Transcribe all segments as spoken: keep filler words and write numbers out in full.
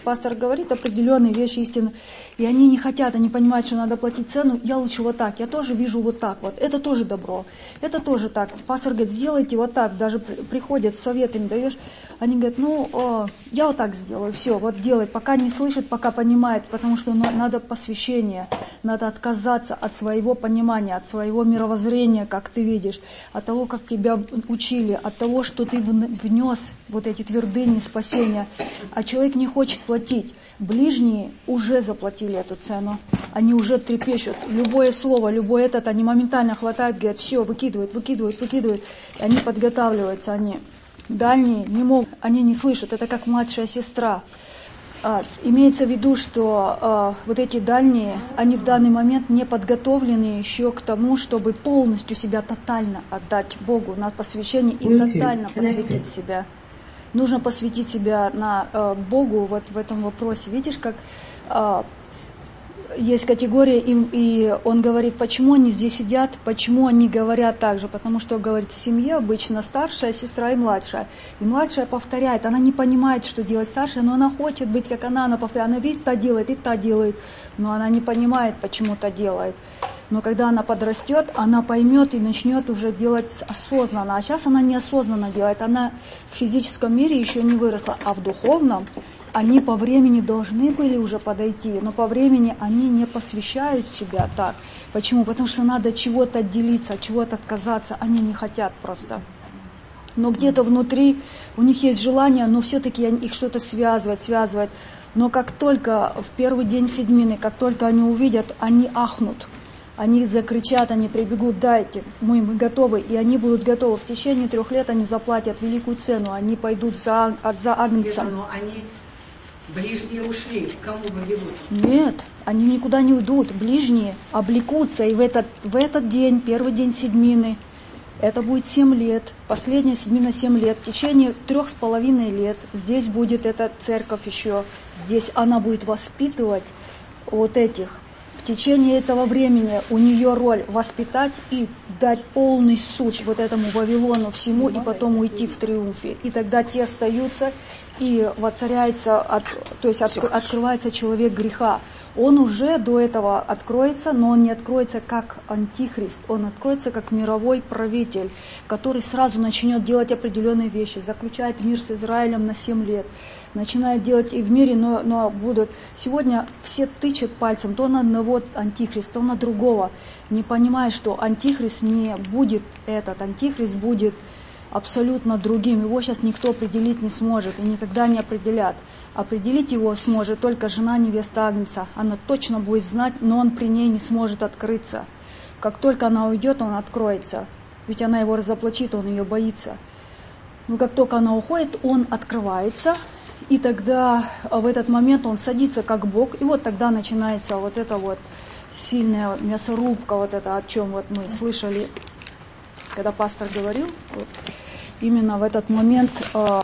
Пастор говорит определенные вещи истины, и они не хотят, они понимают, что надо платить цену. Я лучше вот так, я тоже вижу вот так вот. Это тоже добро, это тоже так. Пастор говорит, сделайте вот так, даже приходят с советами, даешь. Они говорят, ну, о, я вот так сделаю, все, вот делай. Пока не слышит, пока понимает, потому что надо посвящение, надо отказаться от своего понимания, от своего мировоззрения, как ты видишь, от того, как тебя учили, от того, что ты внес вот эти твердыни спасения. А человек не хочет платить. Ближние уже заплатили эту цену. Они уже трепещут. Любое слово, любой этот, они моментально хватают, говорят, все, выкидывают, выкидывают, выкидывают. И они подготавливаются, они дальние не могут, они не слышат. Это как младшая сестра. А, имеется в виду, что а, вот эти дальние, они в данный момент не подготовлены еще к тому, чтобы полностью себя тотально отдать Богу на посвящение и тотально посвятить себя. Нужно посвятить себя на э, Богу вот в этом вопросе. Видишь, как э, есть категория, и, и он говорит, почему они здесь сидят, почему они говорят так же. Потому что, говорит, в семье обычно старшая сестра и младшая. И младшая повторяет, она не понимает, что делать старшая, но она хочет быть как она, она повторяет, она видит, та делает, и та делает, но она не понимает, почему та делает. Но когда она подрастет, она поймет и начнет уже делать осознанно. А сейчас она неосознанно делает. Она в физическом мире еще не выросла, а в духовном они по времени должны были уже подойти, но по времени они не посвящают себя так. Почему? Потому что надо чего-то отделиться, от чего-то отказаться. Они не хотят просто. Но где-то внутри у них есть желание, но все-таки их что-то связывает, связывает. Но как только в первый день седьмины, как только они увидят, они ахнут. Они закричат, они прибегут, дайте, мы, мы готовы, и они будут готовы. В течение трех лет они заплатят великую цену, они пойдут за, за агнцем. Но они ближние ушли, к кому вы ведут? Нет, они никуда не уйдут, ближние облекутся, и в этот, в этот день, первый день седьмины, это будет семь лет, последняя седьмина семь лет, в течение трех с половиной лет здесь будет эта церковь еще, здесь она будет воспитывать вот этих. В течение этого времени у нее роль воспитать и дать полный суть вот этому Вавилону всему, и потом уйти в триумфе. И тогда те остаются, и воцаряется, от, то есть от, открывается человек греха. Он уже до этого откроется, но он не откроется как антихрист, он откроется как мировой правитель, который сразу начнет делать определенные вещи, заключает мир с Израилем на семь лет, начинает делать и в мире, но, но будут... Сегодня все тычут пальцем то на одного антихриста, то на другого, не понимая, что антихрист не будет этот, антихрист будет абсолютно другим, его сейчас никто определить не сможет и никогда не определят. Определить его сможет только жена невеста Агнца. Она точно будет знать, но он при ней не сможет открыться. Как только она уйдет, он откроется. Ведь она его разоблачит, он ее боится. Но как только она уходит, он открывается. И тогда в этот момент он садится как Бог. И вот тогда начинается вот эта вот сильная мясорубка, вот это, о чем вот мы слышали, когда пастор говорил. Вот, именно в этот момент...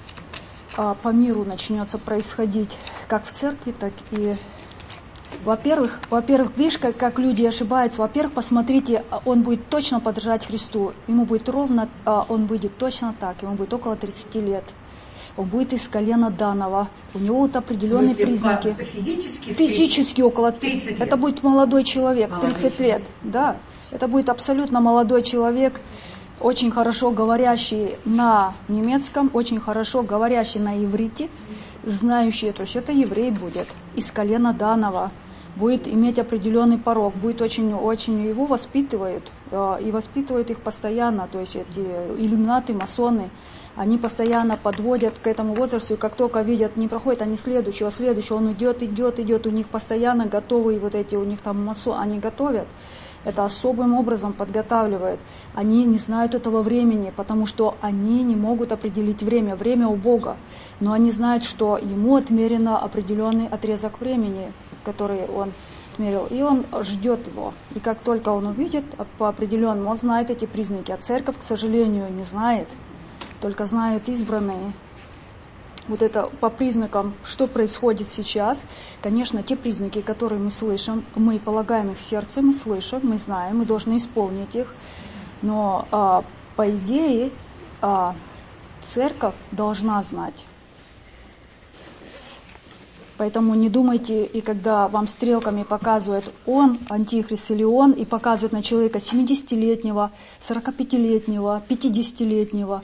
по миру начнется происходить, как в церкви, так и... Во-первых, во-первых, видишь, как, как люди ошибаются. Во-первых, посмотрите, он будет точно подражать Христу. Ему будет ровно, он выйдет точно так, ему будет около тридцати лет. Он будет из колена Данова. У него вот определенные смысле, признаки. Физически? Физически около тридцати лет. Это будет молодой человек, молодой тридцать лет. Да, это будет абсолютно молодой человек, очень хорошо говорящий на немецком, очень хорошо говорящий на иврите, знающий, то есть это еврей будет, из колена Данова, будет иметь определенный порог, будет очень-очень, его воспитывают, и воспитывают их постоянно, то есть эти иллюминаты, масоны, они постоянно подводят к этому возрасту, и как только видят, не проходит, они следующего, следующего, он идет, идет, идет, у них постоянно готовые вот эти, у них там масоны, они готовят. Это особым образом подготавливает. Они не знают этого времени, потому что они не могут определить время. Время у Бога. Но они знают, что ему отмерено определенный отрезок времени, который он отмерил. И он ждет его. И как только он увидит по определенному, он знает эти признаки. А церковь, к сожалению, не знает. Только знают избранные. Вот это по признакам, что происходит сейчас. Конечно, те признаки, которые мы слышим, мы полагаем их в сердце, мы слышим, мы знаем, мы должны исполнить их. Но а, по идее а, церковь должна знать. Поэтому не думайте, и когда вам стрелками показывают он, антихрист или он, и показывают на человека семидесятилетнего, сорокапятилетнего, пятидесятилетнего,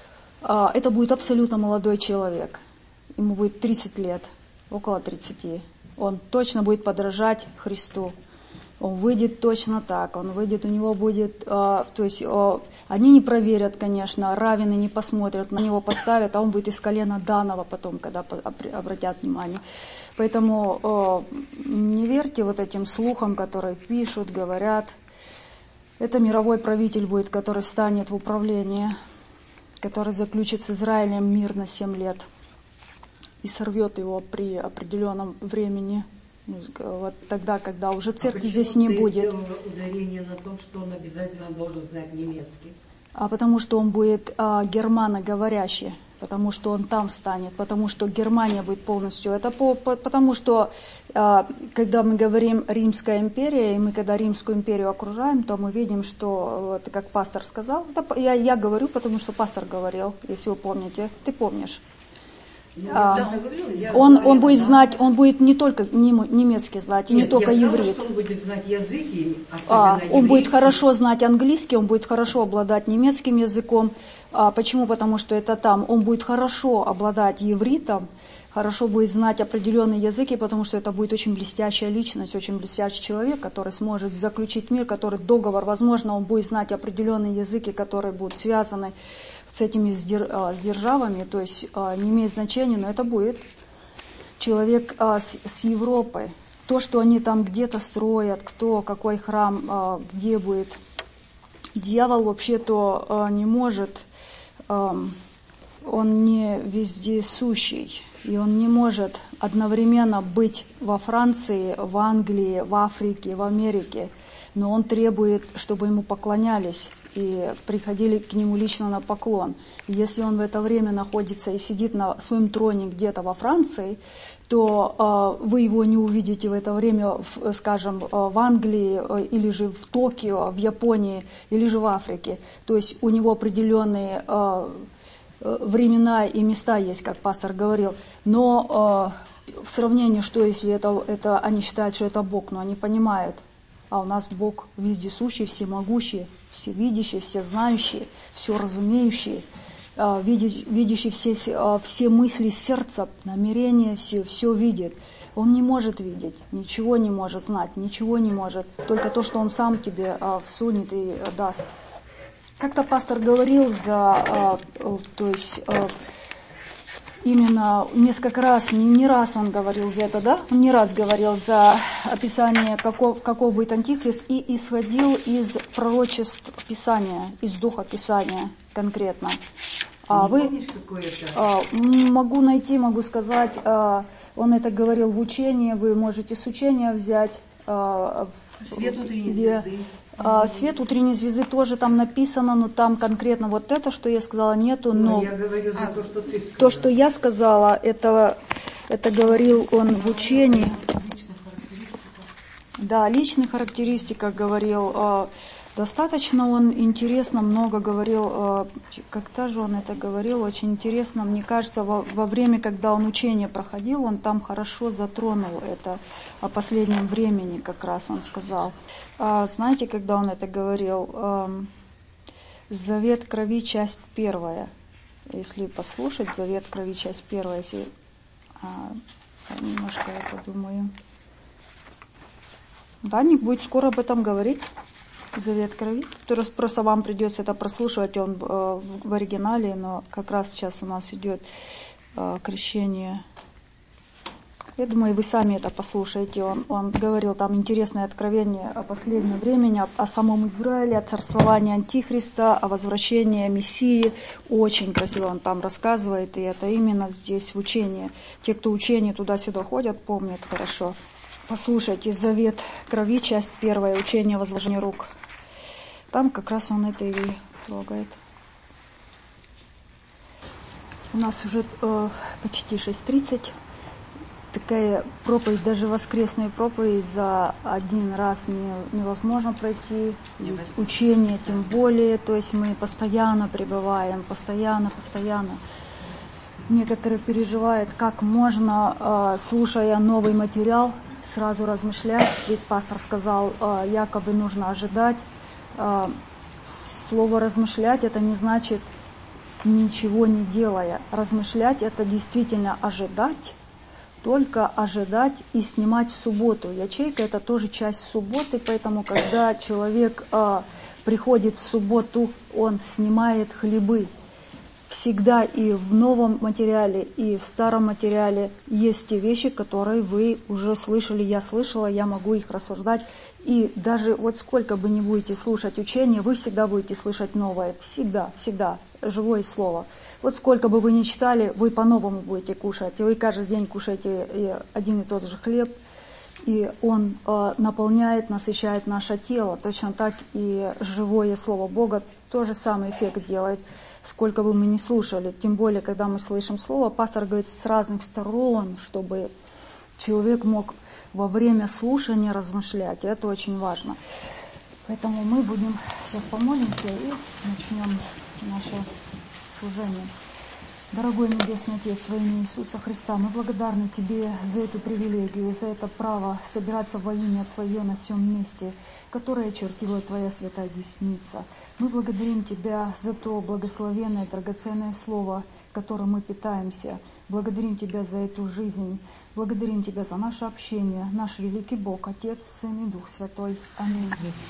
это будет абсолютно молодой человек. Ему будет тридцать лет, около тридцати. Он точно будет подражать Христу. Он выйдет точно так, он выйдет, у него будет, то есть они не проверят, конечно, раввины не посмотрят, на него поставят, а он будет из колена Данова потом, когда обратят внимание. Поэтому не верьте вот этим слухам, которые пишут, говорят. Это мировой правитель будет, который станет в управление, который заключит с Израилем мир на семь лет и сорвет его при определенном времени. Вот тогда, когда уже церкви а здесь не будет. Почему ты сделала ударение на том, что он обязательно должен знать немецкий? А потому что он будет а, германоговорящий, потому что он там станет, потому что Германия будет полностью. Это по, по, потому что, а, когда мы говорим Римская империя, и мы когда Римскую империю окружаем, то мы видим, что, вот, как пастор сказал, это, я, я говорю, потому что пастор говорил, если вы помните, ты помнишь. А, да, он, он будет знать, он будет не только немецкий знать, и Нет, не только я еврей. Знала, что он будет знать языки, а, он будет хорошо знать английский, он будет хорошо обладать немецким языком. А, почему? Потому что это там. Он будет хорошо обладать евритом, хорошо будет знать определенные языки, потому что это будет очень блестящая личность, очень блестящий человек, который сможет заключить мир, который договор, возможно, он будет знать определенные языки, которые будут связаны с этими с державами, то есть не имеет значения, но это будет человек с, с Европы. То, что они там где-то строят, кто, какой храм, где будет. Дьявол вообще-то не может, он не вездесущий, и он не может одновременно быть во Франции, в Англии, в Африке, в Америке, но он требует, чтобы ему поклонялись и приходили к нему лично на поклон. И если он в это время находится и сидит на своем троне где-то во Франции, то э, вы его не увидите в это время, в, скажем, в Англии, э, или же в Токио, в Японии, или же в Африке. То есть у него определенные э, времена и места есть, как пастор говорил. Но э, в сравнении, что если это, это они считают, что это Бог, но они понимают, а у нас Бог вездесущий, всемогущий, всевидящий, всезнающий, все разумеющий, видящий все, все мысли сердца, намерения, все, все видит. Он не может видеть, ничего не может знать, ничего не может, только то, что он сам тебе всунет и даст. Как-то пастор говорил за, то есть, именно несколько раз, не, не раз он говорил за это, да? Он не раз говорил за описание, каков, каков будет антихрист, и исходил из пророчеств Писания, из духа Писания конкретно. А вы, помнишь, какое это? А, могу найти, могу сказать, а, он это говорил в учении, вы можете с учения взять. А, Свет утренней где, звезды. А, свет утренней звезды тоже там написано, но там конкретно вот это, что я сказала, нету. Но, но я говорю за то, что ты сказала. То, что я сказала, это, это говорил он в учении. Да, личных характеристиках говорил. Достаточно он интересно много говорил. Когда же он это говорил? Очень интересно. Мне кажется, во, во время, когда он учение проходил, он там хорошо затронул это о последнем времени, как раз он сказал. А, знаете, когда он это говорил? Завет крови, часть первая. Если послушать, завет крови, часть первая, если а, немножко я подумаю. Даник будет скоро об этом говорить. Завет крови. Просто вам придется это прослушивать, он э, в оригинале, но как раз сейчас у нас идет э, крещение. Я думаю, вы сами это послушаете. Он, он говорил там интересное откровение о последнем времени, о, о самом Израиле, о царствовании Антихриста, о возвращении Мессии. Очень красиво он там рассказывает, и это именно здесь в учении. Те, кто учение туда-сюда ходят, помнят хорошо. Послушайте, завет крови, часть первая, учение возложения рук. Там как раз он это и трогает. У нас уже э, почти шесть тридцать. Такая проповедь, даже воскресная проповедь за один раз не, невозможно пройти. Учение тем более. То есть мы постоянно пребываем, постоянно, постоянно. Некоторые переживают, как можно, слушая новый материал, сразу размышлять. Ведь пастор сказал, якобы нужно ожидать. Слово «размышлять» — это не значит ничего не делая. Размышлять — это действительно ожидать, только ожидать и снимать в субботу. Ячейка — это тоже часть субботы, поэтому когда человек приходит в субботу, он снимает хлебы. Всегда и в новом материале, и в старом материале есть те вещи, которые вы уже слышали, я слышала, я могу их рассуждать. И даже вот сколько бы ни будете слушать учения, вы всегда будете слышать новое. Всегда, всегда. Живое слово. Вот сколько бы вы ни читали, вы по-новому будете кушать. И вы каждый день кушаете один и тот же хлеб. И он э, наполняет, насыщает наше тело. Точно так и живое слово Бога тот же самый эффект делает. Сколько бы мы ни слушали, тем более, когда мы слышим слово, пастор говорит с разных сторон, чтобы человек мог во время слушания размышлять. И это очень важно. Поэтому мы будем сейчас помолимся и начнем наше служение. Дорогой Небесный Отец, во имя Иисуса Христа, мы благодарны Тебе за эту привилегию, за это право собираться во имя Твое на всем месте, которое очертила Твоя святая десница. Мы благодарим Тебя за то благословенное, драгоценное слово, которым мы питаемся. Благодарим Тебя за эту жизнь. Благодарим Тебя за наше общение, наш великий Бог, Отец, Сын и Дух Святой. Аминь.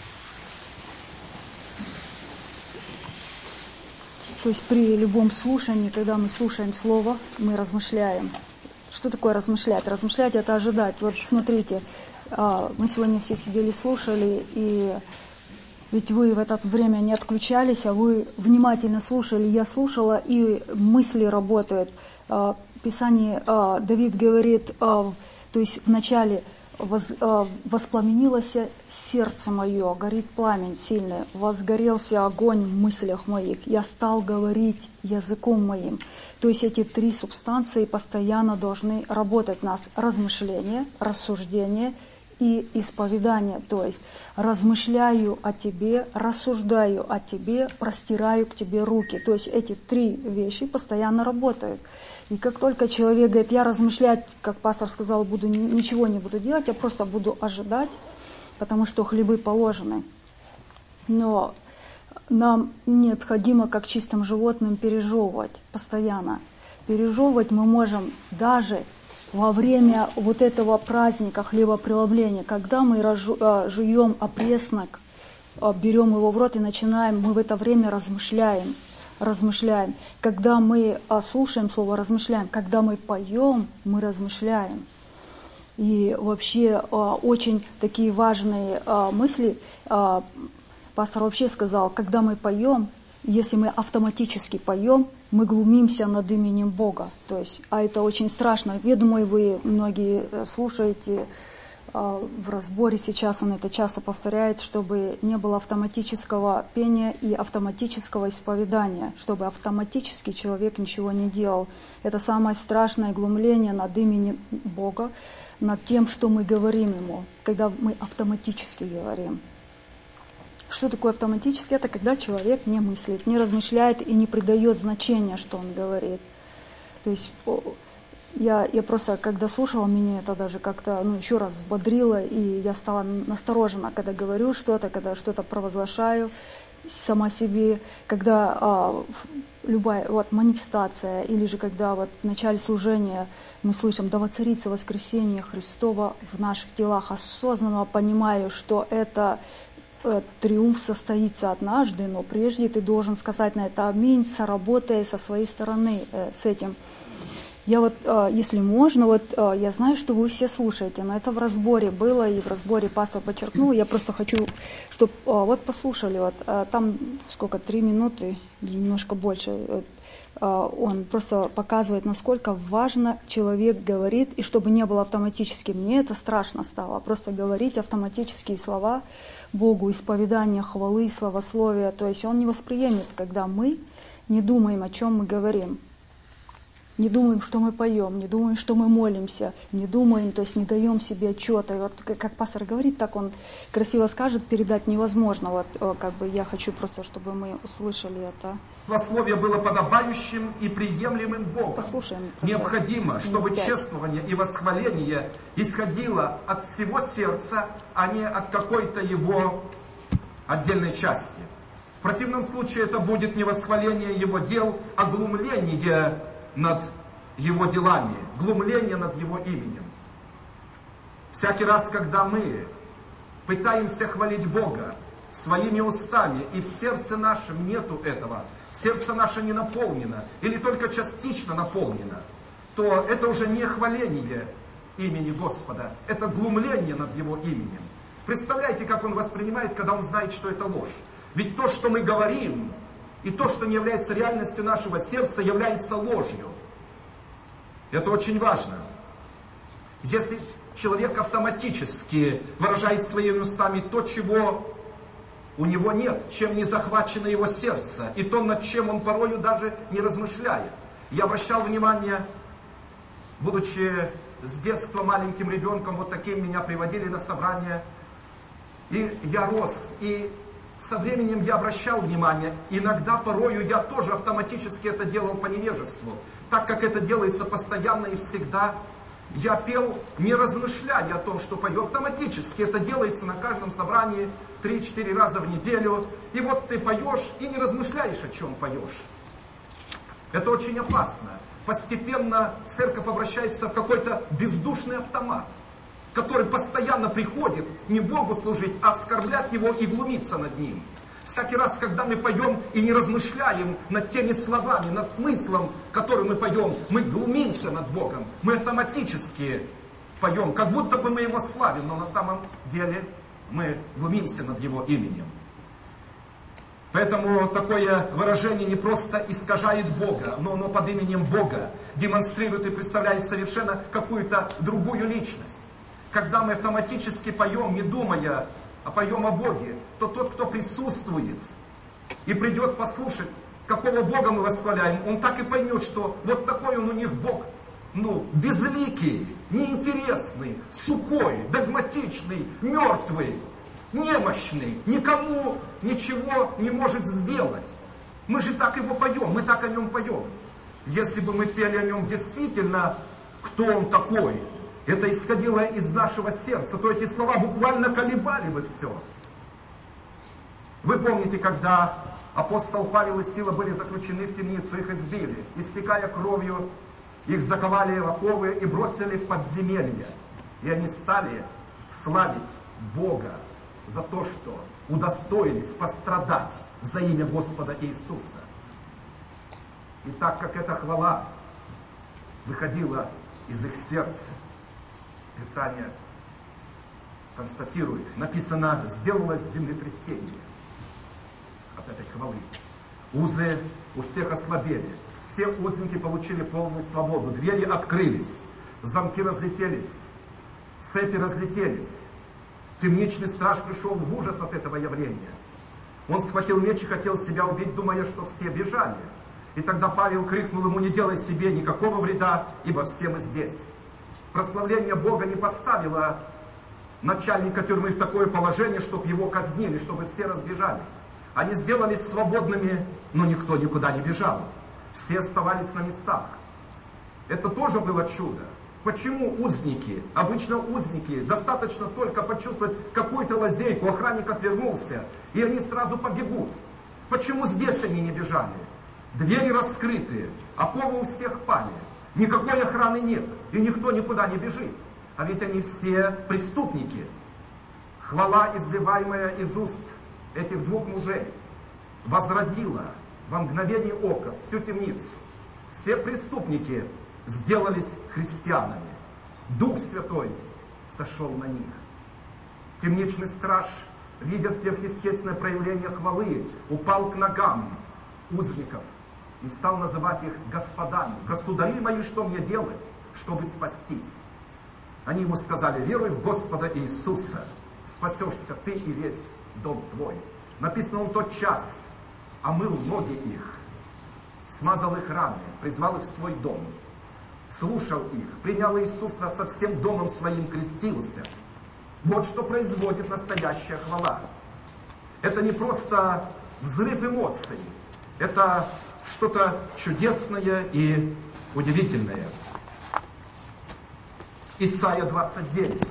То есть при любом слушании, когда мы слушаем Слово, мы размышляем. Что такое размышлять? Размышлять — это ожидать. Вот смотрите, мы сегодня все сидели, слушали, и ведь вы в это время не отключались, а вы внимательно слушали. Я слушала, и мысли работают. В Писании Давид говорит, то есть вначале «Воспламенилось сердце мое, горит пламень сильный, возгорелся огонь в мыслях моих, я стал говорить языком моим». То есть эти три субстанции постоянно должны работать в нас. Размышление, рассуждение и исповедание. То есть размышляю о Тебе, рассуждаю о Тебе, простираю к Тебе руки. То есть эти три вещи постоянно работают. И как только человек говорит, я размышлять, как пастор сказал, буду, ничего не буду делать, я просто буду ожидать, потому что хлебы положены. Но нам необходимо, как чистым животным, пережевывать постоянно. Пережевывать мы можем даже во время вот этого праздника хлебопреломления, когда мы жуем опреснок, берем его в рот и начинаем, мы в это время размышляем. размышляем. Когда мы слушаем слово, размышляем. Когда мы поем, мы размышляем. И вообще очень такие важные мысли. Пастор вообще сказал, когда мы поем, если мы автоматически поем, мы глумимся над именем Бога. То есть, а это очень страшно. Я думаю, вы многие слушаете в разборе сейчас, он это часто повторяет, чтобы не было автоматического пения и автоматического исповедания, чтобы автоматически человек ничего не делал. Это самое страшное глумление над именем Бога, над тем, что мы говорим Ему, когда мы автоматически говорим. Что такое автоматически? Это когда человек не мыслит, не размышляет и не придает значения, что он говорит. То есть Я, я просто, когда слушала, меня это даже как-то ну, еще раз взбодрило, и я стала насторожена, когда говорю что-то, когда что-то провозглашаю сама себе, когда а, любая вот, манифестация, или же когда вот, в начале служения мы слышим «Да воцарится воскресение Христово в наших телах», осознанно понимаю, что это э, триумф состоится однажды, но прежде ты должен сказать на это аминь, соработая со своей стороны э, с этим. Я вот, если можно, вот я знаю, что вы все слушаете, но это в разборе было, и в разборе пастор подчеркнул. Я просто хочу, чтобы вот послушали, вот там сколько, три минуты, немножко больше. Он просто показывает, насколько важно человек говорит, и чтобы не было автоматически. Мне это страшно стало, просто говорить автоматические слова Богу, исповедание, хвалы, славословия. То есть он не восприемет, когда мы не думаем, о чем мы говорим. не думаем, что мы поем, не думаем, что мы молимся, не думаем, то есть не даем себе отчета. И вот как пастор говорит, так он красиво скажет, передать невозможно. Вот как бы я хочу просто, чтобы мы услышали это. Словословие было подобающим и приемлемым Богом. Послушаем, необходимо, чтобы чествование и восхваление исходило от всего сердца, а не от какой-то его отдельной части. В противном случае это будет не восхваление его дел, а глумление над его делами, глумление над его именем. Всякий раз, когда мы пытаемся хвалить Бога своими устами, и в сердце нашем нету этого, сердце наше не наполнено, или только частично наполнено, то это уже не хваление имени Господа, это глумление над его именем. Представляете, как он воспринимает, когда он знает, что это ложь. Ведь то, что мы говорим, и то, что не является реальностью нашего сердца, является ложью. Это очень важно. Если человек автоматически выражает своими устами то, чего у него нет, чем не захвачено его сердце, и то, над чем он порою даже не размышляет. Я обращал внимание, будучи с детства маленьким ребенком, вот таким меня приводили на собрания, и я рос, и со временем я обращал внимание, иногда порою я тоже автоматически это делал по невежеству, так как это делается постоянно и всегда. Я пел, не размышляя о том, что пою. Автоматически это делается на каждом собрании три-четыре раза в неделю. И вот ты поешь и не размышляешь, о чем поешь. Это очень опасно. Постепенно церковь обращается в какой-то бездушный автомат, который постоянно приходит не Богу служить, а оскорблять его и глумиться над ним. Всякий раз, когда мы поем и не размышляем над теми словами, над смыслом, который мы поем, мы глумимся над Богом. Мы автоматически поем, как будто бы мы Его славим, но на самом деле мы глумимся над Его именем. Поэтому такое выражение не просто искажает Бога, но оно под именем Бога демонстрирует и представляет совершенно какую-то другую личность. Когда мы автоматически поем, не думая, а поем о Боге, то тот, кто присутствует и придет послушать, какого Бога мы восхваляем, он так и поймет, что вот такой он у них Бог, ну, безликий, неинтересный, сухой, догматичный, мертвый, немощный, никому ничего не может сделать. Мы же так его поем, мы так о нем поем. Если бы мы пели о нем действительно, кто он такой, это исходило из нашего сердца, то эти слова буквально колебали бы все. Вы помните, когда апостол Павел и Сила были заключены в темницу, их избили, истекая кровью, их заковали в оковы и бросили в подземелье. И они стали славить Бога за то, что удостоились пострадать за имя Господа Иисуса. И так как эта хвала выходила из их сердца, Писание констатирует, написано, сделалось землетрясение от этой хвалы. Узы у всех ослабели, все узники получили полную свободу, двери открылись, замки разлетелись, цепи разлетелись. Темничный страж пришел в ужас от этого явления. Он схватил меч и хотел себя убить, думая, что все бежали. И тогда Павел крикнул ему: не делай себе никакого вреда, ибо все мы здесь. Прославление Бога не поставило начальника тюрьмы в такое положение, чтобы его казнили, чтобы все разбежались. Они сделались свободными, но никто никуда не бежал. Все оставались на местах. Это тоже было чудо. Почему узники, обычно узники, достаточно только почувствовать какую-то лазейку, охранник отвернулся, и они сразу побегут. Почему здесь они не бежали? Двери раскрыты, оковы у всех пали. Никакой охраны нет, и никто никуда не бежит. А ведь они все преступники. Хвала, изливаемая из уст этих двух мужей, возродила во мгновение ока всю темницу. Все преступники сделались христианами. Дух Святой сошел на них. Темничный страж, видя сверхъестественное проявление хвалы, упал к ногам узников и стал называть их господами. Государи мои, что мне делать, чтобы спастись? Они ему сказали: веруй в Господа Иисуса, спасешься ты и весь дом твой. Написано, он тот час омыл ноги их, смазал их раны, призвал их в свой дом слушал их, принял Иисуса со всем домом своим, крестился. Вот что производит настоящая хвала. Это не просто взрыв эмоций, это что-то чудесное и удивительное. Исайя двадцать девять,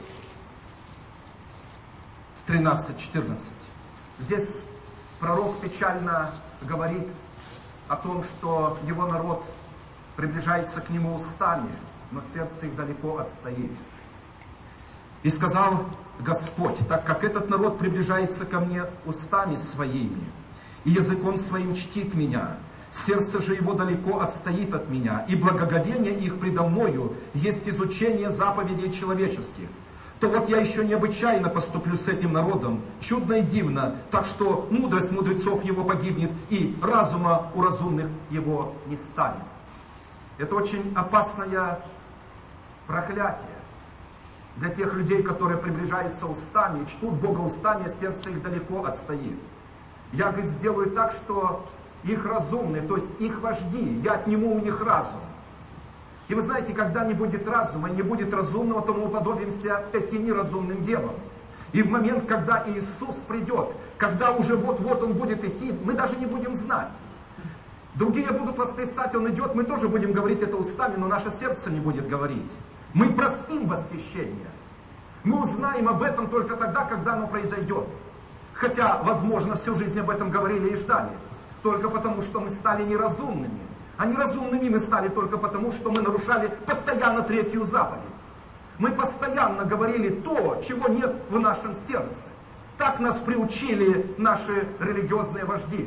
тринадцать-четырнадцать. Здесь пророк печально говорит о том, что его народ приближается к нему устами, но сердце их далеко отстоит. И сказал Господь: так как этот народ приближается ко мне устами своими, и языком своим чтит меня, сердце же его далеко отстоит от меня, и благоговение их предо мною есть изучение заповедей человеческих, то вот я еще необычайно поступлю с этим народом, чудно и дивно, так что мудрость мудрецов его погибнет, и разума у разумных его не станет. Это очень опасное проклятие для тех людей, которые приближаются устами, чтут Бога устами, а сердце их далеко отстоит. Я, говорит, сделаю так, что их разумные, то есть их вожди, я отниму у них разум. И вы знаете, когда не будет разума, не будет разумного, то мы уподобимся этим неразумным девам. И в момент, когда Иисус придет, когда уже вот-вот Он будет идти, мы даже не будем знать. Другие будут восклицать: Он идет, мы тоже будем говорить это устами, но наше сердце не будет говорить. Мы проспим восхищение. Мы узнаем об этом только тогда, когда оно произойдет. Хотя, возможно, всю жизнь об этом говорили и ждали. Только потому, что мы стали неразумными. А неразумными мы стали только потому, что мы нарушали постоянно третью заповедь. Мы постоянно говорили то, чего нет в нашем сердце. Так нас приучили наши религиозные вожди.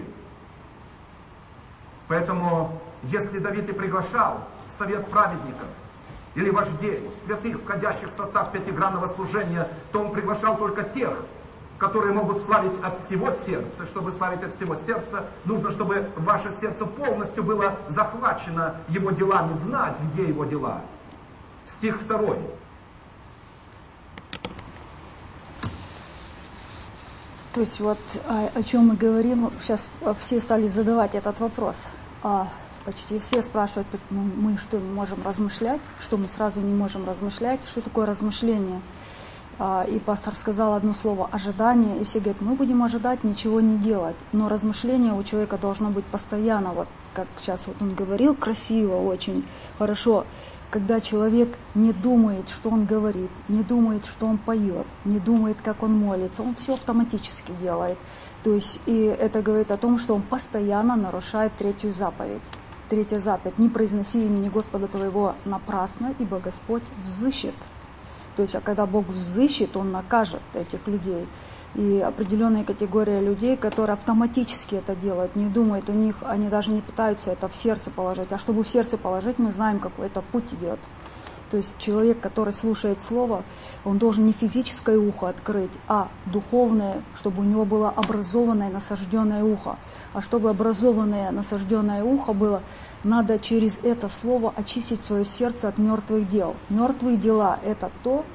Поэтому, если Давид и приглашал совет праведников или вождей, святых, входящих в состав пятигранного служения, то он приглашал только тех, которые могут славить от всего сердца. Чтобы славить от всего сердца, нужно, чтобы ваше сердце полностью было захвачено его делами, знать, где его дела. Стих второй. То есть вот о, о чем мы говорим, сейчас все стали задавать этот вопрос. А, почти все спрашивают, ну, мы что не можем размышлять, что мы сразу не можем размышлять, что такое размышление. А, и пастор сказал одно слово: ожидание, и все говорят: мы будем ожидать, ничего не делать. Но размышление у человека должно быть постоянно, вот как сейчас вот он говорил, красиво, очень хорошо. Когда человек не думает, что он говорит, не думает, что он поет, не думает, как он молится, он все автоматически делает. То есть, и это говорит о том, что он постоянно нарушает третью заповедь. Третья заповедь: не произноси имени Господа твоего напрасно, ибо Господь взыщет. То есть, а когда Бог взыщет, Он накажет этих людей. И определенная категория людей, которые автоматически это делают, не думают, у них, они даже не пытаются это в сердце положить. А чтобы в сердце положить, мы знаем, какой это путь идет. То есть человек, который слушает Слово, он должен не физическое ухо открыть, а духовное, чтобы у него было образованное, насажденное ухо. А чтобы образованное, насажденное ухо было, надо через это Слово очистить свое сердце от мертвых дел. Мертвые дела – это то,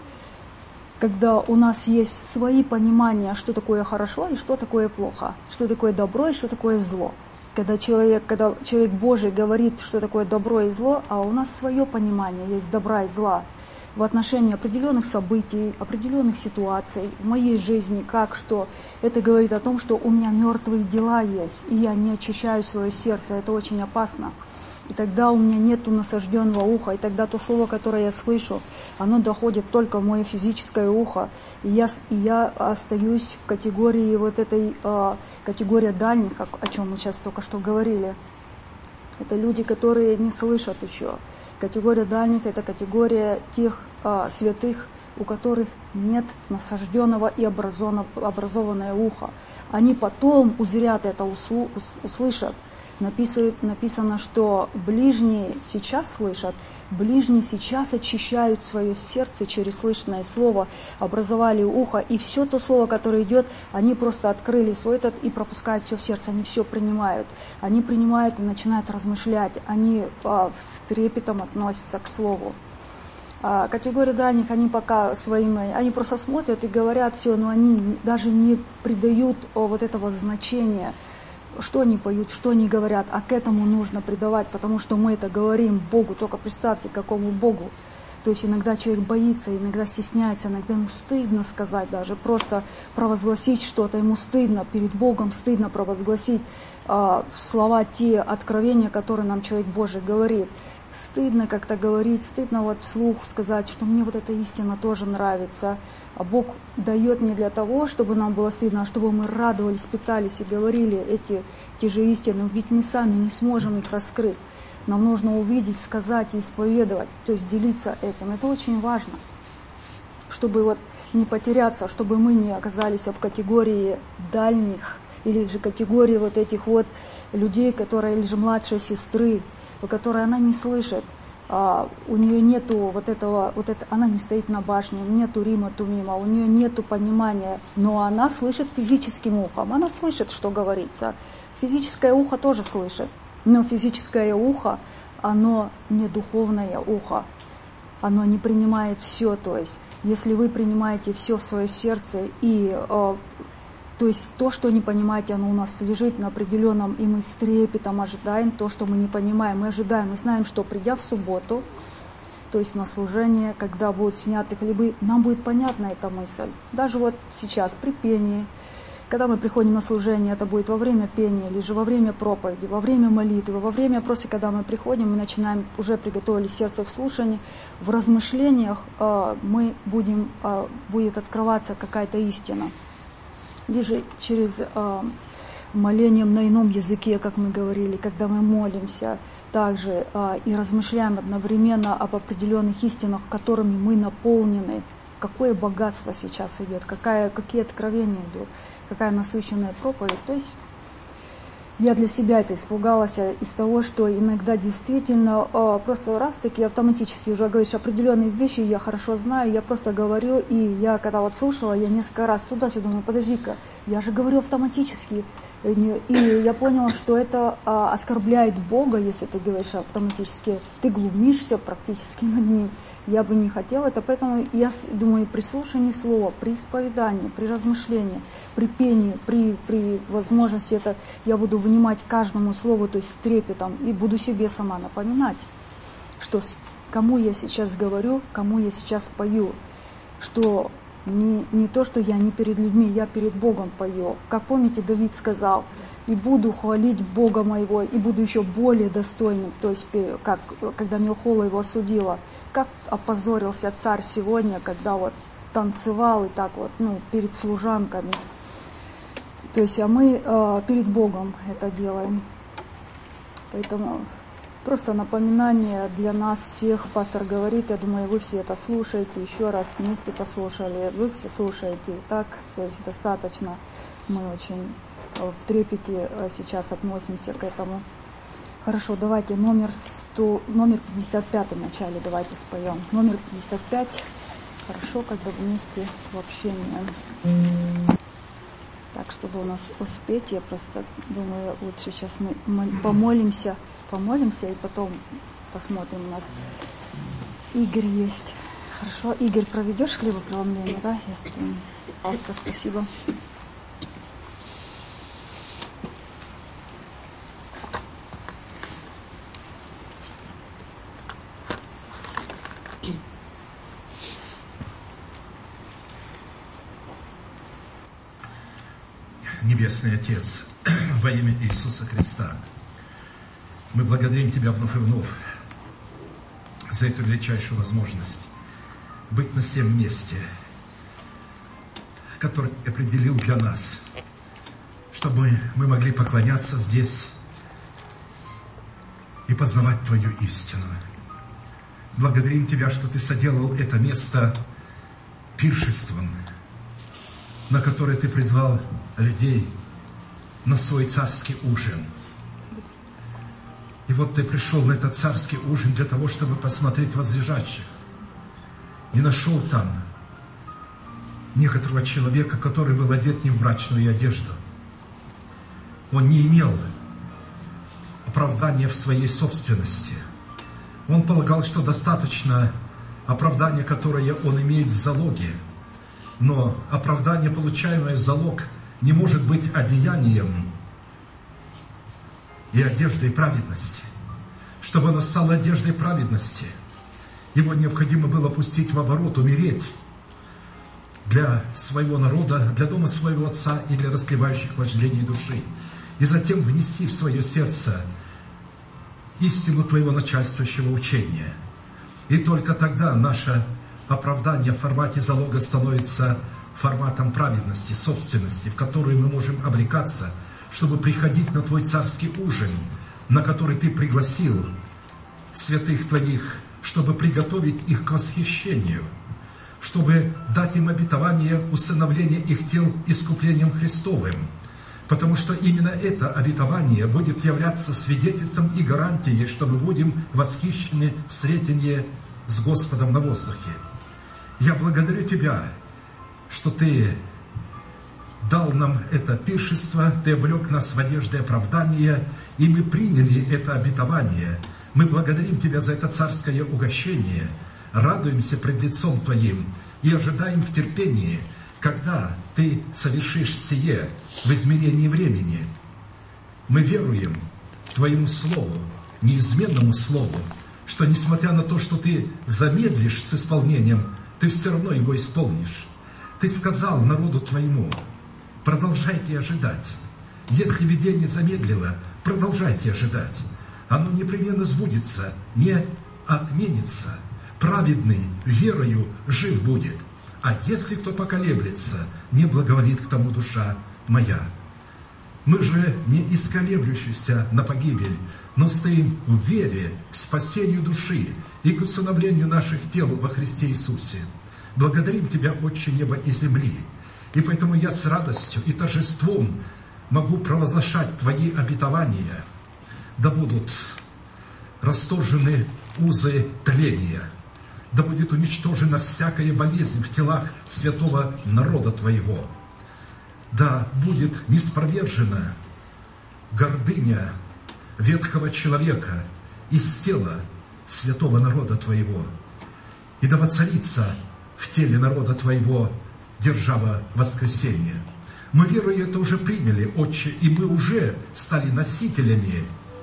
когда у нас есть свои понимания, что такое хорошо и что такое плохо, что такое добро и что такое зло. Когда человек, когда человек Божий говорит, что такое добро и зло, а у нас свое понимание есть добра и зла в отношении определенных событий, определенных ситуаций в моей жизни, как что, это говорит о том, что у меня мертвые дела есть, и я не очищаю свое сердце, это очень опасно. И тогда у меня нету насажденного уха, и тогда то слово, которое я слышу, оно доходит только в мое физическое ухо, и я, и я остаюсь в категории вот этой, э, категории дальних, о чем мы сейчас только что говорили. Это люди, которые не слышат еще. Категория дальних – это категория тех э, святых, у которых нет насажденного и образованного уха. Они потом узрят это, услу, услышат. Написано, написано, что ближние сейчас слышат, ближние сейчас очищают свое сердце через слышанное слово, образовали ухо, и все то слово, которое идет, они просто открыли свой этот и пропускают все в сердце, они все принимают. Они принимают и начинают размышлять, они а, с трепетом относятся к слову. А, категория дальних, они пока своим, они просто смотрят и говорят все, но они даже не придают о, вот этого значения что они поют, что они говорят, а к этому нужно придавать, потому что мы это говорим Богу. Только представьте, какому Богу. То есть иногда человек боится, иногда стесняется, иногда ему стыдно сказать даже, просто провозгласить что-то, ему стыдно, перед Богом стыдно провозгласить э, слова, те откровения, которые нам человек Божий говорит. Стыдно как-то говорить, стыдно вот вслух сказать, что мне вот эта истина тоже нравится. А Бог дает не для того, чтобы нам было стыдно, а чтобы мы радовались, питались и говорили эти те же истины, ведь мы сами не сможем их раскрыть. Нам нужно увидеть, сказать и исповедовать, то есть делиться этим. Это очень важно, чтобы вот не потеряться, чтобы мы не оказались в категории дальних, или же категории вот этих вот людей, которые, или же младшей сестры, у которой она не слышит, а, у нее нету вот этого, вот это, она не стоит на башне, нету Рима Тумима, у нее нету понимания, но она слышит физическим ухом, она слышит, что говорится. Физическое ухо тоже слышит. Но физическое ухо, оно не духовное ухо, оно не принимает все. То есть, если вы принимаете все в свое сердце, и, э, то есть то, что не понимаете, оно у нас лежит на определенном, и мы с трепетом ожидаем то, что мы не понимаем. Мы ожидаем, мы знаем, что придя в субботу, то есть на служение, когда будут сняты хлебы, нам будет понятна эта мысль. Даже вот сейчас при пении, когда мы приходим на служение, это будет во время пения, или же во время проповеди, во время молитвы, во время просто, когда мы приходим, мы начинаем, уже приготовили сердце к слушанию, в размышлениях э, мы будем, э, будет открываться какая-то истина. Или же через э, молением на ином языке, как мы говорили, когда мы молимся, также э, и размышляем одновременно об определенных истинах, которыми мы наполнены. Какое богатство сейчас идет, какая, какие откровения идут, какая насыщенная проповедь. То есть я для себя это испугалась из того, что иногда действительно э, просто раз-таки автоматически уже говоришь определенные вещи, я хорошо знаю, я просто говорю, и я когда вот слушала, я несколько раз туда-сюда, думаю, подожди-ка, я же говорю автоматически. И я поняла, что это а, оскорбляет Бога, если ты говоришь автоматически, ты глумишься практически над ним. Я бы не хотела это, поэтому я думаю, при слушании слова, при исповедании, при размышлении, при пении, при, при возможности, это я буду внимать каждому слову, то есть с трепетом, и буду себе сама напоминать, что кому я сейчас говорю, кому я сейчас пою, что Не, не то, что я не перед людьми, я перед Богом пою. Как помните, Давид сказал, и буду хвалить Бога моего, и буду еще более достойным. То есть, как, когда Милхола его осудила, как опозорился царь сегодня, когда вот танцевал и так вот, ну, перед служанками. То есть, а мы э, перед Богом это делаем. Поэтому просто напоминание для нас всех. Пастор говорит, я думаю, вы все это слушаете, еще раз вместе послушали, вы все слушаете и так, то есть достаточно. Мы очень в трепете сейчас относимся к этому. Хорошо, давайте номер, сто, номер пятьдесят пять в начале давайте споем. Номер пятьдесят пять, хорошо, когда вместе в общении. Так, чтобы у нас успеть, я просто думаю, лучше сейчас мы помолимся, помолимся и потом посмотрим. У нас Игорь есть. Хорошо, Игорь, проведешь хлебопреломление, да? Я спрямлю. Пожалуйста, спасибо. Небесный Отец, во имя Иисуса Христа, мы благодарим Тебя вновь и вновь за эту величайшую возможность быть на всем месте, который определил для нас, чтобы мы могли поклоняться здесь и познавать Твою истину. Благодарим Тебя, что Ты соделал это место пиршеством, на которое Ты призвал людей на свой царский ужин. И вот Ты пришел на этот царский ужин для того, чтобы посмотреть возлежащих. И нашел там некоторого человека, который был одет не в брачную одежду. Он не имел оправдания в своей собственности. Он полагал, что достаточно оправдания, которое он имеет в залоге. Но оправдание, получаемое в залог, не может быть одеянием и одеждой праведности. Чтобы оно стало одеждой праведности, его необходимо было пустить в оборот, умереть для своего народа, для дома своего отца и для растлевающих вожделений души, и затем внести в свое сердце истину твоего начальствующего учения. И только тогда наше оправдание в формате залога становится форматом праведности, собственности, в которую мы можем обрекаться, чтобы приходить на твой царский ужин, на который ты пригласил святых твоих, чтобы приготовить их к восхищению, чтобы дать им обетование усыновления их тел искуплением Христовым, потому что именно это обетование будет являться свидетельством и гарантией, что мы будем восхищены в сретенье с Господом на воздухе. Я благодарю Тебя, что Ты дал нам это пиршество, Ты облек нас в одежды оправдания, и мы приняли это обетование. Мы благодарим Тебя за это царское угощение, радуемся пред лицом Твоим и ожидаем в терпении, когда Ты совершишь сие в измерении времени. Мы веруем Твоему Слову, неизменному Слову, что несмотря на то, что Ты замедлишь с исполнением, Ты все равно его исполнишь. Ты сказал народу Твоему: продолжайте ожидать. Если видение замедлило, продолжайте ожидать. Оно непременно сбудется, не отменится. Праведный верою жив будет. А если кто поколеблется, не благоволит к тому душа моя. Мы же не исколеблющиеся на погибель, но стоим в вере к спасению души и к усыновлению наших тел во Христе Иисусе. Благодарим Тебя, Отче неба и земли, и поэтому я с радостью и торжеством могу провозглашать Твои обетования. Да будут расторжены узы тления, да будет уничтожена всякая болезнь в телах святого народа Твоего, да будет ниспровержена гордыня ветхого человека из тела святого народа Твоего, и да воцарится в теле народа Твоего держава воскресения. Мы, веруя, это уже приняли, Отче, и мы уже стали носителями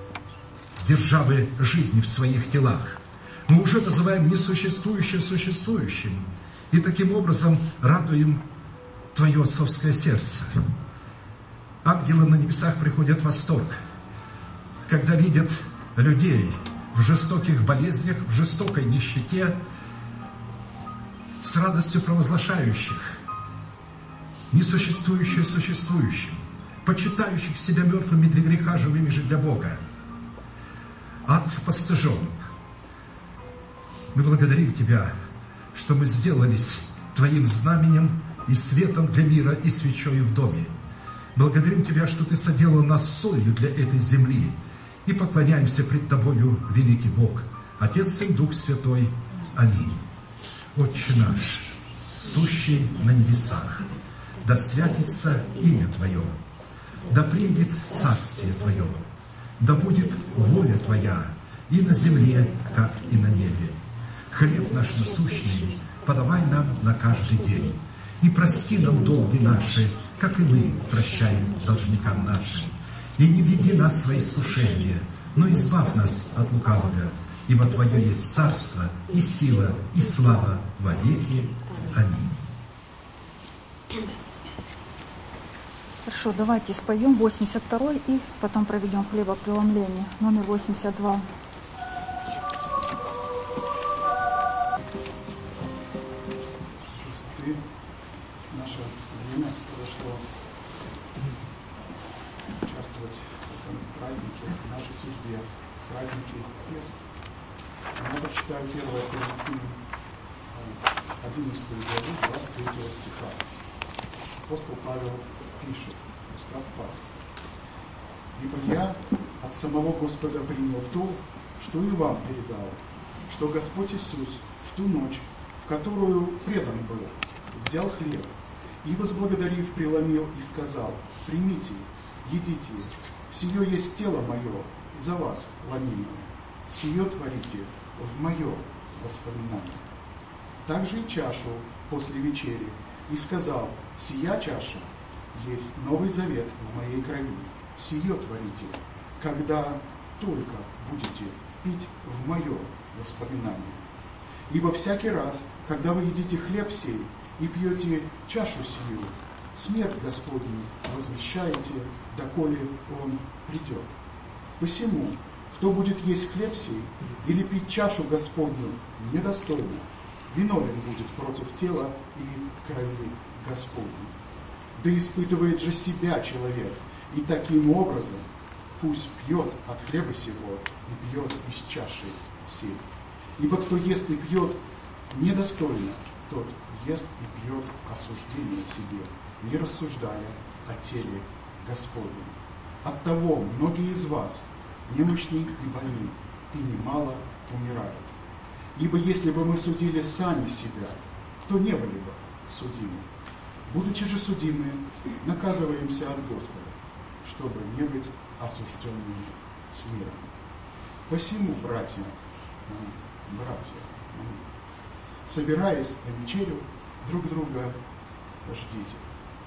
державы жизни в своих телах. Мы уже называем несуществующее существующим, и таким образом радуем Твое отцовское сердце. Ангелы на небесах приходят в восторг, когда видят людей в жестоких болезнях, в жестокой нищете, с радостью провозглашающих несуществующее существующим, почитающих себя мертвыми для греха, живыми же для Бога. Ад постыжен. Мы благодарим Тебя, что мы сделались Твоим знаменем и светом для мира и свечою в доме. Благодарим Тебя, что Ты соделал нас солью для этой земли, и поклоняемся пред Тобою, великий Бог, Отец, Сын, Дух Святой. Аминь. Отче наш, сущий на небесах, да святится имя Твое, да придет царствие Твое, да будет воля Твоя и на земле, как и на небе. Хлеб наш насущный подавай нам на каждый день, и прости нам долги наши, как и мы прощаем должникам нашим. И не веди нас в свои искушения, но избавь нас от лукавого, ибо Твое есть царство, и сила, и слава во веки. Аминь. Хорошо, давайте споем восемьдесят второй и потом проведем хлебопреломление. Номер восемьдесят два. Наше время, что участвовать в этом празднике, в нашей судьбе, в празднике Песах. Я прочитаю первое Коринфянам одиннадцатую главу, двадцать третьего стиха. Апостол Павел пишет, устав Пасхи: «Ибо я от самого Господа принял то, что и вам передал, что Господь Иисус в ту ночь, в которую предан был, взял хлеб и, возблагодарив, преломил и сказал: примите, едите, сие есть тело мое, за вас ломимое, сие творите в мое воспоминание. Также и чашу после вечери, и сказал: сия чаша есть новый завет в моей крови, сие творите когда только будете пить в мое воспоминание. Ибо всякий раз, когда вы едите хлеб сей и пьете чашу сию, смерть Господню возвещаете, доколе Он придет. Посему, кто будет есть хлеб сей или пить чашу Господню недостойно, виновен будет против тела и крови Господней. Да испытывает же себя человек, и таким образом пусть пьет от хлеба сего и пьет из чаши сей. Ибо кто ест и пьет недостойно, тот ест и пьет осуждение себе, не рассуждая о теле Господнем. Оттого многие из вас немощны и больны, и немало умирают. Ибо если бы мы судили сами себя, то не были бы судимы. Будучи же судимы, наказываемся от Господа, чтобы не быть осужденными с миром. Посему, братья, братья, собираясь на вечерю, друг друга ждите.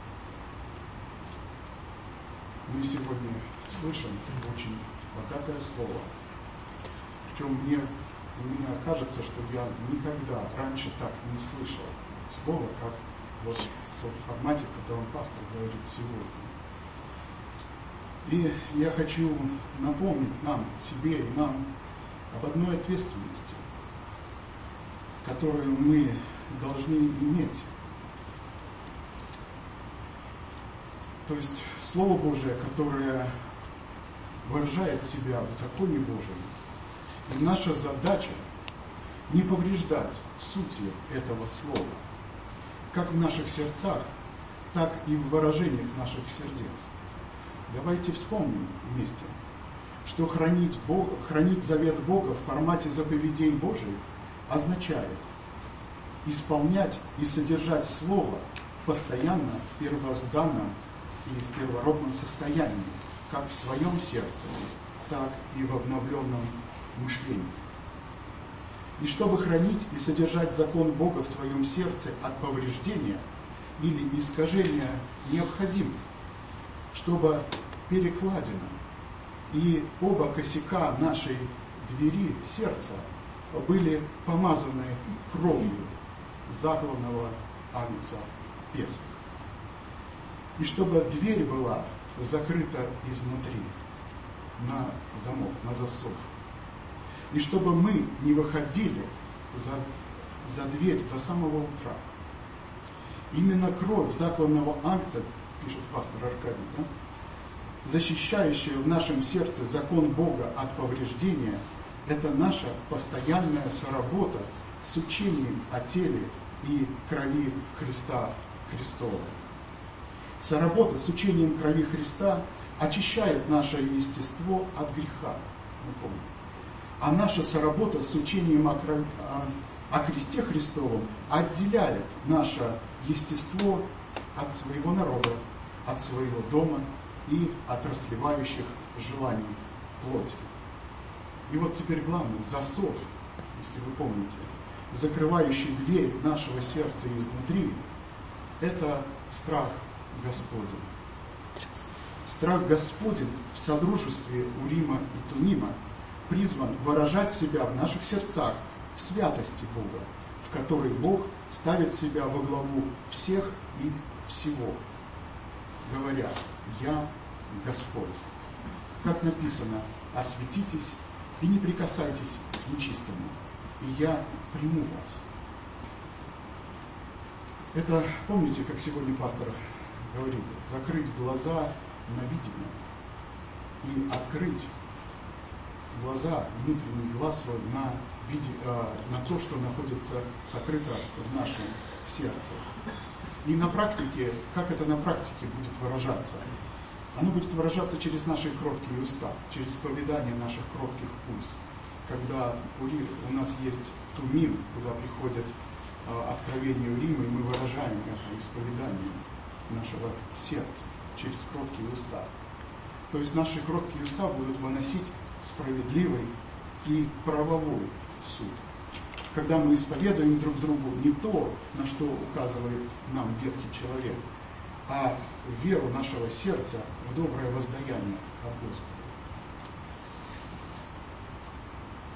Мы сегодня слышим очень богатое слово, причем мне, мне кажется, что я никогда раньше так не слышал слова, как вот в том формате, в котором пастор говорит сегодня. И я хочу напомнить нам, себе и нам, об одной ответственности, которую мы должны иметь. То есть Слово Божие, которое выражает себя в законе Божьем. И наша задача не повреждать сути этого Слова, как в наших сердцах, так и в выражениях наших сердец. Давайте вспомним вместе, что хранить, Бог, хранить завет Бога в формате заповедей Божьих означает исполнять и содержать Слово постоянно в первозданном и в первородном состоянии, как в своем сердце, так и в обновленном мышлении. И чтобы хранить и содержать закон Бога в своем сердце от повреждения или искажения, необходимо, чтобы перекладина и оба косяка нашей двери сердца были помазаны кровью закланного агнца Песах. И чтобы дверь была закрыта изнутри на замок, на засов. И чтобы мы не выходили за, за дверь до самого утра. Именно кровь закланного агнца, пишет пастор Аркадий, да, защищающая в нашем сердце закон Бога от повреждения, это наша постоянная соработа с учением о теле и крови Христа Христова. Соработа с учением крови Христа очищает наше естество от греха. Мы помним. А наша соработа с учением о, крови, о, о кресте Христовом отделяет наше естество от своего народа, от своего дома и от расслевающих желаний плоти. И вот теперь главный засов, если вы помните, закрывающий дверь нашего сердца изнутри, это страх Господень. Страх Господень в содружестве Урима и Тумима призван выражать себя в наших сердцах в святости Бога, в которой Бог ставит себя во главу всех и всего, говоря: «Я Господь». Как написано: «Осветитесь и не прикасайтесь к нечистому, и я приму вас». Это, помните, как сегодня пастор говорил, закрыть глаза на видимое и открыть глаза, внутренний глаз свой на, виде, э, на то, что находится сокрыто в нашем сердце. И на практике, как это на практике будет выражаться? Оно будет выражаться через наши кроткие уста, через поведание наших кротких уст. Когда у нас есть тумим, куда приходит э, откровение Урима, и мы выражаем это исповедание нашего сердца через кроткие уста. То есть наши кроткие уста будут выносить справедливый и правовой суд. Когда мы исповедуем друг другу не то, на что указывает нам ветхий человек, а веру нашего сердца в доброе воздаяние от Господа.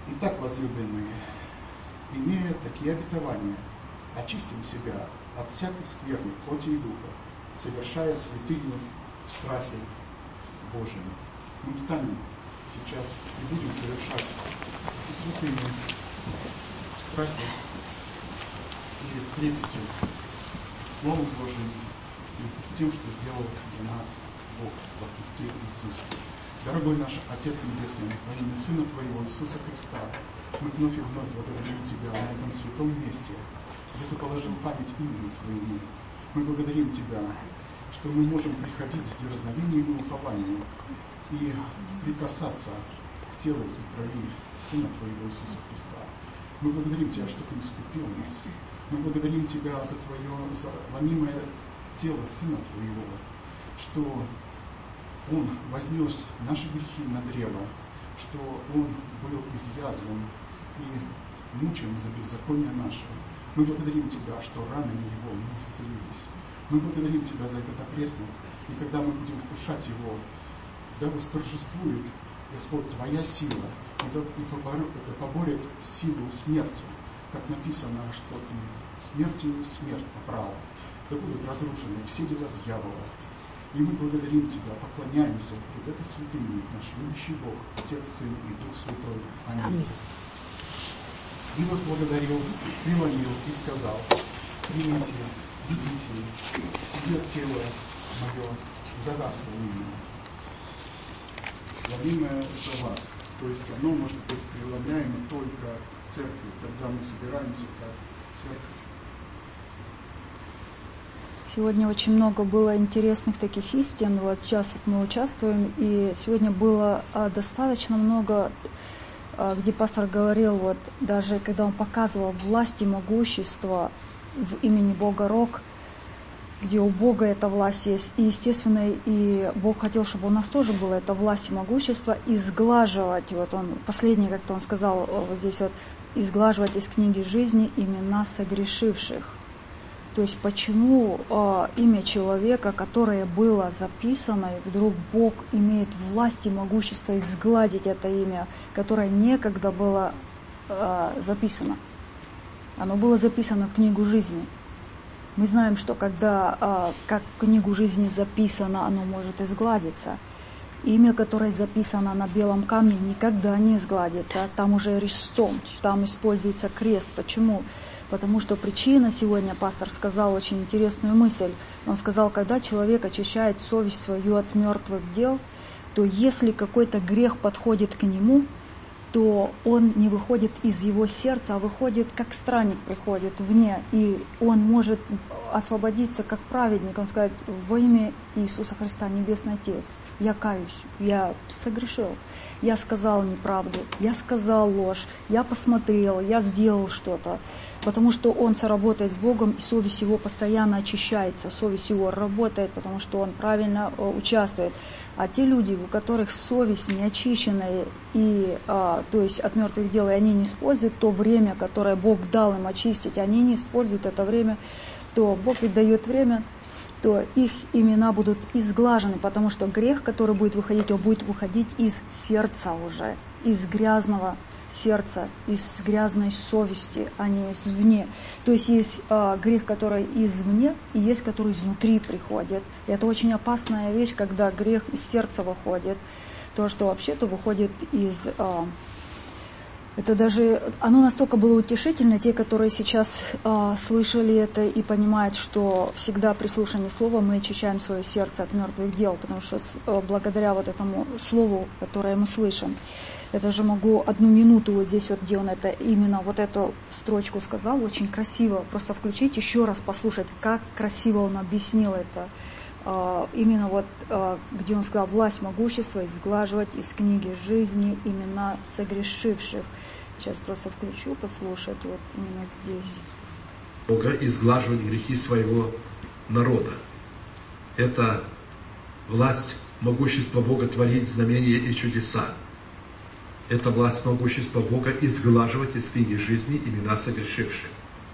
Итак, возлюбленные, имея такие обетования, очистим себя от всякой скверны плоти и духа, совершая святыню в страхе Божьем. Мы встанем сейчас и будем совершать святыню в страхе и в трепете Словом Божьим и тем, что сделал для нас Бог во Христе Иисусе. Дорогой наш Отец Небесный, во имя Сына Твоего Иисуса Христа, мы вновь и вновь благодарим Тебя на этом святом месте, где Ты положил память имени Твоему. Мы благодарим Тебя, что мы можем приходить с дерзновением и упованием и прикасаться к телу и крови Сына Твоего Иисуса Христа. Мы благодарим Тебя, что Ты искупил нас. Мы благодарим Тебя за Твое за ломимое тело Сына Твоего, что Он вознес наши грехи на древо, что Он был изъязвлен и мучен за беззаконие наше. Мы благодарим Тебя, что ранами Его мы исцелились. Мы благодарим Тебя за этот опреснок, и когда мы будем вкушать Его, да восторжествует, Господь, Твоя сила, и поборет, поборет силу смерти, как написано, что Ты смертью смерть попрал, да будут разрушены все дела дьявола. И мы благодарим Тебя, поклоняемся пред этой святыне, наш любящий Бог, Отец, Сын и Дух Святой. Аминь. И возблагодарил, преломил и сказал: примите, видите, себе тело мое за вас ломимое. Ломимое за вас. То есть оно может быть преломляемо только в церкви, когда мы собираемся как церковь. Сегодня очень много было интересных таких истин. Вот сейчас вот мы участвуем, и сегодня было а, достаточно много, а, где пастор говорил, вот даже когда он показывал власть и могущество в имени Бога Рог, где у Бога эта власть есть. И, естественно, и Бог хотел, чтобы у нас тоже была эта власть и могущество, изглаживать, вот он, последний, как-то он сказал, вот здесь вот, изглаживать из книги жизни имена согрешивших. То есть почему э, имя человека, которое было записано, и вдруг Бог имеет власть и могущество изгладить это имя, которое некогда было э, записано. Оно было записано в книгу жизни. Мы знаем, что когда э, как в книгу жизни записано, оно может изгладиться. Имя, которое записано на белом камне, никогда не изгладится. Там уже рестом, там используется крест. Почему? Потому что причина сегодня, пастор сказал очень интересную мысль. Он сказал, когда человек очищает совесть свою от мертвых дел, то если какой-то грех подходит к нему, то он не выходит из его сердца, а выходит как странник, приходит вне, и он может освободиться как праведник. Он скажет: во имя Иисуса Христа, Небесный Отец, я каюсь, я согрешил, я сказал неправду, я сказал ложь, я посмотрел, я сделал что-то. Потому что он соработает с Богом, и совесть его постоянно очищается, совесть его работает, потому что он правильно участвует. А те люди, у которых совесть не очищенная, и, а, то есть от мертвых дел, и они не используют то время, которое Бог дал им очистить, они не используют это время, то Бог ведь дает время, то их имена будут изглажены, потому что грех, который будет выходить, он будет выходить из сердца уже, из грязного сердца, из грязной совести, а не извне. То есть есть э, грех, который извне, и есть, который изнутри приходит. И это очень опасная вещь, когда грех из сердца выходит. То, что вообще-то выходит из... Э, это даже... Оно настолько было утешительно, те, которые сейчас э, слышали это и понимают, что всегда при слушании слова мы очищаем свое сердце от мертвых дел, потому что э, благодаря вот этому слову, которое мы слышим, я даже могу одну минуту вот здесь вот, где он это именно вот эту строчку сказал, очень красиво, просто включить, еще раз послушать, как красиво он объяснил это. Uh, именно вот, uh, где он сказал: власть, могущество изглаживать из книги жизни имена согрешивших. Сейчас просто включу, послушать, вот именно здесь. Бога изглаживать грехи своего народа. Это власть, могущество Бога творить знамения и чудеса. Это власть, могущество Бога изглаживать из книги жизни имена согрешивших.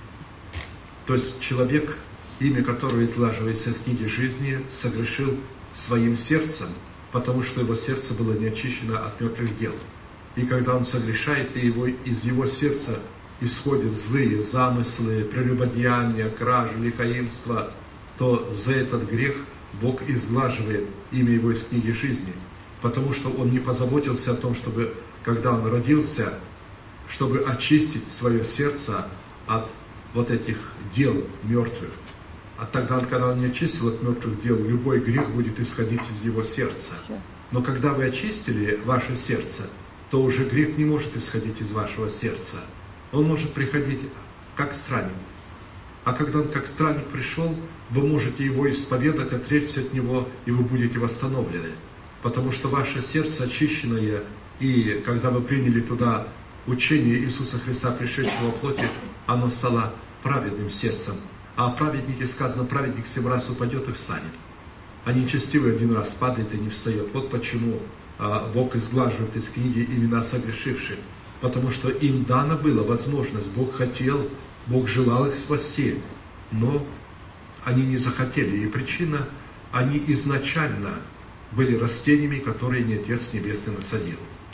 То есть человек, имя которого изглаживается из книги жизни, согрешил своим сердцем, потому что его сердце было не очищено от мертвых дел. И когда он согрешает, и его, из его сердца исходят злые замыслы, прелюбодеяния, кражи, лихаимство, то за этот грех Бог изглаживает имя его из книги жизни. Потому что он не позаботился о том, чтобы, когда он родился, чтобы очистить свое сердце от вот этих дел мертвых. А тогда, когда он не очистил от мертвых дел, любой грех будет исходить из его сердца. Но когда вы очистили ваше сердце, то уже грех не может исходить из вашего сердца. Он может приходить как странник. А когда он как странник пришел, вы можете его исповедать, отречься от него, и вы будете восстановлены. Потому что ваше сердце очищенное, и когда вы приняли туда учение Иисуса Христа, пришедшего во плоти, оно стало праведным сердцем. А о праведнике сказано, праведник семь раз упадет и встанет. А нечестивый один раз падает и не встает. Вот почему а, Бог изглаживает из книги имена согрешивших. Потому что им дана была возможность, Бог хотел, Бог желал их спасти, но они не захотели. И причина, они изначально были растениями, которые не Отец Небесный насадил.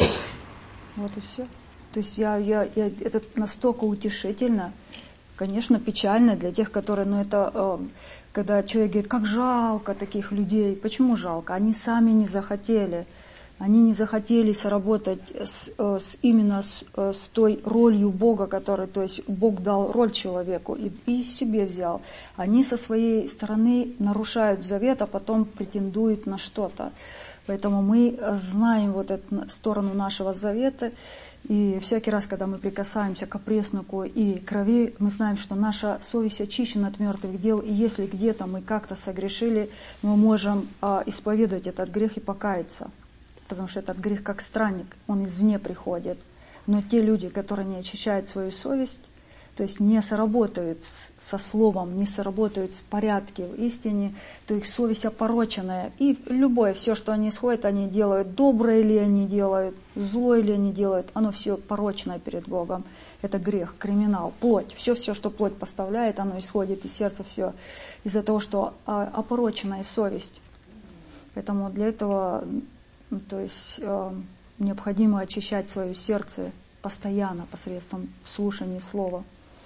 Вот и все. То есть я, я, я, это настолько утешительно, конечно, печально для тех, которые, ну это, э, когда человек говорит, как жалко таких людей. Почему жалко? Они сами не захотели. Они не захотели соработать с, с, именно с, с той ролью Бога, которую, то есть Бог дал роль человеку и, и себе взял. Они со своей стороны нарушают завет, а потом претендуют на что-то. Поэтому мы знаем вот эту сторону нашего завета, и всякий раз, когда мы прикасаемся к опресноку и крови, мы знаем, что наша совесть очищена от мертвых дел, и если где-то мы как-то согрешили, мы можем а, исповедовать этот грех и покаяться. Потому что этот грех как странник, он извне приходит. Но те люди, которые не очищают свою совесть, то есть не соработают с, со словом, не соработают с порядком в истине, то их совесть опороченная. И любое, все, что они исходят, они делают, доброе ли они делают, злое ли они делают, оно все порочное перед Богом. Это грех, криминал, плоть. Все-все, что плоть поставляет, оно исходит из сердца, все из-за того, что а, опороченная совесть. Поэтому для этого... То есть э, необходимо очищать свое сердце постоянно посредством слушания слова.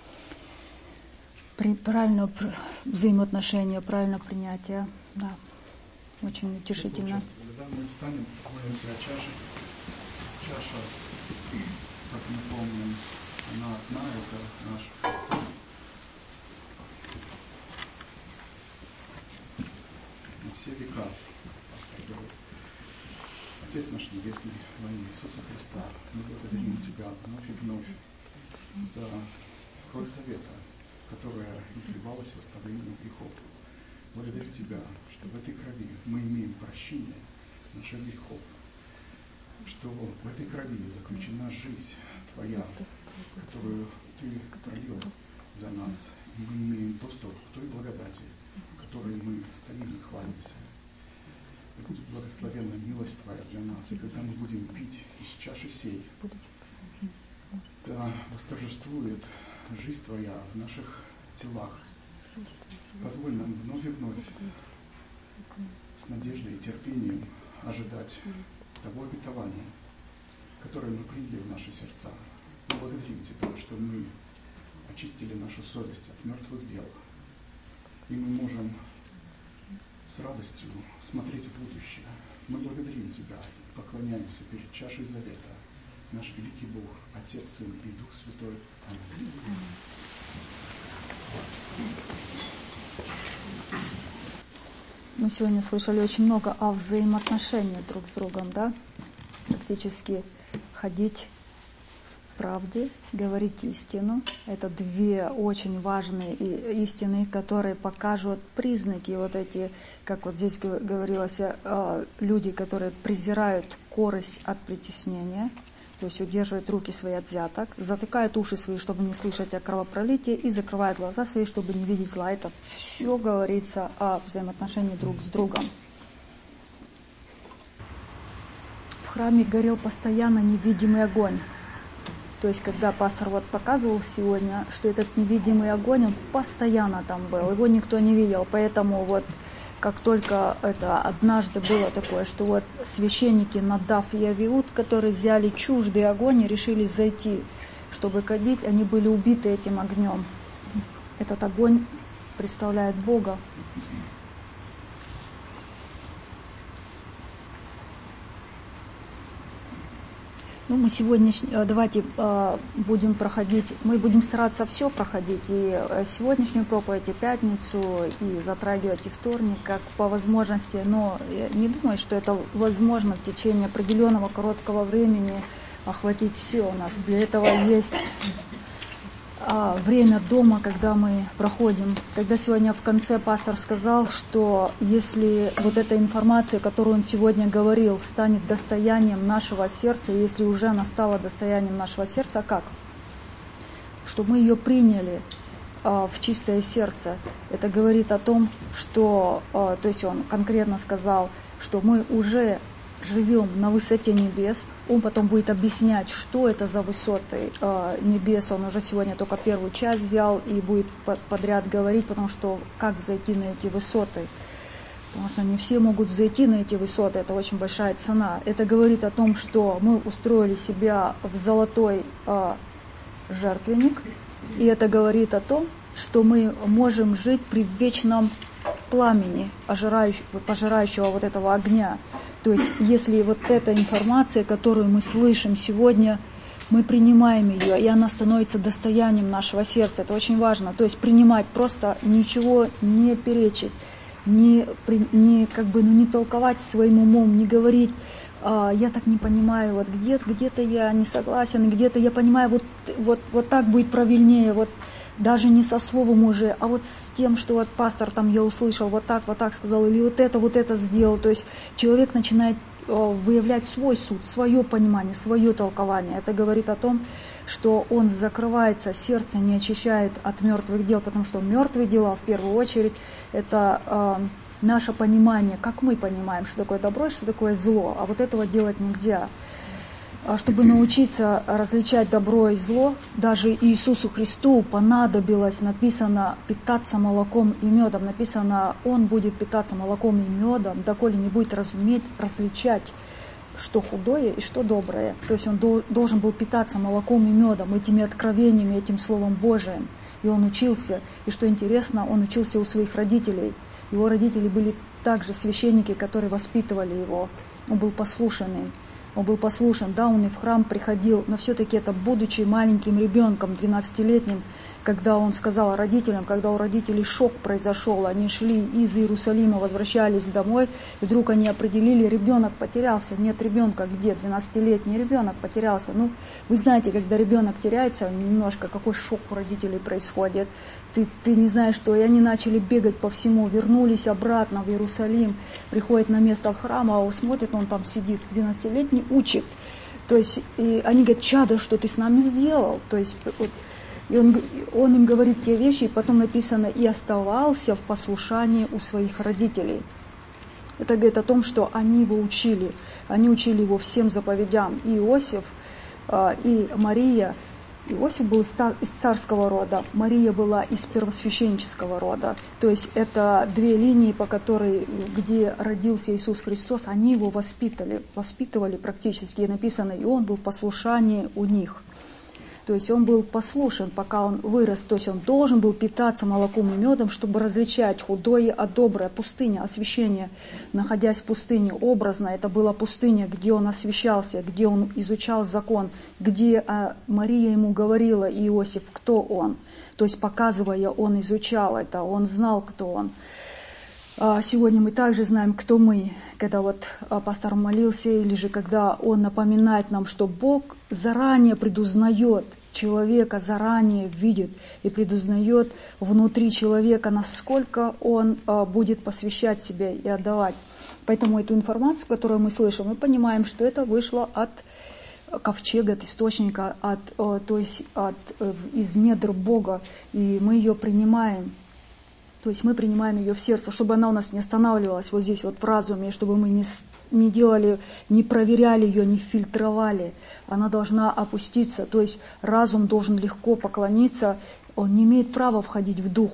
При, правильное пр, взаимоотношение, правильное принятие. Да, очень утешительно. Когда мы встанем, молимся о чаше, чаша, как мы помним, она одна, это наш Христос. На все века. Отец наш Небесный, во имя Иисуса Христа, мы благодарим Тебя вновь и вновь за кровь завета, которая изливалась в оставление грехов. Благодарю Тебя, что в этой крови мы имеем прощение наших грехов, что в этой крови заключена жизнь Твоя, которую Ты пролил за нас, и мы имеем доступ к той благодати, которой мы стоим и хвалимся. И будет благословенна милость Твоя для нас, и когда мы будем пить из чаши сей, да восторжествует жизнь Твоя в наших телах. Позволь нам вновь и вновь с надеждой и терпением ожидать того обетования, которое мы приняли в наши сердца. Мы благодарим Тебя, что мы очистили нашу совесть от мертвых дел, и мы можем с радостью смотреть в будущее. Мы благодарим Тебя и поклоняемся перед чашей завета. Наш великий Бог, Отец, Сын и Дух Святой. Аминь. Мы сегодня слышали очень много о взаимоотношениях друг с другом, да? Практически ходить в правде, говорить истину. Это две очень важные истины, которые покажут признаки вот эти, как вот здесь говорилось, люди, которые презирают корость от притеснения, то есть удерживают руки свои от взяток, затыкают уши свои, чтобы не слышать о кровопролитии, и закрывают глаза свои, чтобы не видеть зла. Это все говорится о взаимоотношении друг с другом. В храме горел постоянно невидимый огонь. То есть, когда пастор вот показывал сегодня, что этот невидимый огонь, он постоянно там был, его никто не видел, поэтому вот как только это однажды было такое, что вот священники Надав и Авиуд, которые взяли чуждый огонь и решили зайти, чтобы кадить, они были убиты этим огнем. Этот огонь представляет Бога. Ну, мы сегодня, давайте будем проходить, мы будем стараться все проходить, и сегодняшнюю проповедь, и пятницу, и затрагивать и вторник, как по возможности, но я не думаю, что это возможно в течение определенного короткого времени охватить все у нас. Для этого есть время дома, когда мы проходим. Когда сегодня в конце пастор сказал, что если вот эта информация, которую он сегодня говорил, станет достоянием нашего сердца, если уже она стала достоянием нашего сердца, как? Что мы ее приняли а, в чистое сердце. Это говорит о том, что, а, то есть он конкретно сказал, что мы уже живем на высоте небес. Он потом будет объяснять, что это за высоты э, небес. Он уже сегодня только первую часть взял и будет подряд говорить, потому что как зайти на эти высоты. Потому что не все могут зайти на эти высоты, это очень большая цена. Это говорит о том, что мы устроили себя в золотой э, жертвенник. И это говорит о том, что мы можем жить при вечном пламени, пожирающего вот этого огня. То есть, если вот эта информация, которую мы слышим сегодня, мы принимаем ее, и она становится достоянием нашего сердца. Это очень важно. То есть, принимать, просто ничего не перечить, не, не, как бы, ну, не толковать своим умом, не говорить, а, я так не понимаю, вот где-то, где-то я не согласен, где-то я понимаю, вот, вот, вот так будет правильнее, вот даже не со словом уже, а вот с тем, что вот пастор там я услышал, вот так, вот так сказал, или вот это, вот это сделал. То есть человек начинает о, выявлять свой суд, свое понимание, свое толкование. Это говорит о том, что он закрывается, сердце не очищает от мертвых дел, потому что мертвые дела, в первую очередь, это э, наше понимание, как мы понимаем, что такое добро и что такое зло, а вот этого делать нельзя. Чтобы научиться различать добро и зло, даже Иисусу Христу понадобилось, написано, питаться молоком и медом. Написано, Он будет питаться молоком и медом, доколе не будет разуметь, различать, что худое и что доброе. То есть Он должен был питаться молоком и медом, этими откровениями, этим Словом Божиим. И он учился. И что интересно, он учился у своих родителей. Его родители были также священники, которые воспитывали его. Он был послушный. Он был послушен, да, он и в храм приходил, но все-таки это, будучи маленьким ребенком, двенадцатилетним, когда он сказал родителям, когда у родителей шок произошел, они шли из Иерусалима, возвращались домой, и вдруг они определили, ребенок потерялся, нет ребенка, где? двенадцатилетний ребенок потерялся. Ну, вы знаете, когда ребенок теряется, немножко какой шок у родителей происходит. Ты, ты не знаешь, что, и они начали бегать по всему, вернулись обратно в Иерусалим, приходят на место храма, а он смотрит, он там сидит, двенадцатилетний, учит. То есть, и они говорят, чадо, что ты с нами сделал? То есть, вот, и он, он им говорит те вещи, и потом написано, и оставался в послушании у своих родителей. Это говорит о том, что они его учили, они учили его всем заповедям. И Иосиф, и Мария. Иосиф был из царского рода, Мария была из первосвященнического рода. То есть это две линии, по которой, где родился Иисус Христос, они его воспитали, воспитывали практически. И написано, и он был в послушании у них. То есть он был послушен, пока он вырос. То есть он должен был питаться молоком и медом, чтобы различать худое от доброе. Пустыня, освящение, находясь в пустыне, образно, это была пустыня, где он освящался, где он изучал закон, где а, Мария ему говорила, Иосиф, кто он. То есть показывая, он изучал это, он знал, кто он. А сегодня мы также знаем, кто мы, когда вот пастор молился, или же когда он напоминает нам, что Бог заранее предузнает человека, заранее видит и предузнает внутри человека, насколько он будет посвящать себя и отдавать. Поэтому эту информацию, которую мы слышим, мы понимаем, что это вышло от ковчега, от источника, от, то есть от, из недр Бога, и мы ее принимаем. То есть мы принимаем ее в сердце, чтобы она у нас не останавливалась вот здесь вот в разуме, чтобы мы не, не делали, не проверяли ее, не фильтровали. Она должна опуститься, то есть разум должен легко поклониться, он не имеет права входить в дух.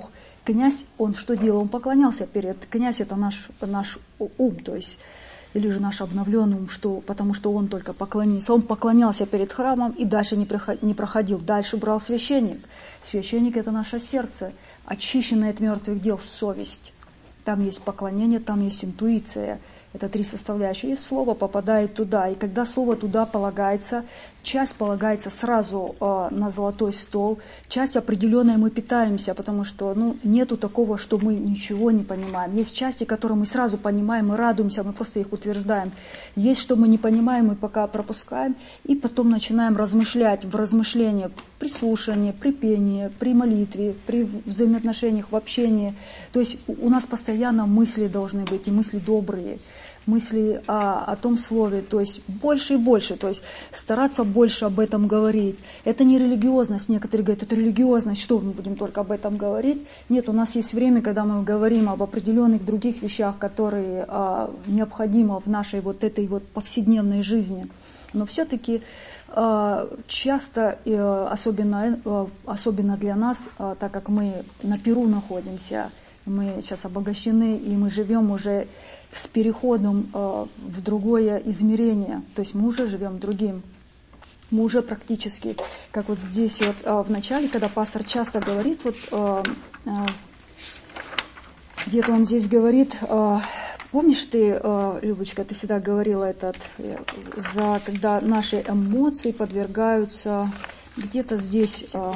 князь, он что делал? Он поклонялся перед... Князь это наш, наш ум, то есть, или же наш обновленный ум, что, потому что он только поклонился. Он поклонялся перед храмом и дальше не проходил. Дальше брал священник. Священник это наше сердце, очищенное от мертвых дел, совесть. Там есть поклонение, там есть интуиция. Это три составляющие. И слово попадает туда. И когда слово туда полагается, часть полагается сразу э, на золотой стол, часть определенная мы питаемся, потому что ну, нету такого, что мы ничего не понимаем. Есть части, которые мы сразу понимаем и радуемся, мы просто их утверждаем. Есть, что мы не понимаем, мы пока пропускаем, и потом начинаем размышлять в размышлении, при слушании, при пении, при молитве, при взаимоотношениях, в общении. То есть у нас постоянно мысли должны быть, и мысли добрые. Мысли о, о том слове, то есть больше и больше, то есть стараться больше об этом говорить. Это не религиозность, некоторые говорят, это религиозность, что мы будем только об этом говорить. Нет, у нас есть время, когда мы говорим об определенных других вещах, которые а, необходимы в нашей вот этой вот повседневной жизни. Но все-таки а, часто, а, особенно, а, особенно для нас, а, так как мы на Перу находимся, мы сейчас обогащены, и мы живем уже с переходом э, в другое измерение. То есть мы уже живем другим. Мы уже практически, как вот здесь вот э, в начале, когда пастор часто говорит, вот э, э, где-то он здесь говорит, э, помнишь ты, э, Любочка, ты всегда говорила этот, э, за, когда наши эмоции подвергаются, где-то здесь... Э,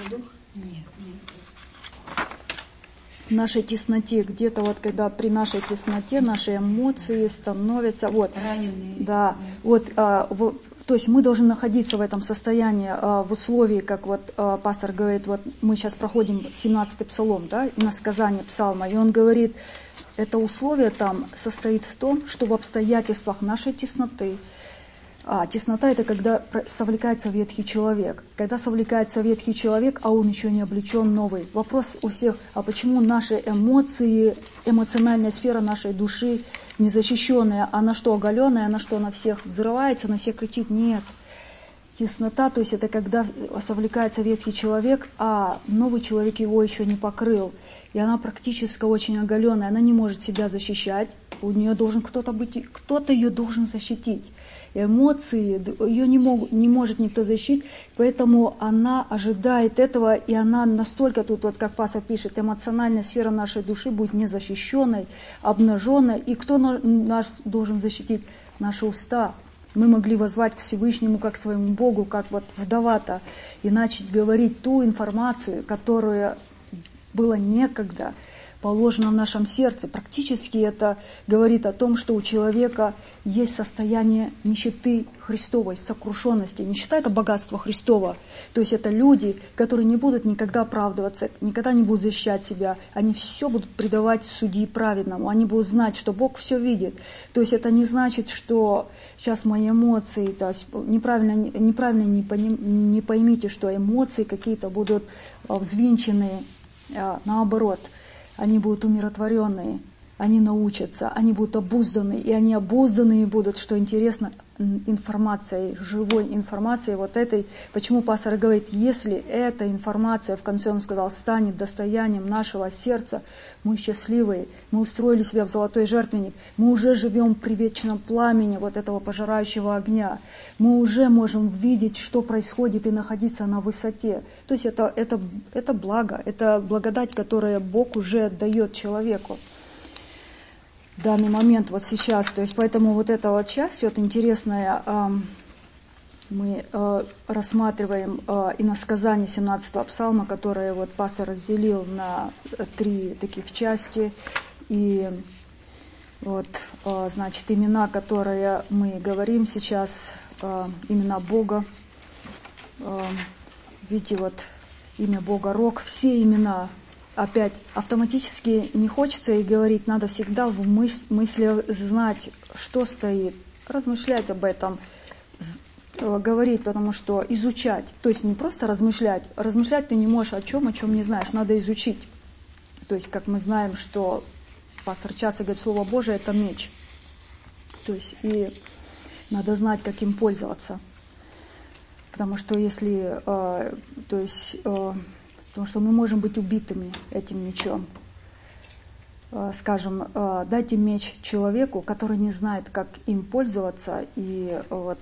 нашей тесноте, где-то вот когда при нашей тесноте наши эмоции становятся вот раненые. Да, вот, а, в, то есть мы должны находиться в этом состоянии, а, в условии, как вот а, пастор говорит, вот мы сейчас проходим семнадцатый псалом, да, иносказание псалма, и он говорит, это условие там состоит в том, что в обстоятельствах нашей тесноты, а теснота это когда совлекается ветхий человек. Когда совлекается ветхий человек, а он еще не облечен новый. Вопрос у всех, а почему наши эмоции, эмоциональная сфера нашей души незащищенная, она что, оголенная, она что, на всех взрывается, на всех кричит? Нет. Теснота, то есть это когда совлекается ветхий человек, а новый человек его еще не покрыл. И она практически очень оголенная, она не может себя защищать. У нее должен кто-то быть, кто-то ее должен защитить. Эмоции, ее не, мог, не может никто защитить, поэтому она ожидает этого, и она настолько, тут вот как пастор пишет, эмоциональная сфера нашей души будет незащищенной, обнаженной, и кто нас должен защитить? Наши уста. Мы могли воззвать к Всевышнему как к своему Богу, как вот вдова-то, и начать говорить ту информацию, которая была некогда положено в нашем сердце. Практически это говорит о том, что у человека есть состояние нищеты Христовой, сокрушенности. Нищета – это богатство Христово. То есть это люди, которые не будут никогда оправдываться, никогда не будут защищать себя. Они все будут предавать судьи праведному. Они будут знать, что Бог все видит. То есть это не значит, что сейчас мои эмоции, то есть неправильно, неправильно не, поним, не поймите, что эмоции какие-то будут взвинчены, наоборот. Они будут умиротворенные, они научатся, они будут обузданы, и они обузданные будут, что интересно, информацией, живой информацией вот этой. Почему пастор говорит, если эта информация, в конце он сказал, станет достоянием нашего сердца, мы счастливые, мы устроили себя в золотой жертвенник, мы уже живем при вечном пламени вот этого пожирающего огня, мы уже можем видеть, что происходит, и находиться на высоте. То есть это, это, это благо, это благодать, которую Бог уже дает человеку в данный момент, вот сейчас. То есть поэтому вот эта вот часть, вот интересная, э, мы э, рассматриваем э, иносказание семнадцатого псалма, которое вот пастор разделил на три таких части. И вот, э, значит, имена, которые мы говорим сейчас, э, имена Бога. Э, видите, вот имя Бога Рок, все имена. Опять автоматически не хочется и говорить, надо всегда в мысли знать, что стоит, размышлять об этом, говорить, потому что изучать, то есть не просто размышлять, размышлять ты не можешь о чем, о чем не знаешь, надо изучить. То есть, как мы знаем, что пастор часто говорит, Слово Божие – это меч. То есть, и надо знать, как им пользоваться. Потому что если, э, то есть, э, Потому что мы можем быть убитыми этим мечом. Скажем, дайте меч человеку, который не знает, как им пользоваться, и вот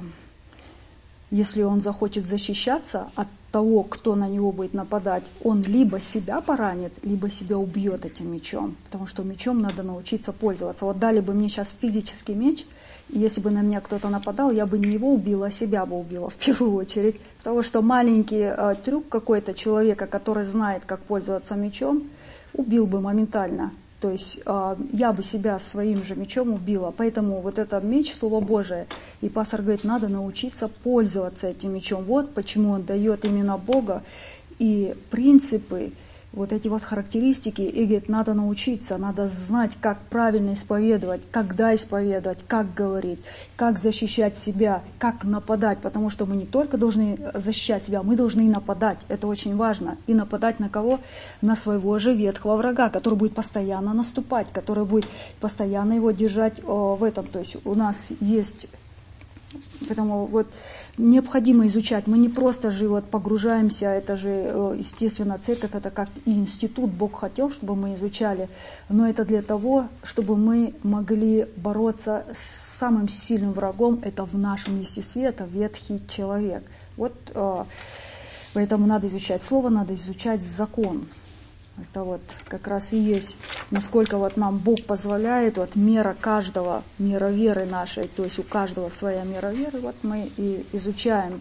если он захочет защищаться от того, кто на него будет нападать, он либо себя поранит, либо себя убьет этим мечом, потому что мечом надо научиться пользоваться. Вот дали бы мне сейчас физический меч, и если бы на меня кто-то нападал, я бы не его убила, а себя бы убила в первую очередь, потому что маленький э, трюк какой-то человека, который знает, как пользоваться мечом, убил бы моментально. То есть э, я бы себя своим же мечом убила. Поэтому вот этот меч, Слово Божие, и пастор говорит, надо научиться пользоваться этим мечом. Вот почему он дает именно Бога и принципы, вот эти вот характеристики, и говорит, надо научиться, надо знать, как правильно исповедовать, когда исповедовать, как говорить, как защищать себя, как нападать, потому что мы не только должны защищать себя, мы должны и нападать, это очень важно. И нападать на кого? На своего же ветхого врага, который будет постоянно наступать, который будет постоянно его держать о, в этом. То есть у нас есть... Поэтому вот необходимо изучать. Мы не просто же вот погружаемся, это же, естественно, церковь, это как и институт. Бог хотел, чтобы мы изучали, но это для того, чтобы мы могли бороться с самым сильным врагом, это в нашем естестве, это ветхий человек. Вот поэтому надо изучать слово, надо изучать закон. Это вот как раз и есть, насколько вот нам Бог позволяет, вот мера каждого, мера веры нашей, то есть у каждого своя мера веры, вот мы и изучаем.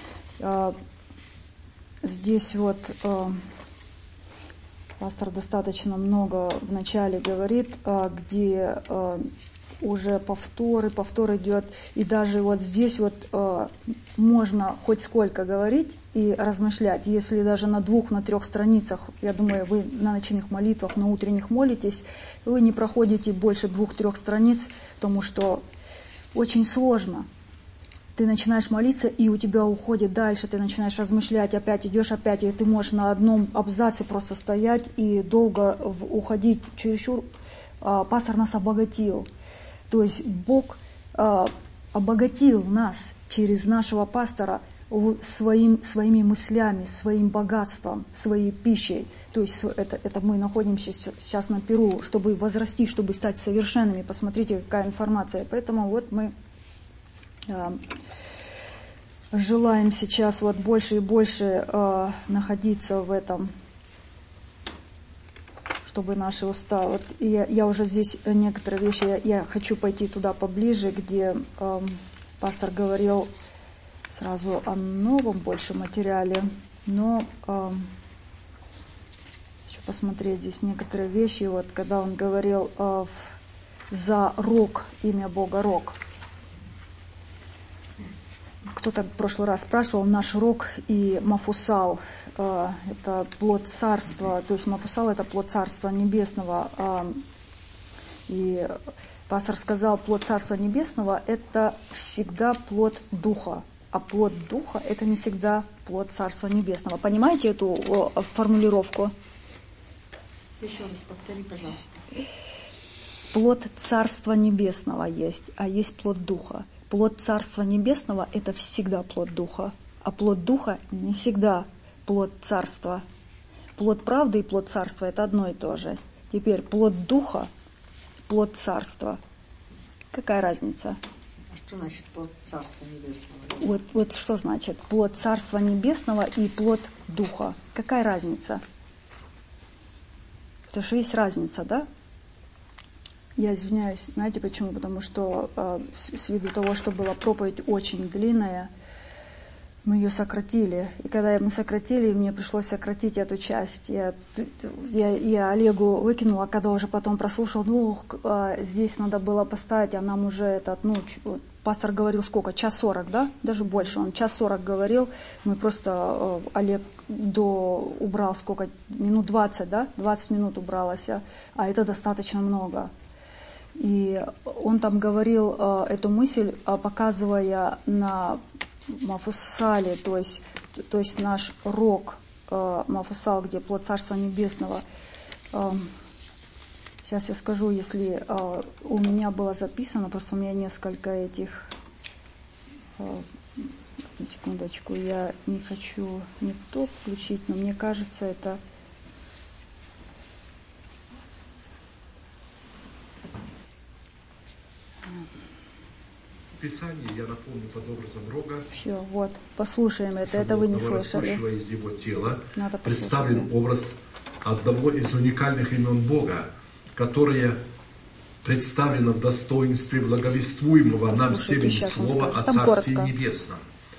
Здесь вот пастор достаточно много вначале говорит, где уже повторы, повтор идет, и даже вот здесь вот э, можно хоть сколько говорить и размышлять, если даже на двух, на трех страницах, я думаю, вы на ночных молитвах, на утренних молитесь, вы не проходите больше двух-трех страниц, потому что очень сложно. Ты начинаешь молиться, и у тебя уходит дальше, ты начинаешь размышлять, опять идешь, опять, и ты можешь на одном абзаце просто стоять и долго уходить чересчур. Э, пастор нас обогатил. То есть Бог э, обогатил нас через нашего пастора своим, своими мыслями, своим богатством, своей пищей. То есть это, это мы находимся сейчас на Перу, чтобы возрасти, чтобы стать совершенными. Посмотрите, какая информация. Поэтому вот мы э, желаем сейчас вот больше и больше э, находиться в этом, чтобы наши уста... Вот я, я уже здесь некоторые вещи, я, я хочу пойти туда поближе, где э, пастор говорил сразу о новом больше материале, но э, хочу посмотреть здесь некоторые вещи, вот когда он говорил э, за Рог, имя Бога Рог. Кто-то в прошлый раз спрашивал, наш Рог и Мафусал, э, это плод царства, то есть Мафусал это плод царства небесного. Э, и пастор сказал, плод царства небесного это всегда плод духа, а плод духа это не всегда плод царства небесного. Понимаете эту э, формулировку? Еще раз повтори, пожалуйста. Плод царства небесного есть, а есть плод духа. Плод Царства Небесного – это всегда плод Духа, а плод Духа не всегда плод Царства. Плод правды и плод Царства – это одно и то же. Теперь плод Духа, плод Царства. Какая разница? А что значит плод Царства Небесного? Вот, вот что значит плод Царства Небесного и плод Духа. Какая разница? Потому что есть разница, да? Я извиняюсь, знаете почему? Потому что э, с, с виду того, что была проповедь очень длинная, мы ее сократили. И когда мы сократили, мне пришлось сократить эту часть. Я, я, я Олегу выкинула, когда уже потом прослушал, ну, э, здесь надо было поставить, а нам уже этот, ну, пастор говорил сколько? Час сорок, да? Даже больше. Он час сорок говорил. Мы просто, э, Олег до убрал сколько? Минут двадцать, да? двадцать минут убралось. А, а это достаточно много. И он там говорил э, эту мысль, э, показывая на Мафусале, то есть, то есть наш Рог, э, Мафусал, где плод Царства Небесного. Э, сейчас я скажу, если э, у меня было записано, просто у меня несколько этих э, на секундочку, я не хочу не то включить, но мне кажется, это... Писание, я напомню, под образом рога. Все, вот, послушаем это, это вы не слышали. Из его тела Надо представлен образ одного из уникальных имен Бога, которое представлено в достоинстве благовествуемого нам всеми слова о Царстве Небесном,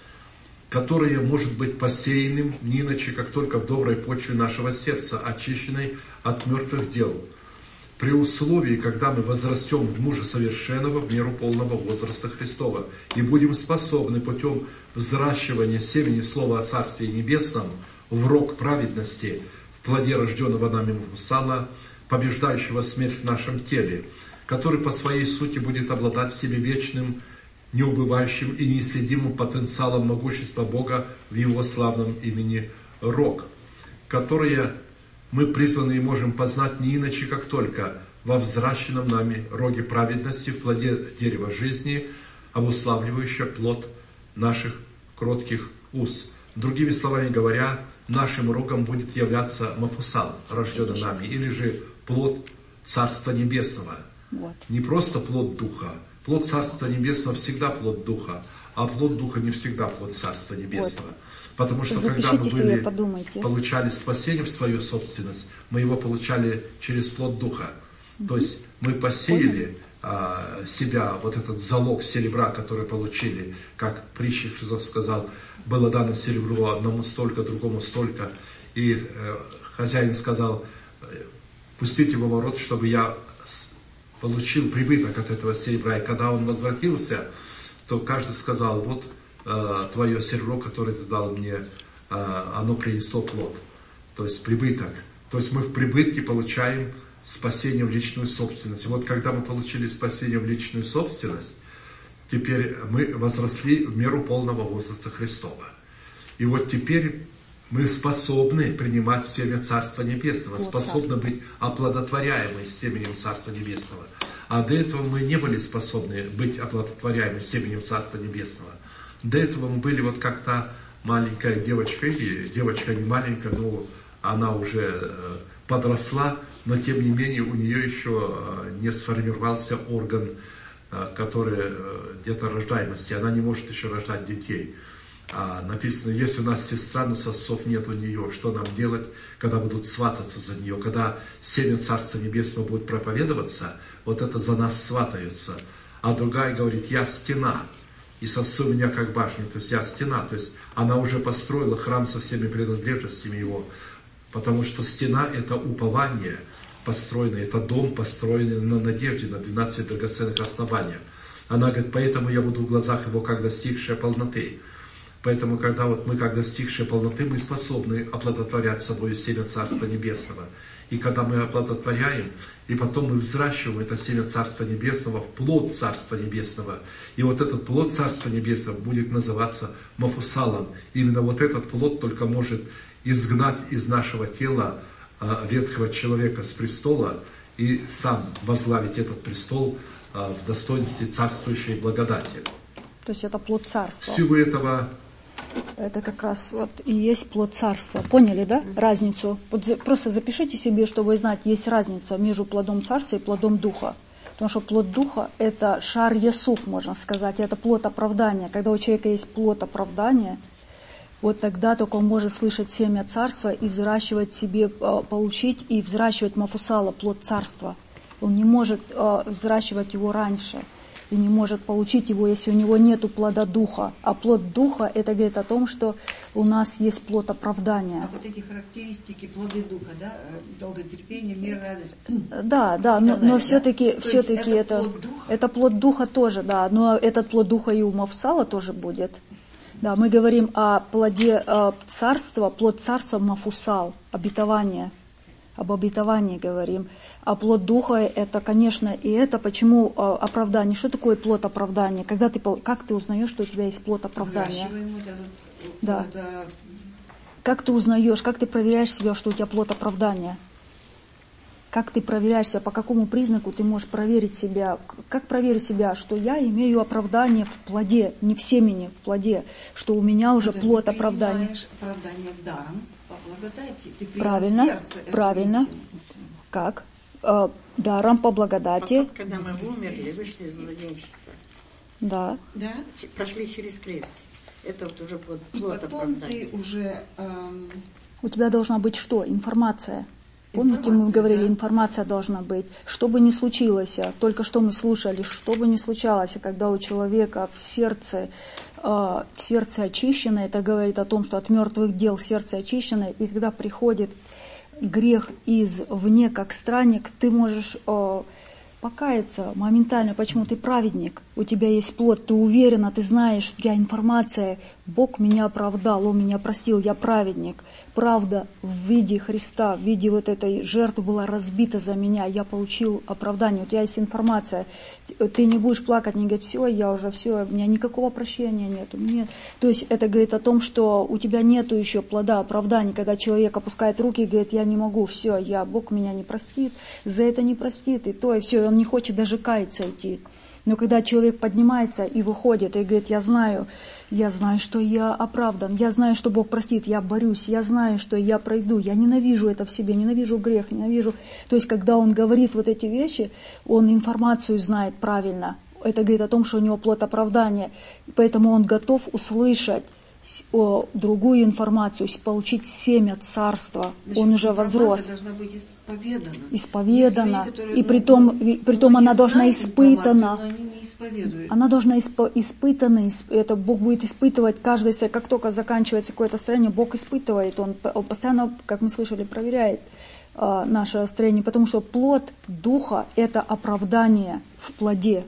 которое может быть посеянным не иначе, как только в доброй почве нашего сердца, очищенной от мертвых дел, при условии, когда мы возрастем в мужа совершенного в меру полного возраста Христова и будем способны путем взращивания семени Слова о Царстве Небесном в рог праведности, в плоде рожденного нами Мафусала, побеждающего смерть в нашем теле, который по своей сути будет обладать в себе вечным, неубывающим и неисследимым потенциалом могущества Бога в Его славном имени Рог, которое мы призваны и можем познать не иначе, как только во взращенном нами роге праведности, в плоде дерева жизни, обуславливающее плод наших кротких уст. Другими словами говоря, нашим рогом будет являться Мафусал, рожденный нами, или же плод Царства Небесного. Вот. Не просто плод Духа. Плод Царства Небесного всегда плод Духа, а плод Духа не всегда плод Царства Небесного. Вот. Потому что Запишите когда мы были, себе, получали спасение в свою собственность, мы его получали через плод Духа. Mm-hmm. То есть мы посеяли а, себя, вот этот залог серебра, который получили, как притча Христос сказал, было дано серебро одному столько, другому столько. И э, хозяин сказал, пустите его в ворот, чтобы я получил прибыток от этого серебра. И когда он возвратился, то каждый сказал, вот твое серебро, которое ты дал мне, оно принесло плод. То есть прибыток. То есть мы в прибытке получаем спасение в личную собственность. И вот когда мы получили спасение в личную собственность, теперь мы возросли в меру полного возраста Христова. И вот теперь мы способны принимать семя Царства Небесного, вот способны царство. Быть оплодотворяемы семенем Царства Небесного. А до этого мы не были способны быть оплодотворяемы семенем Царства Небесного. До этого мы были вот как та маленькая девочка, или девочка не маленькая, но она уже подросла, но тем не менее у нее еще не сформировался орган, который где-то рождаемости. Она не может еще рождать детей. А написано, если у нас сестра, но сосцов нет у нее, что нам делать, когда будут свататься за нее, когда семя Царства Небесного будет проповедоваться, вот это за нас сватаются. А другая говорит, я стена. И сосцы у меня как башня, то есть я стена, то есть она уже построила храм со всеми принадлежностями его, потому что стена это упование построенное, это дом построенный на надежде, на двенадцати драгоценных основаниях. Она говорит, поэтому я буду в глазах его как достигшая полноты. Поэтому, когда вот мы как достигшие полноты, мы способны оплодотворять собой семя Царства Небесного. И когда мы оплодотворяем, и потом мы взращиваем это семя Царства Небесного в плод Царства Небесного. И вот этот плод Царства Небесного будет называться Мафусалом. Именно вот этот плод только может изгнать из нашего тела а, ветхого человека с престола и сам возглавить этот престол а, в достоинстве царствующей благодати. То есть это плод царства. В силу этого... Это как раз вот и есть плод царства. Поняли, да, разницу? Вот за, просто запишите себе, чтобы знать, есть разница между плодом царства и плодом духа. Потому что плод духа – это шар Ясуф, можно сказать, это плод оправдания. Когда у человека есть плод оправдания, вот тогда только он может слышать семя царства и взращивать себе, получить и взращивать Мафусала, плод царства. Он не может взращивать его раньше. И не может получить его, если у него нету плода духа. А плод духа, это говорит о том, что у нас есть плод оправдания. А вот эти характеристики плоды духа, да, долготерпение, мир, радость. Да, да, но, но все-таки, все-таки это, это, плод это плод духа тоже, да, но этот плод духа и у Мафусала тоже будет. Да, мы говорим о плоде э, царства, плод царства Мафусал, обетование. Об обетовании говорим. А плод духа это, конечно, и это почему э, оправдание. Что такое плод оправдания? Когда ты, как ты узнаешь, что у тебя есть плод оправдания? Это, да. это... Как ты узнаешь, как ты проверяешь себя, что у тебя плод оправдания? Как ты проверяешься, по какому признаку ты можешь проверить себя? Как проверить себя, что я имею оправдание в плоде, не в семени, в плоде, что у меня уже Когда плод ты оправдания? принимаешь оправдание даром по благодати, ты принял Правильно, в сердце эту правильно. истину. Как? Э, даром по благодати. Потом, когда мы умерли, вышли из младенчества, Да. Да? ч- прошли через крест. Это вот уже плод, И плод потом оправдания. ты уже эм, У тебя должна быть что? Информация. Помните, мы Информация, говорили, да. информация должна быть. Что бы ни случилось, только что мы слушали, что бы ни случалось, когда у человека в сердце, э, сердце очищено, это говорит о том, что от мертвых дел сердце очищено, и когда приходит грех извне, как странник, ты можешь э, покаяться моментально. Почему? Ты праведник, у тебя есть плод, ты уверена, ты знаешь, у тебя информация, Бог меня оправдал, Он меня простил, я праведник. Правда в виде Христа, в виде вот этой жертвы была разбита за меня, я получил оправдание, у тебя есть информация, ты не будешь плакать, не говорить, все, я уже все, у меня никакого прощения нету. Нет. То есть это говорит о том, что у тебя нету еще плода оправдания, когда человек опускает руки и говорит, я не могу, все, я, Бог меня не простит, за это не простит, и то, и все, и он не хочет даже каяться идти. Но когда человек поднимается и выходит, и говорит, я знаю, я знаю, что я оправдан, я знаю, что Бог простит, я борюсь, я знаю, что я пройду, я ненавижу это в себе, ненавижу грех, ненавижу. То есть, когда он говорит вот эти вещи, он информацию знает правильно. Это говорит о том, что у него плод оправдания, поэтому он готов услышать о, другую информацию, получить семя царства. Значит, он уже информация возрос. должна быть исповедана. Исповедана. Есть люди, которые, И ну, притом, ну, и притом она должна знают испытана. информацию, но они не исповедуют. Она должна исп- испытана, исп- это Бог будет испытывать каждое, как только заканчивается какое-то состояние, Бог испытывает, Он, он постоянно, как мы слышали, проверяет э, наше настроение, потому что плод Духа – это оправдание в плоде,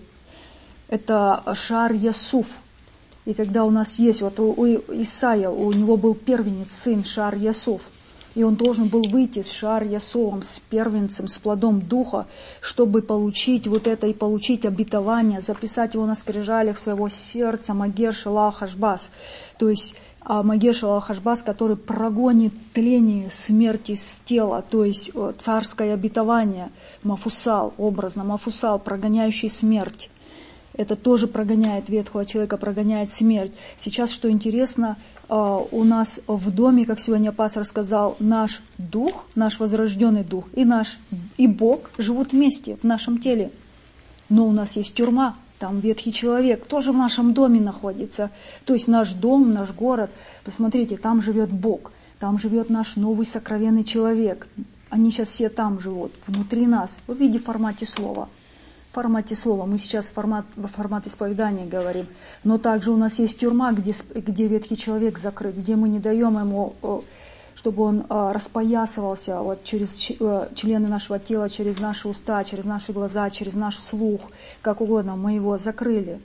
это шар Ясуф. И когда у нас есть, вот у, у Исаия, у него был первенец, сын шар Ясуф, и он должен был выйти с шар Ясовом, с первенцем, с плодом Духа, чтобы получить вот это и получить обетование, записать его на скрижалях своего сердца, Магер Шелах Хашбас. То есть Магер Шелах Хашбас, который прогонит тление смерти с тела, то есть царское обетование, Мафусал, образно, Мафусал, прогоняющий смерть. Это тоже прогоняет ветхого человека, прогоняет смерть. Сейчас, что интересно, у нас в доме, как сегодня пастор сказал, наш дух, наш возрожденный дух и наш и Бог живут вместе в нашем теле. Но у нас есть тюрьма, там ветхий человек, тоже в нашем доме находится. То есть наш дом, наш город, посмотрите, там живет Бог, там живет наш новый сокровенный человек. Они сейчас все там живут, внутри нас, в виде формате слова. В формате слова. Мы сейчас формат, формат исповедания говорим. Но также у нас есть тюрьма, где, где ветхий человек закрыт, где мы не даем ему, чтобы он распоясывался вот, через члены нашего тела, через наши уста, через наши глаза, через наш слух, как угодно. Мы его закрыли.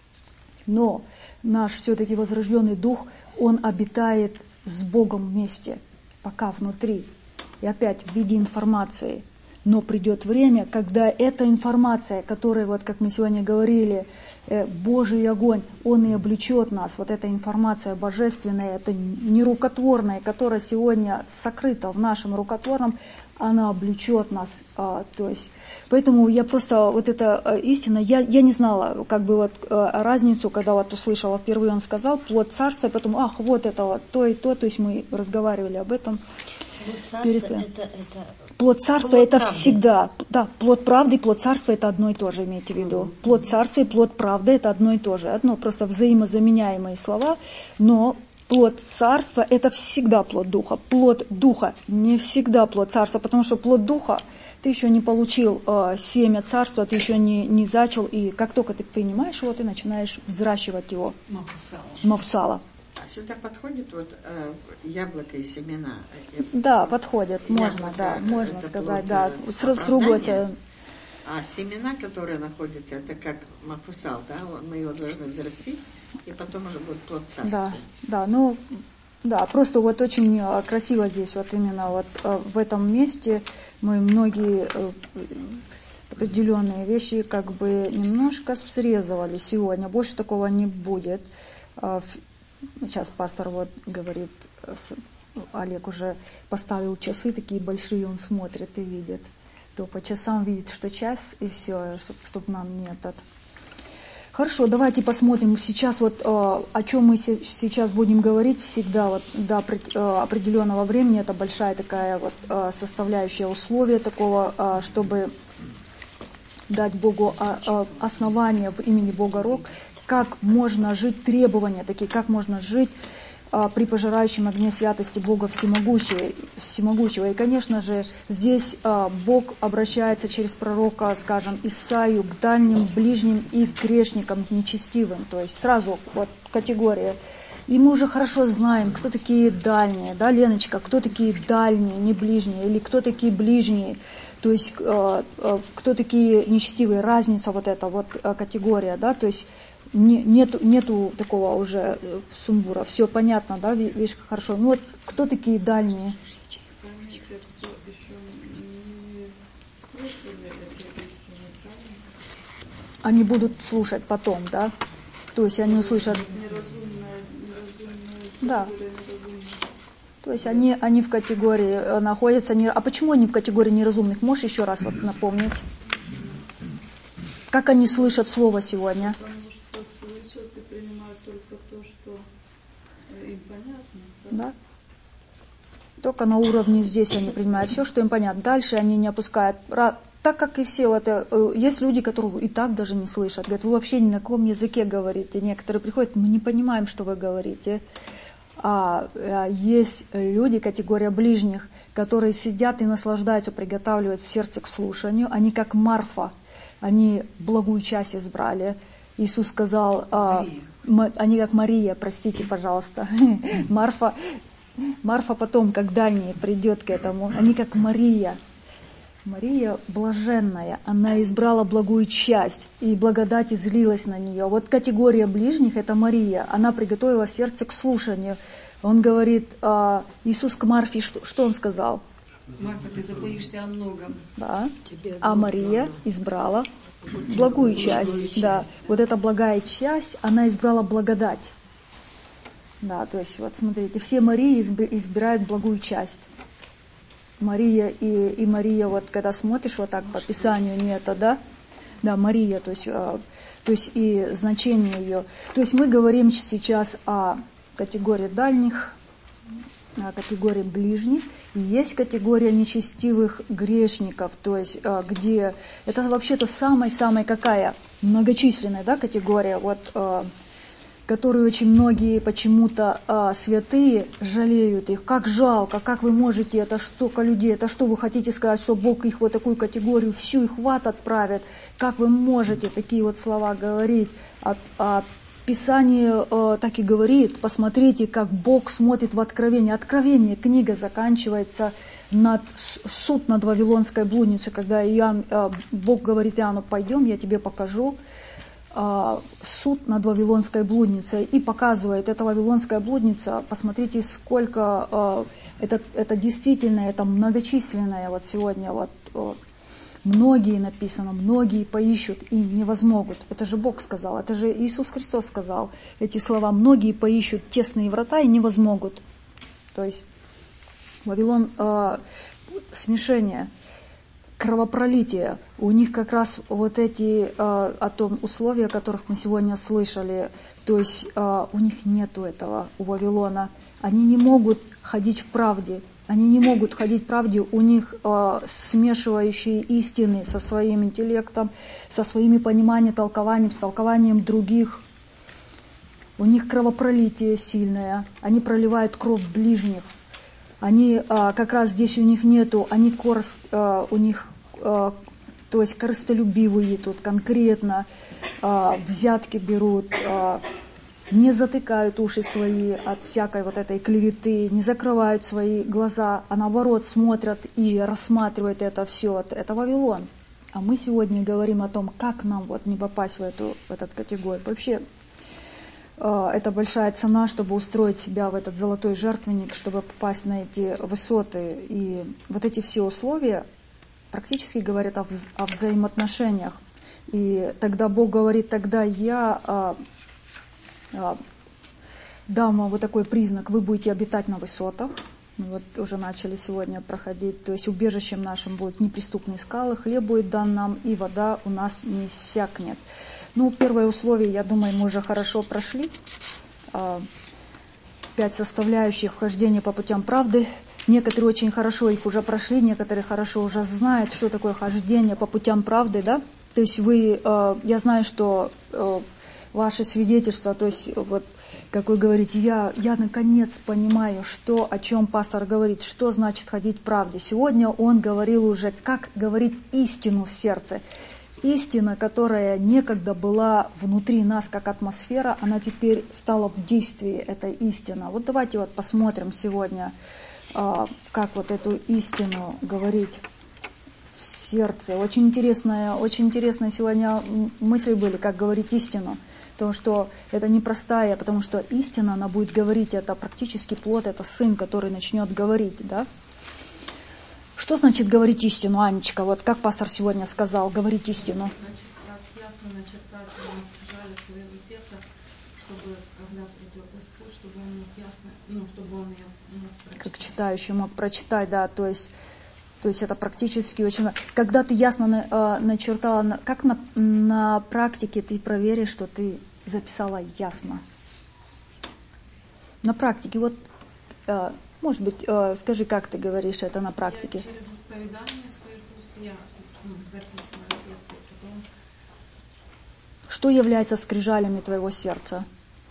Но наш все-таки возрожденный дух, он обитает с Богом вместе, пока внутри. И опять в виде информации. Но придет время, когда эта информация, которая, вот как мы сегодня говорили, Божий огонь, он и облечет нас. Вот эта информация божественная, это нерукотворная, которая сегодня сокрыта в нашем рукотворном, она облечет нас. А, то есть, поэтому я просто, вот эта истина, я, я не знала как бы вот разницу, когда вот услышала впервые, он сказал, плод царства, потом, ах, вот это вот, то и то, то есть мы разговаривали об этом. Плод царства это, это... Плод царства плод это правды. Всегда, да, плод правды и плод царства это одно и то же, имейте в виду. Mm-hmm. Плод царства и плод правды это одно и то же. Одно просто взаимозаменяемые слова, но плод царства это всегда плод духа. Плод духа не всегда плод царства, потому что плод духа ты еще не получил э, семя царства, ты еще не, не зачал, и как только ты принимаешь его, ты начинаешь взращивать его. Мафусала. Мафусала. А сюда подходит вот э, яблоко и семена? Да, подходит, Яблоко, можно, да, можно сказать, плод, да. э, С, с другой стороны. А семена, которые находятся, это как мафусал, да? Мы его должны взрастить, и потом уже будет плод царства. Да, да, ну, да, просто вот очень красиво здесь, вот именно вот в этом месте мы многие определенные вещи как бы немножко срезывали сегодня, больше такого не будет. Сейчас пастор вот говорит, Олег уже поставил часы такие большие, он смотрит и видит. То по часам видит, что час, и все, чтобы чтоб нам не этот. Хорошо, давайте посмотрим сейчас вот э, о чем мы се- сейчас будем говорить всегда вот до опре- э, определенного времени. Это большая такая вот э, составляющая условия такого, э, чтобы дать Богу э, э, основание в имени Бога Рог, как можно жить, требования такие, как можно жить при пожирающем огне святости Бога Всемогущего. Всемогущего. И, конечно же, здесь а, Бог обращается через пророка, скажем, Исаию к дальним, ближним и грешникам нечестивым. То есть сразу вот категория. И мы уже хорошо знаем, кто такие дальние, да, Леночка, кто такие дальние, не ближние, или кто такие ближние. То есть а, а, кто такие нечестивые, разница вот эта вот а, категория, да, то есть Не, нету, нету такого уже сумбура, все понятно, да, видишь, хорошо. Ну вот кто такие дальние? Они будут слушать потом, да? То есть они услышат. Да. То есть они, они в категории находятся. А почему они в категории неразумных? Можешь еще раз вот напомнить? Как они слышат слово сегодня? Слышат и принимают только то, что им понятно. Да? Только на уровне здесь они принимают все, что им понятно. Дальше они не опускают. Так как и все, это, есть люди, которые и так даже не слышат. Говорят, вы вообще ни на каком языке говорите. Некоторые приходят, мы не понимаем, что вы говорите. А есть люди, категория ближних, которые сидят и наслаждаются, приготавливают сердце к слушанию. Они как Марфа, они благую часть избрали. Иисус сказал, а, они как Мария, простите, пожалуйста, Марфа, Марфа потом, как дальние, придет к этому, они как Мария. Мария блаженная, она избрала благую часть, и благодать излилась на нее. Вот категория ближних, это Мария, она приготовила сердце к слушанию. Он говорит, а, Иисус к Марфе, что, что он сказал? Марфа, ты заботишься о многом. Да. А Мария избрала благую часть, да. Вот эта благая часть, она избрала благодать. Да, то есть, вот смотрите, все Марии избирают благую часть. Мария и, и Мария, вот когда смотришь вот так по Писанию, не это, да? Да, Мария, то есть, э, то есть и значение ее. То есть мы говорим сейчас о категории дальних, о категории ближних. И есть категория нечестивых грешников, то есть где это вообще-то самая-самая какая многочисленная, да, категория, вот, э, которую очень многие почему-то э, святые жалеют их. Как жалко, как вы можете, это столько людей, это что вы хотите сказать, что Бог их вот такую категорию всю их в ад отправит? Как вы можете такие вот слова говорить? А, а Писание э, так и говорит, посмотрите, как Бог смотрит в Откровение. Откровение, книга заканчивается над суд над Вавилонской блудницей, когда Иоанн, э, Бог говорит Иоанну, пойдем, я тебе покажу э, суд над Вавилонской блудницей. И показывает, эта Вавилонская блудница, посмотрите, сколько, э, это, это действительно, это многочисленное вот сегодня вот, э, многие написано, многие поищут и не возмогут. Это же Бог сказал, это же Иисус Христос сказал эти слова. Многие поищут тесные врата и не возмогут. То есть Вавилон, э, смешение, кровопролитие. У них как раз вот эти, э, о том условия, о которых мы сегодня слышали, то есть э, у них нету этого, у Вавилона. Они не могут ходить в правде. Они не могут ходить в правде, у них э, смешивающие истины со своим интеллектом, со своими пониманием, толкованием, с толкованием других. У них кровопролитие сильное, они проливают кровь ближних. Они, э, как раз здесь у них нету, они корс, э, у них, э, то есть корыстолюбивые тут конкретно, э, взятки берут, э, не затыкают уши свои от всякой вот этой клеветы, не закрывают свои глаза, а наоборот смотрят и рассматривают это все. Это Вавилон. А мы сегодня говорим о том, как нам вот не попасть в эту, в эту категорию. Вообще, э, это большая цена, чтобы устроить себя в этот золотой жертвенник, чтобы попасть на эти высоты. И вот эти все условия практически говорят о, вз, о взаимоотношениях. И тогда Бог говорит, тогда я... Э, дам вам вот такой признак, вы будете обитать на высотах, Мы вот уже начали сегодня проходить. То есть убежищем нашим будут неприступные скалы, хлеб будет дан нам, и вода у нас не иссякнет. Ну, первое условие, я думаю, мы уже хорошо прошли. Пять составляющих вхождения по путям правды. Некоторые очень хорошо их уже прошли, некоторые хорошо уже знают, что такое хождение по путям правды, да? То есть вы, я знаю, что ваше свидетельство, то есть вот, как вы говорите, я, я наконец понимаю, что, о чем пастор говорит, что значит ходить в правде. Сегодня он говорил уже, как говорить истину в сердце. Истина, которая некогда была внутри нас, как атмосфера, она теперь стала в действии, эта истина. Вот давайте вот посмотрим сегодня, как вот эту истину говорить в сердце. Очень интересная, очень интересные сегодня мысли были, как говорить истину. Потому что это непростая, потому что истина, она будет говорить, это практически плод, это сын, который начнет говорить, да? Что значит говорить истину, Анечка? Вот как пастор сегодня сказал, говорить истину? Значит, как ясно начертать на скрижалях своего сердца, чтобы, когда придет Господь, чтобы он мог ясно, ну, чтобы он ее мог прочитать. Как читающий мог прочитать, да, то есть, то есть это практически очень... Когда ты ясно на, начертала, как на, на практике ты проверишь, что ты записала ясно? На практике, вот... Может быть, скажи, как ты говоришь это на практике? Я через исповедание своих уст я ну, записываю в сердце, и потом... Что является скрижалями твоего сердца?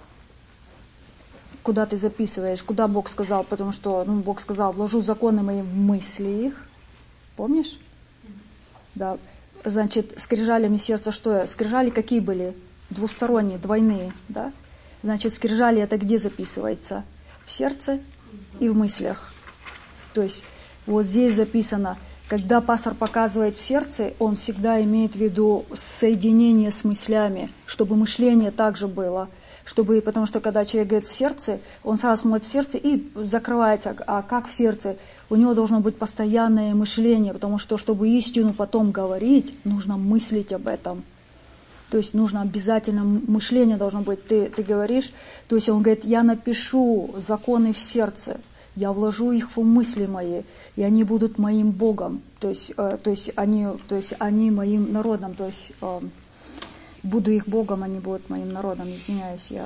Куда ты записываешь? Куда Бог сказал? Потому что ну, Бог сказал, вложу законы мои в мысли их. Помнишь? Mm-hmm. Да. Значит, скрижалями сердца что? Скрижали какие были? Двусторонние, двойные, да? Значит, скрижали это где записывается? В сердце и в мыслях. То есть вот здесь записано, когда пастор показывает в сердце, он всегда имеет в виду соединение с мыслями, чтобы мышление также было. Чтобы, потому что когда человек говорит в сердце, он сразу смотрит в сердце и закрывается. А как в сердце? У него должно быть постоянное мышление, потому что, чтобы истину потом говорить, нужно мыслить об этом. То есть нужно обязательно, мышление должно быть, ты, ты говоришь, то есть он говорит, я напишу законы в сердце, я вложу их в мысли мои, и они будут моим Богом, то есть, э, то есть, они, то есть они моим народом, то есть э, буду их Богом, они будут моим народом, извиняюсь, я.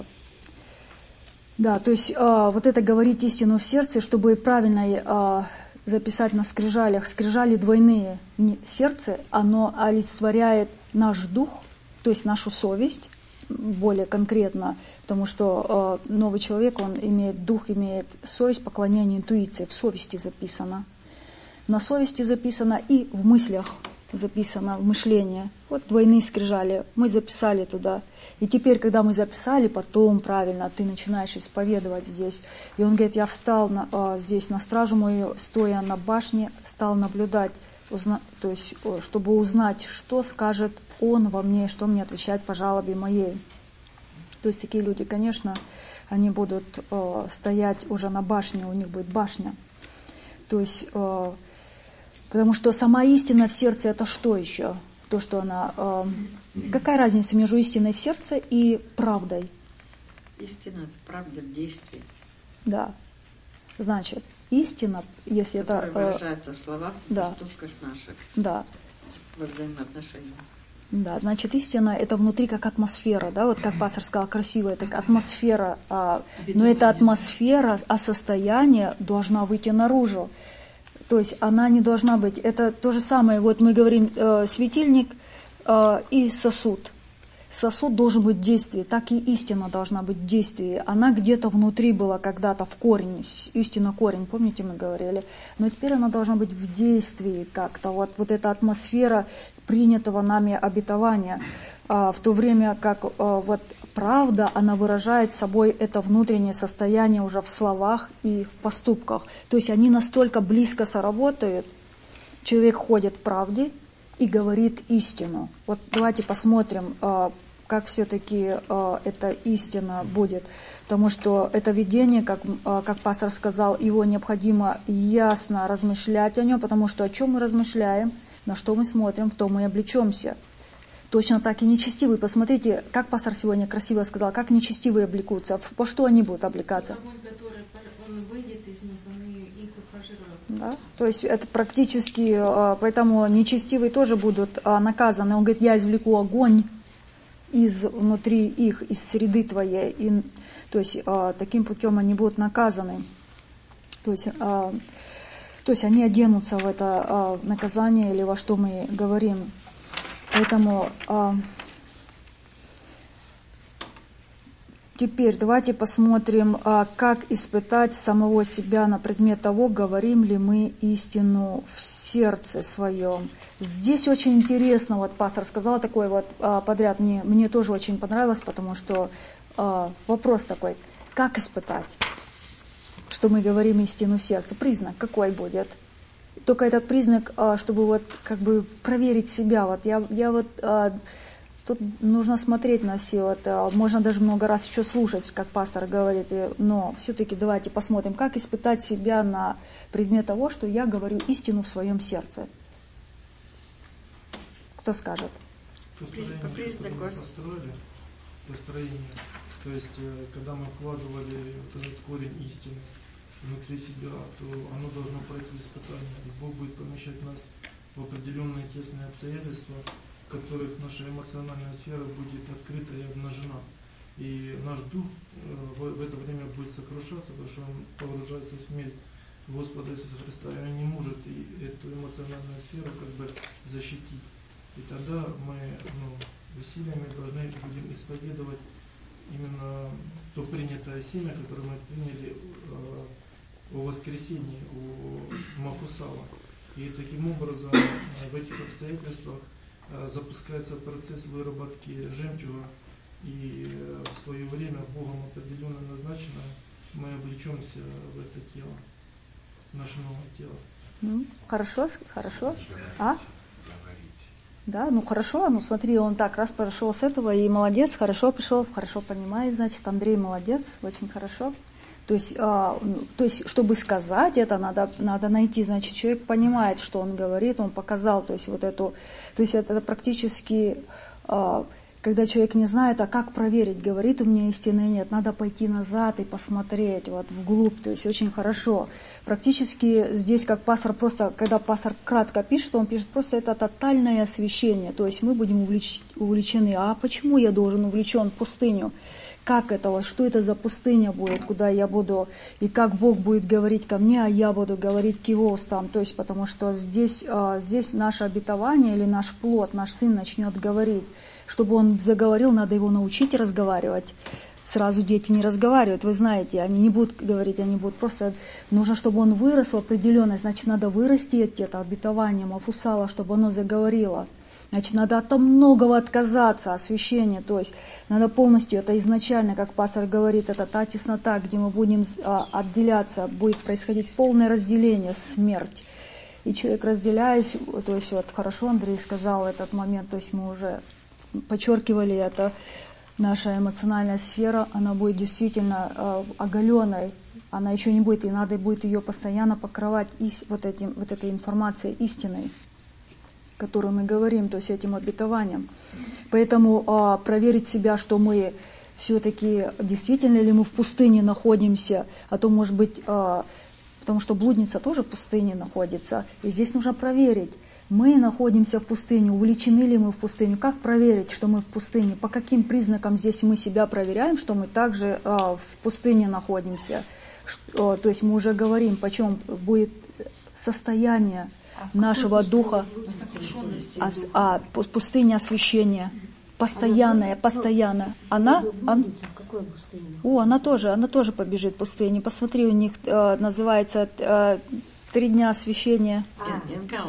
Да, то есть э, вот это говорить истину в сердце, чтобы правильно э, записать на скрижалях, скрижали двойные, сердце, оно олицетворяет наш дух, то есть нашу совесть, более конкретно, потому что э, новый человек, он имеет дух, имеет совесть, поклонение интуиции, в совести записано. На совести записано и в мыслях записано, в мышлении. Вот двойные скрижали, мы записали туда. И теперь, когда мы записали, потом правильно ты начинаешь исповедовать здесь. И он говорит, я встал на, э, здесь на стражу мою, стоя на башне, стал наблюдать, узна, то есть, чтобы узнать, что скажет он во мне, что мне отвечать по жалобе моей. То есть такие люди, конечно, они будут э, стоять уже на башне, у них будет башня. То есть, э, потому что сама истина в сердце это что еще? То, что она... Э, какая разница между истиной в сердце и правдой? Истина это правда в действии. Да. Значит, истина, если которая это... Э, выражается в словах, в да. поступках наших. Да. Во взаимоотношениях. Да, значит, истина это внутри как атмосфера, да, вот как пастор сказал, красиво, это атмосфера, а, но эта атмосфера, а состояние должна выйти наружу. То есть она не должна быть, это то же самое, вот мы говорим э, светильник э, и сосуд. Сосуд должен быть в действии, так и истина должна быть в действии. Она где-то внутри была когда-то в корне, истина корень, помните, мы говорили. Но теперь она должна быть в действии как-то. Вот, вот эта атмосфера принятого нами обетования. А, в то время как а, вот правда, она выражает собой это внутреннее состояние уже в словах и в поступках. То есть они настолько близко соработают. Человек ходит в правде и говорит истину. Вот давайте посмотрим, как все-таки эта истина будет. Потому что это видение, как, как пастор сказал, его необходимо ясно размышлять о нем, потому что о чем мы размышляем, на что мы смотрим, в том мы и облечемся. точно так и нечестивые. Посмотрите, как пастор сегодня красиво сказал, как нечестивые облекутся, по что они будут облекаться. Огонь, который он выйдет из них, он их и пожирает. Да? То есть это практически, поэтому нечестивые тоже будут наказаны. Он говорит, я извлеку огонь из внутри их, из среды твоей. И, то есть таким путем они будут наказаны. То есть, то есть они оденутся в это наказание или во что мы говорим. Поэтому теперь давайте посмотрим, как испытать самого себя на предмет того, говорим ли мы истину в сердце своем. Здесь очень интересно, вот пастор сказал такой вот подряд, мне, мне тоже очень понравилось, потому что вопрос такой, как испытать, что мы говорим истину в сердце? Признак какой будет? Только этот признак, чтобы вот как бы проверить себя. Вот я, я вот тут нужно смотреть на все. Вот, можно даже много раз еще слушать, как пастор говорит. Но все-таки давайте посмотрим, как испытать себя на предмет того, что я говорю истину в своем сердце. Кто скажет? Построение, что мы построили, построение. То есть, когда мы вкладывали вот этот корень истины внутри себя, то оно должно пройти испытание. Бог будет помещать нас в определенные тесные обстоятельства, в которых наша эмоциональная сфера будет открыта и обнажена. И наш дух в это время будет сокрушаться, потому что он погружается в смерть Господа Иисуса Христа, и он не может и эту эмоциональную сферу как бы защитить. И тогда мы ну, усилиями должны будем исповедовать именно то принятое семя, которое мы приняли э, о воскресении у Мафусала. И таким образом э, в этих обстоятельствах э, запускается процесс выработки жемчуга, и э, в свое время Богом определенно назначено мы облечемся в это тело, в наше новое тело. Ну, хорошо, хорошо. А? Да, ну хорошо, ну смотри, он так раз прошел с этого, и молодец, хорошо пришел, хорошо понимает, значит, Андрей молодец, очень хорошо. То есть, а, то есть чтобы сказать это, надо, надо найти, значит, человек понимает, что он говорит, он показал, то есть вот эту, то есть это практически, а, когда человек не знает, а как проверить, говорит у меня истины или нет, надо пойти назад и посмотреть, вот вглубь, то есть очень хорошо. Практически здесь, как пастор просто, когда пастор кратко пишет, он пишет просто это тотальное освящение, то есть мы будем увлеч, увлечены. А почему я должен увлечен в пустыню? Как это, вот, что это за пустыня будет, куда я буду, и как Бог будет говорить ко мне, а я буду говорить к его устам. То есть, потому что здесь, здесь наше обетование или наш плод, наш сын начнет говорить. Чтобы он заговорил, надо его научить разговаривать. Сразу дети не разговаривают, вы знаете, они не будут говорить, они будут просто... Нужно, чтобы он вырос в определенность, значит, надо вырастить это обетование Мафусала, чтобы оно заговорило. Значит, надо от многого отказаться, освящения, то есть надо полностью, это изначально, как пастор говорит, это та теснота, где мы будем а, отделяться, будет происходить полное разделение, смерть. И человек, разделяясь, то есть вот хорошо Андрей сказал этот момент, то есть мы уже подчеркивали это, наша эмоциональная сфера, она будет действительно э, оголенной, она еще не будет, и надо будет ее постоянно покрывать ис, вот, этим, вот этой информацией истинной, которую мы говорим, то есть этим обетованием. Поэтому э, проверить себя, что мы все-таки, действительно ли мы в пустыне находимся, а то, может быть, э, потому что блудница тоже в пустыне находится, и здесь нужно проверить, мы находимся в пустыне, увлечены ли мы в пустыню, как проверить, что мы в пустыне, по каким признакам здесь мы себя проверяем, что мы также э, в пустыне находимся. Что, то есть мы уже говорим, почем будет состояние а нашего духа, а, а, пустыня освящения, постоянная, постоянно. Она, она, о, она тоже, она тоже побежит в пустыне. Посмотри, у них э, называется э, три дня освящения. А.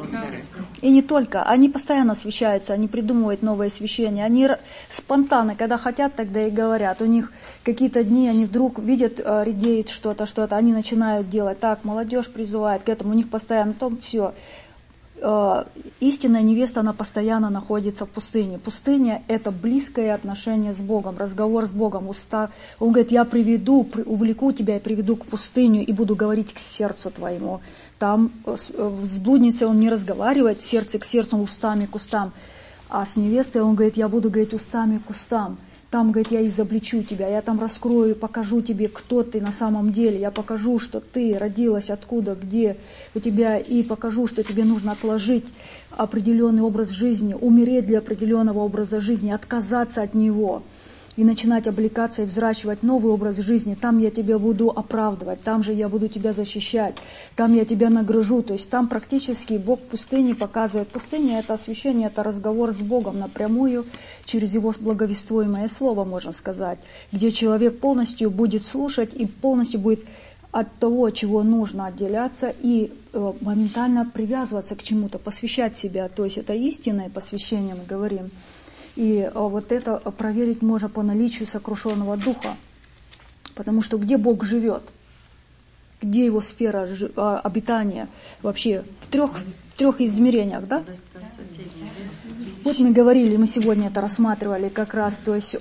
И не только, они постоянно освящаются, они придумывают новое освящение. Они спонтанно, когда хотят, тогда и говорят. У них какие-то дни, они вдруг видят, э, редеет что-то, что-то, они начинают делать. Так, молодежь призывает к этому, у них постоянно, том все. Э, истинная невеста, она постоянно находится в пустыне. Пустыня – это близкое отношение с Богом, разговор с Богом, уста. Он говорит, я приведу, увлеку тебя и приведу к пустыню и буду говорить к сердцу твоему. Там с блудницей он не разговаривает сердце к сердцу, устами к устам. А с невестой он говорит, я буду, говорить, устами к устам. Там, говорит, я изобличу тебя, я там раскрою, покажу тебе, кто ты на самом деле. Я покажу, что ты родилась, откуда, где у тебя, и покажу, что тебе нужно отложить определенный образ жизни, умереть для определенного образа жизни, отказаться от него и начинать облекаться и взращивать новый образ жизни. Там я тебя буду оправдывать, там же я буду тебя защищать, там я тебя награжу. То есть там практически Бог в пустыне показывает. Пустыня — это освящение, это разговор с Богом напрямую, через Его благовествуемое слово, можно сказать, где человек полностью будет слушать и полностью будет от того, чего нужно, отделяться и э, моментально привязываться к чему-то, посвящать себя. То есть это истинное посвящение, мы говорим. И вот это проверить можно по наличию сокрушенного духа. Потому что где Бог живет? Где его сфера обитания вообще? В трех, в трех измерениях, да? Вот мы говорили, мы сегодня это рассматривали как раз. То есть,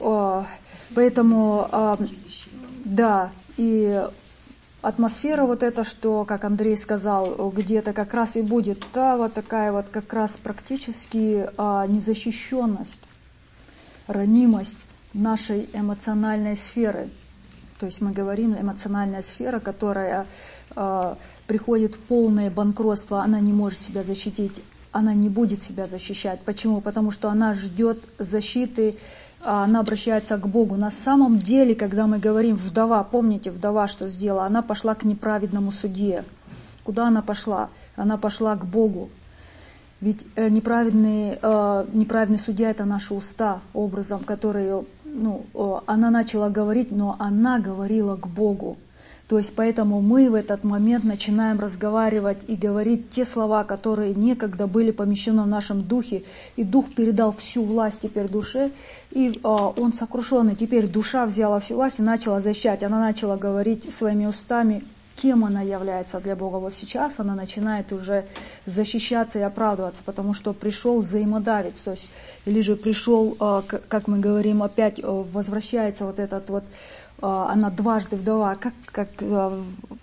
поэтому, да, и атмосфера вот эта, что, как Андрей сказал, где-то как раз и будет та вот такая вот как раз практически незащищенность, ранимость нашей эмоциональной сферы. То есть мы говорим, эмоциональная сфера, которая э, приходит в полное банкротство, она не может себя защитить, она не будет себя защищать. Почему? Потому что она ждет защиты, она обращается к Богу. На самом деле, когда мы говорим вдова, помните, вдова что сделала? Она пошла к неправедному судье. Куда она пошла? Она пошла к Богу. Ведь неправедный, э, неправедный судья — это наши уста, образом, которые, ну, э, она начала говорить, но она говорила к Богу. То есть поэтому мы в этот момент начинаем разговаривать и говорить те слова, которые некогда были помещены в нашем духе, и Дух передал всю власть теперь душе, и э, он сокрушенный. Теперь душа взяла всю власть и начала защищать. Она начала говорить своими устами, кем она является для Бога. Вот сейчас она начинает уже защищаться и оправдываться, потому что пришел взаимодавец, то есть, или же пришел, как мы говорим, опять возвращается вот этот вот, она дважды вдова, как, как Кредитор.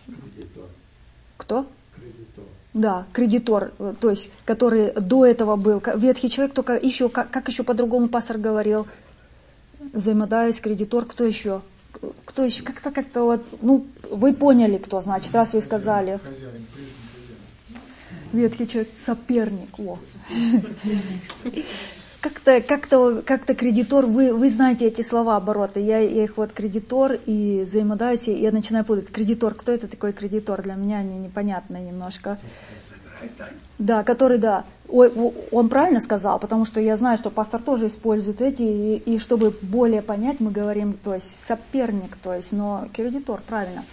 Кто? Кредитор. Да, кредитор, то есть, который до этого был, ветхий человек, только еще, как, как еще по-другому пастор говорил, взаимодавец, кредитор, кто еще? Кто еще? Как-то, как-то вот, ну, вы поняли, кто, значит, раз вы сказали. Хозяин, Ветхий человек, соперник, о. Как-то, как-то, как-то кредитор, вы, вы знаете эти слова, обороты. Я, я их вот кредитор и взаимодавец, и я начинаю путать. Кредитор, кто это такой кредитор? Для меня они непонятные немножко. Да, который, да, он правильно сказал, потому что я знаю, что пастор тоже использует эти, и, и чтобы более понять, мы говорим, то есть соперник, то есть, но кредитор, правильно.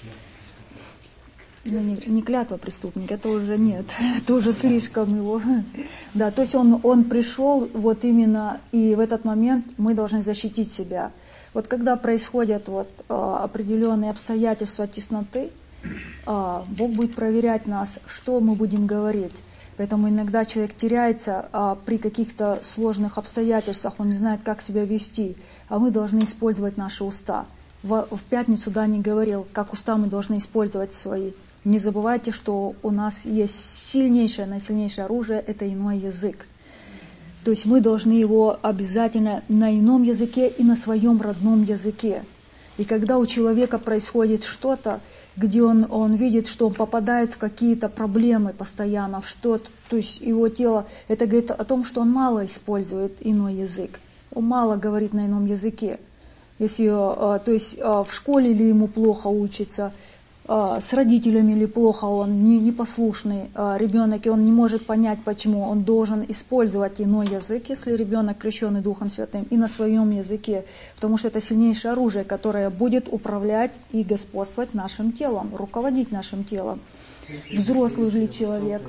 Ну, не, не клятва преступник, это уже нет, это уже слишком его. Да, то есть он, он пришел вот именно, и в этот момент мы должны защитить себя. Вот когда происходят вот определенные обстоятельства тесноты, Бог будет проверять нас, что мы будем говорить. Поэтому иногда человек теряется а, при каких-то сложных обстоятельствах, он не знает, как себя вести. А мы должны использовать наши уста. В, в пятницу Дани говорил, как уста мы должны использовать свои. Не забывайте, что у нас есть сильнейшее, наисильнейшее оружие, это иной язык. То есть мы должны его обязательно на ином языке и на своем родном языке. И когда у человека происходит что-то, где он, он видит, что он попадает в какие-то проблемы постоянно, в что-то, то есть его тело, это говорит о том, что он мало использует иной язык, он мало говорит на ином языке. Если, то есть в школе ли ему плохо учится, с родителями или плохо, он не, непослушный ребенок, и он не может понять, почему он должен использовать иной язык, если ребенок крещенный Духом Святым, и на своем языке, потому что это сильнейшее оружие, которое будет управлять и господствовать нашим телом, руководить нашим телом. Взрослый же человек.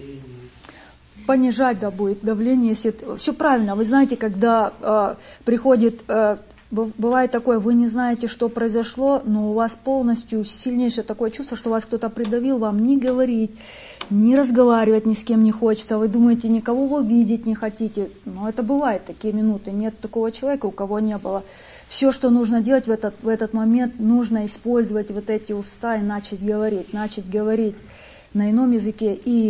Понижать, да, будет давление, если... Все правильно, вы знаете, когда э, приходит... Э, Бывает такое, вы не знаете, что произошло, но у вас полностью сильнейшее такое чувство, что вас кто-то придавил, вам не говорить, не разговаривать ни с кем не хочется, вы думаете, никого вы видеть не хотите. Но это бывает, такие минуты, нет такого человека, у кого не было. Все, что нужно делать в этот, в этот момент, нужно использовать вот эти уста и начать говорить, начать говорить на ином языке. И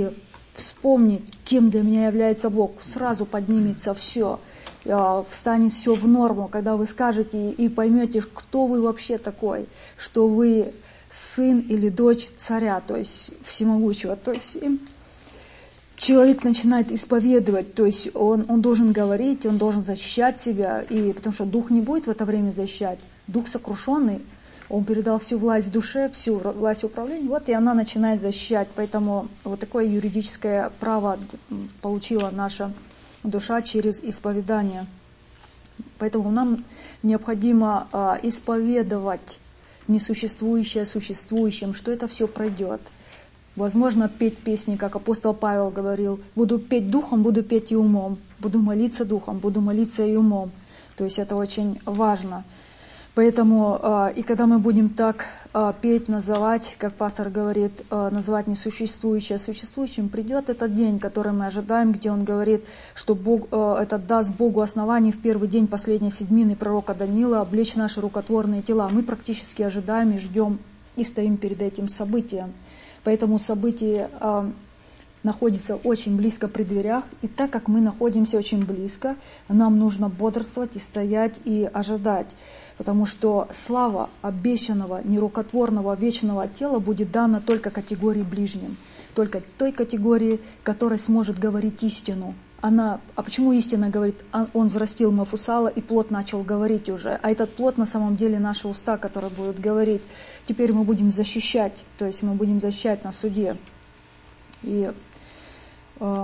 вспомнить, кем для меня является Бог, сразу поднимется все, встанет все в норму, когда вы скажете и поймете, кто вы вообще такой, что вы сын или дочь царя, то есть всемогущего. То есть человек начинает исповедовать, то есть он, он должен говорить, он должен защищать себя, и потому что дух не будет в это время защищать, дух сокрушенный, он передал всю власть душе, всю власть управления, вот и она начинает защищать. Поэтому вот такое юридическое право получила наша душа через исповедание. Поэтому нам необходимо а, исповедовать несуществующее существующим, что это все пройдет. Возможно, петь песни, как апостол Павел говорил, буду петь духом, буду петь и умом, буду молиться духом, буду молиться и умом. То есть это очень важно. Поэтому, и когда мы будем так петь, называть, как пастор говорит, называть несуществующее существующим, придет этот день, который мы ожидаем, где он говорит, что Бог, это даст Богу основание в первый день последней седьмины пророка Даниила облечь наши рукотворные тела. Мы практически ожидаем и ждем, и стоим перед этим событием. Поэтому событие находится очень близко при дверях, и так как мы находимся очень близко, нам нужно бодрствовать и стоять и ожидать, потому что слава обещанного, нерукотворного, вечного тела будет дана только категории ближним, только той категории, которая сможет говорить истину. Она, а почему истина говорит? Он взрастил Мафусала, и плод начал говорить уже, а этот плод на самом деле наши уста, которые будут говорить. Теперь мы будем защищать, то есть мы будем защищать на суде. И То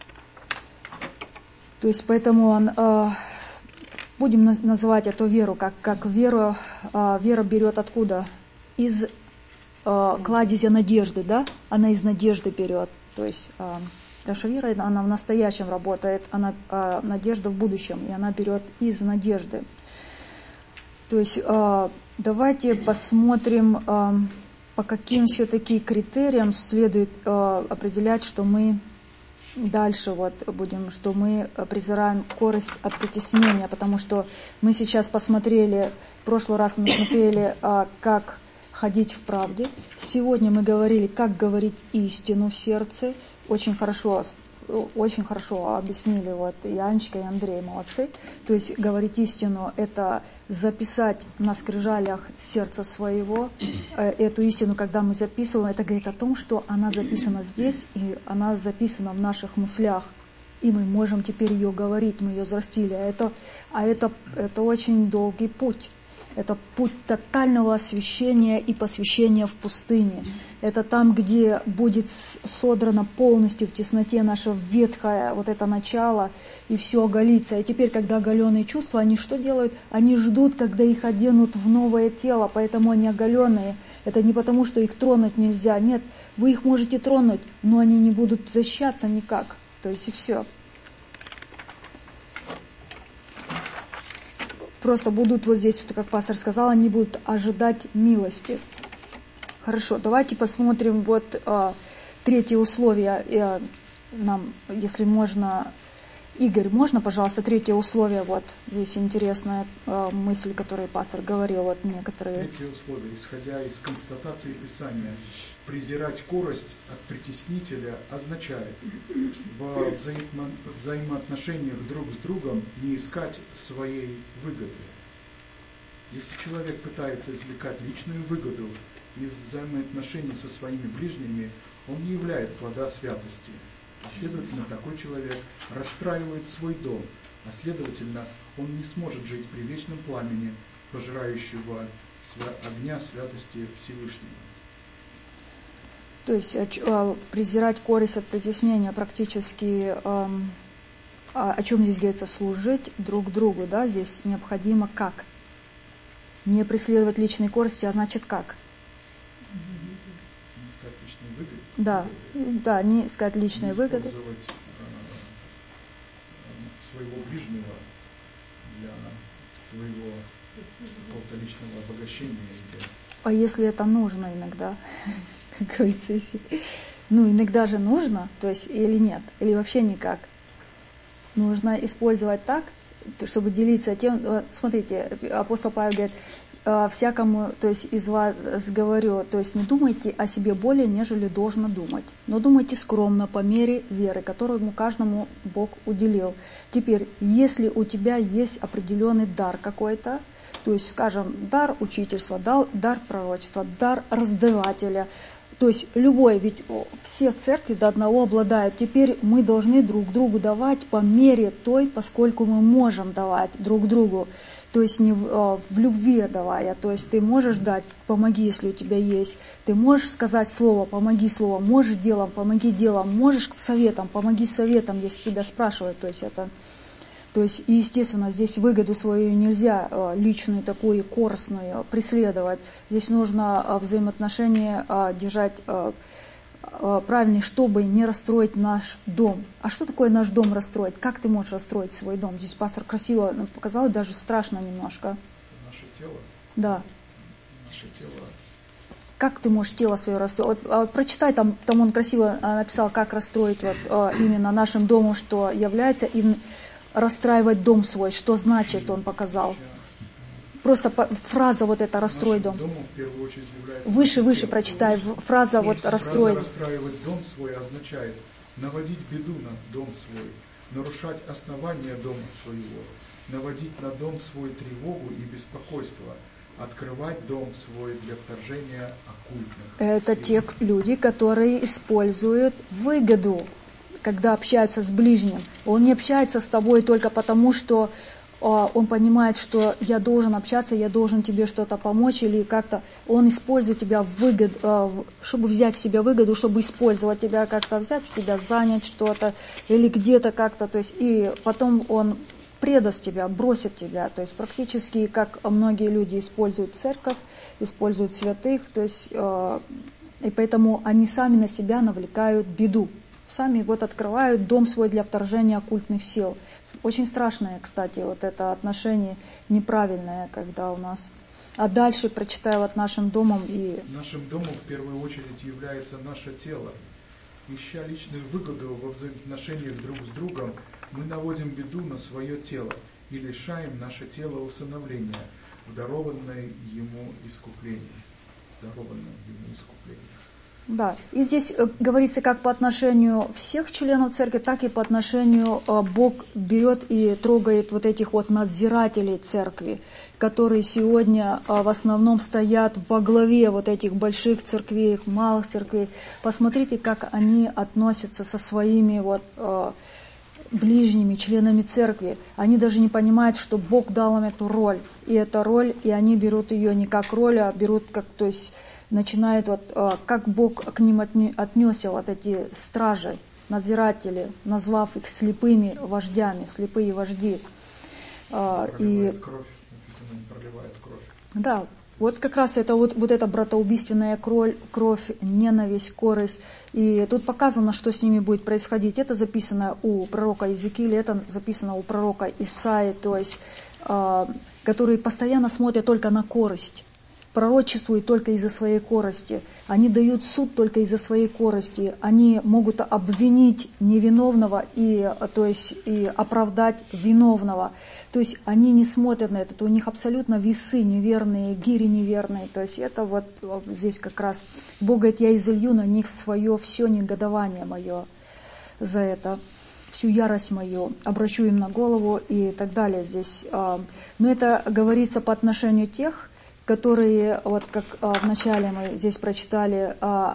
есть поэтому он, э, будем называть эту веру, как, как веру, э, вера берет откуда? Из э, кладезя надежды, да? Она из надежды берет. То есть, э, потому что вера, она в настоящем работает, она э, надежда в будущем, и она берет из надежды. То есть э, давайте посмотрим, э, по каким все-таки критериям следует э, определять, что мы дальше вот будем, что мы презираем корость от притеснения, потому что мы сейчас посмотрели, в прошлый раз мы смотрели, как ходить в правде. Сегодня мы говорили, как говорить истину в сердце. Очень хорошо, очень хорошо объяснили вот и Анечка, и Андрей, молодцы. То есть говорить истину — это записать на скрижалях сердца своего эту истину, когда мы записываем, это говорит о том, что она записана здесь, и она записана в наших мыслях, и мы можем теперь ее говорить, мы ее взрастили. А это, а это, это очень долгий путь. Это путь тотального освящения и посвящения в пустыне. Это там, где будет содрано полностью в тесноте наше ветхое вот это начало, и все оголится. И теперь, когда оголенные чувства, они что делают? Они ждут, когда их оденут в новое тело, поэтому они оголенные. Это не потому, что их тронуть нельзя. Нет, вы их можете тронуть, но они не будут защищаться никак. То есть и все. Просто будут вот здесь, вот, как пастор сказал, они будут ожидать милости. Хорошо, давайте посмотрим вот э, третье условие. Э, нам, если можно, Игорь, можно, пожалуйста, третье условие? Вот здесь интересная э, мысль, которую пастор говорил. Вот некоторые. Третье условие, исходя из констатации Писания, презирать корость от притеснителя означает в взаимо- взаимоотношениях друг с другом не искать своей выгоды. Если человек пытается извлекать личную выгоду из взаимоотношений со своими ближними, он не являет плода святости. А следовательно, такой человек расстраивает свой дом, а следовательно, он не сможет жить при вечном пламени, пожирающего огня святости Всевышнего. То есть презирать корость от притеснения практически, о чем здесь говорится, служить друг другу, да, здесь необходимо как? Не преследовать личные корости, а значит как? Не искать личные выгоды. Да, да, не искать личные не выгоды. Использовать э, своего ближнего для своего какого-то личного обогащения. А если это нужно иногда? Как говорится, если... Ну, иногда же нужно, то есть или нет, или вообще никак. Нужно использовать так, чтобы делиться тем. Смотрите, апостол Павел говорит, всякому, то есть из вас говорю, то есть не думайте о себе более, нежели должно думать, но думайте скромно по мере веры, которую каждому Бог уделил. Теперь, если у тебя есть определенный дар какой-то, то есть, скажем, дар учительства, дар, дар пророчества, дар раздавателя, то есть любой, ведь все в церкви до одного обладают. Теперь мы должны друг другу давать по мере той, поскольку мы можем давать друг другу. То есть не в, в любви давая, то есть ты можешь дать, помоги, если у тебя есть. Ты можешь сказать слово, помоги словом, можешь делом, помоги делом, можешь советом, помоги советом, если тебя спрашивают. То есть это, то есть, и естественно, здесь выгоду свою нельзя личную такую корыстную преследовать. Здесь нужно взаимоотношения держать правильнее, чтобы не расстроить наш дом. А что такое наш дом расстроить? Как ты можешь расстроить свой дом? Здесь пастор красиво показал, даже страшно немножко. Наше тело? Да. Наше тело. Как ты можешь тело свое расстроить? Вот, а, прочитай, там, там он красиво написал, как расстроить вот, а, именно нашим домом, что является, и расстраивать дом свой, что значит, он показал. Просто фраза вот эта «расстрой дом». Дому, в первую очередь, является выше, выше прочитай. Фраза вот «расстрой». Фраза «расстраивать дом свой» означает наводить беду на дом свой, нарушать основания дома своего, наводить на дом свой тревогу и беспокойство, открывать дом свой для вторжения оккультных. Это сил. те люди, которые используют выгоду, когда общаются с ближним. Он не общается с тобой только потому, что он понимает, что я должен общаться, я должен тебе что-то помочь, или как-то он использует тебя в выгод, чтобы взять в себя выгоду, чтобы использовать тебя, как-то взять тебя, занять что-то, или где-то как-то, то есть, и потом он предаст тебя, бросит тебя, то есть практически, как многие люди используют церковь, используют святых, то есть, и поэтому они сами на себя навлекают беду. Сами вот открывают дом свой для вторжения оккультных сил. Очень страшное, кстати, вот это отношение неправильное, когда у нас... А дальше прочитаю вот нашим домом и... Нашим домом в первую очередь является наше тело. Ища личную выгоду во взаимоотношениях друг с другом, мы наводим беду на свое тело и лишаем наше тело усыновления, в дарованное ему искупление. Дарованное ему искупление. Да, и здесь э, говорится как по отношению всех членов церкви, так и по отношению э, Бог берет и трогает вот этих вот надзирателей церкви, которые сегодня э, в основном стоят во главе вот этих больших церквей, малых церквей. Посмотрите, как они относятся со своими вот э, ближними, членами церкви. Они даже не понимают, что Бог дал им эту роль. И эта роль, и они берут ее не как роль, а берут как, то есть... начинает вот, как Бог к ним отнесся, вот эти стражи, надзиратели, назвав их слепыми вождями, слепые вожди. Проливает и кровь, написано, проливает кровь. Да, вот как раз это вот, вот эта братоубийственная кровь, кровь, ненависть, корость. И тут показано, что с ними будет происходить. Это записано у пророка Иезекииля, это записано у пророка Исаии, то есть, которые постоянно смотрят только на корость. Пророчествуют только из-за своей корости. Они дают суд только из-за своей корости. Они могут обвинить невиновного и, то есть, и оправдать виновного. То есть они не смотрят на это. У них абсолютно весы неверные, гири неверные. То есть это вот здесь как раз Бог говорит, я изолью на них свое все негодование мое за это. Всю ярость мою обращу им на голову и так далее здесь. Но это говорится по отношению тех, которые, вот как а, вначале мы здесь прочитали, а,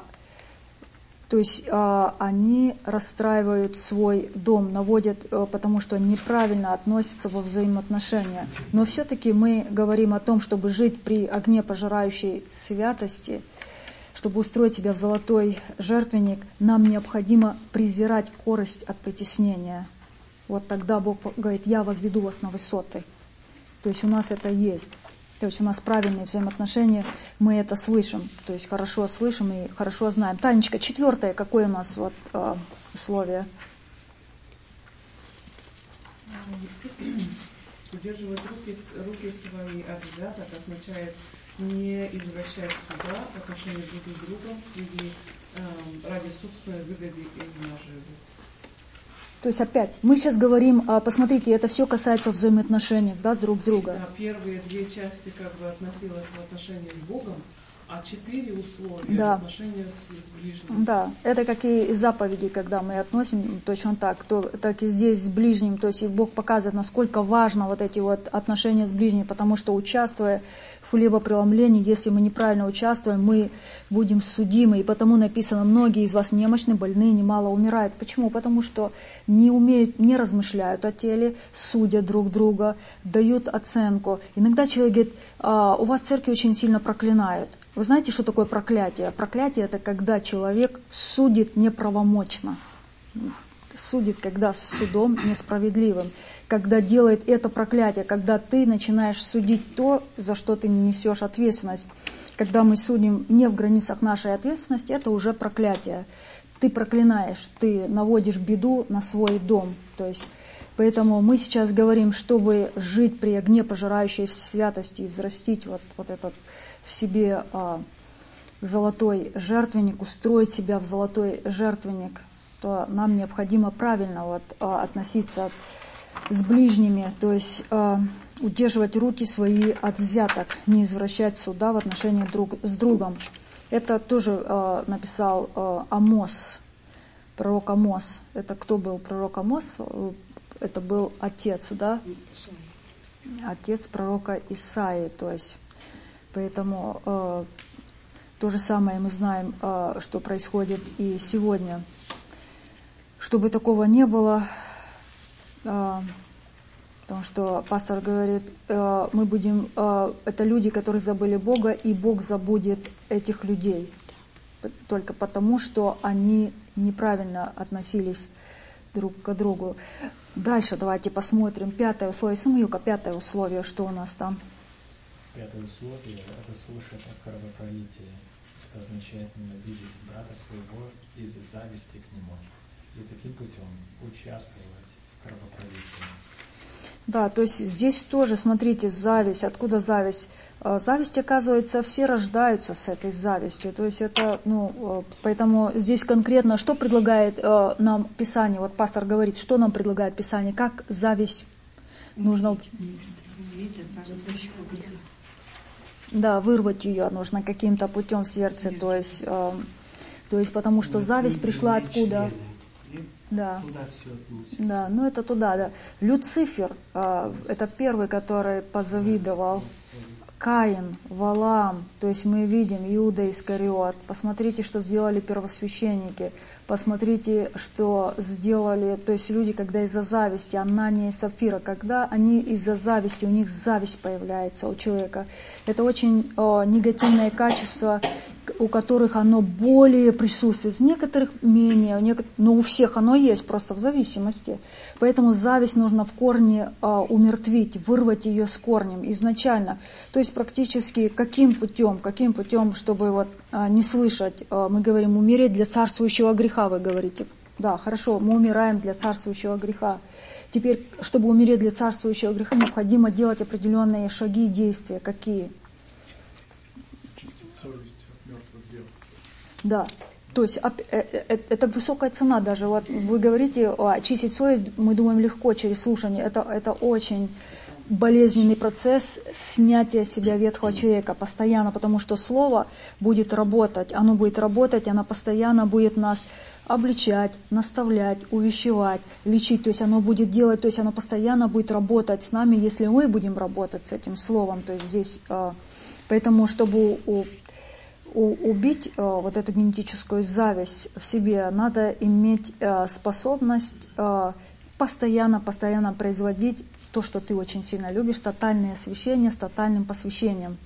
то есть а, они расстраивают свой дом, наводят, а, потому что неправильно относятся во взаимоотношения. Но все-таки мы говорим о том, чтобы жить при огне пожирающей святости, чтобы устроить себя в золотой жертвенник, нам необходимо презирать корость от притеснения. Вот тогда Бог говорит, я возведу вас на высоты. То есть у нас это есть. То есть у нас правильные взаимоотношения, мы это слышим, то есть хорошо слышим и хорошо знаем. Танечка, четвертое, какое у нас вот, э, условие? Удерживать руки, руки свои от взяток означает не извращать суда по отношению друг к другу среди, э, ради собственной выгоды и наживы. То есть опять, мы сейчас говорим, посмотрите, это все касается взаимоотношений, да, друг с другом. Да, первые две части как бы относились в отношении с Богом, а четыре условия да. в отношении с, с ближним. Да, это как и заповеди, когда мы относим точно так, то, так и здесь с ближним, то есть и Бог показывает, насколько важно вот эти вот отношения с ближним, потому что участвуя в хлебопреломлении, если мы неправильно участвуем, мы будем судимы, и потому написано, многие из вас немощны, больные, немало умирают. Почему? Потому что не умеют, не размышляют о теле, судят друг друга, дают оценку. Иногда человек говорит, а, у вас в церкви очень сильно проклинают. Вы знаете, что такое проклятие? Проклятие – это когда человек судит неправомочно. Судит, когда с судом несправедливым. Когда делает это проклятие, когда ты начинаешь судить то, за что ты не несешь ответственность. Когда мы судим не в границах нашей ответственности, это уже проклятие. Ты проклинаешь, ты наводишь беду на свой дом. То есть, поэтому мы сейчас говорим, чтобы жить при огне пожирающей святости и взрастить вот, вот этот в себе а, золотой жертвенник, устроить себя в золотой жертвенник, то нам необходимо правильно вот, а, относиться с ближними, то есть а, удерживать руки свои от взяток, не извращать суда в отношении друг с другом. Это тоже а, написал а, Амос, пророк Амос. Это кто был пророк Амос? Это был отец, да? Отец пророка Исаии, то есть. Поэтому э, то же самое мы знаем, э, что происходит и сегодня. Чтобы такого не было, э, потому что пастор говорит, э, мы будем, э, это люди, которые забыли Бога, и Бог забудет этих людей. Только потому, что они неправильно относились друг к другу. Дальше давайте посмотрим. Пятое условие. Самуилка, пятое условие, что у нас там? Пятое условие – это слушать о кровопролитии. Это означает ненавидеть брата своего из-за зависти к нему. И таким путем участвовать в кровопролитии. Да, то есть здесь тоже, смотрите, зависть. Откуда зависть? Зависть, оказывается, все рождаются с этой завистью. То есть это, ну, поэтому здесь конкретно, что предлагает нам Писание? Вот пастор говорит, что нам предлагает Писание? Как зависть нужно... Да, вырвать ее нужно каким-то путем в сердце, то есть, э, то есть потому что зависть пришла откуда? Да, да, ну это туда, да. Люцифер, э, это первый, который позавидовал. Каин, Валаам, то есть мы видим Иуда Искариот. Посмотрите, что сделали первосвященники. Посмотрите, что сделали, то есть люди, когда из-за зависти, Анания и Сапфира, когда они из-за зависти, у них зависть появляется у человека. Это очень о, негативное качество, у которых оно более присутствует, в некоторых менее, у некоторых, но у всех оно есть, просто в зависимости. Поэтому зависть нужно в корне а, умертвить, вырвать ее с корнем изначально. То есть практически каким путем, каким путем, чтобы вот, а, не слышать, а, мы говорим, умереть для царствующего греха, вы говорите. Да, хорошо, мы умираем для царствующего греха. Теперь, чтобы умереть для царствующего греха, необходимо делать определенные шаги и действия. Какие? Чистить совесть. Да, то есть это высокая цена даже. Вот вы говорите, очистить совесть, мы думаем легко через слушание. Это, это очень болезненный процесс снятия себя ветхого человека постоянно, потому что слово будет работать, оно будет работать, оно постоянно будет нас обличать, наставлять, увещевать, лечить. То есть оно будет делать, то есть оно постоянно будет работать с нами, если мы будем работать с этим словом. То есть здесь, поэтому, чтобы у убить э, вот эту генетическую зависть в себе, надо иметь э, способность э, постоянно, постоянно производить то, что ты очень сильно любишь, тотальное освящение с тотальным посвящением.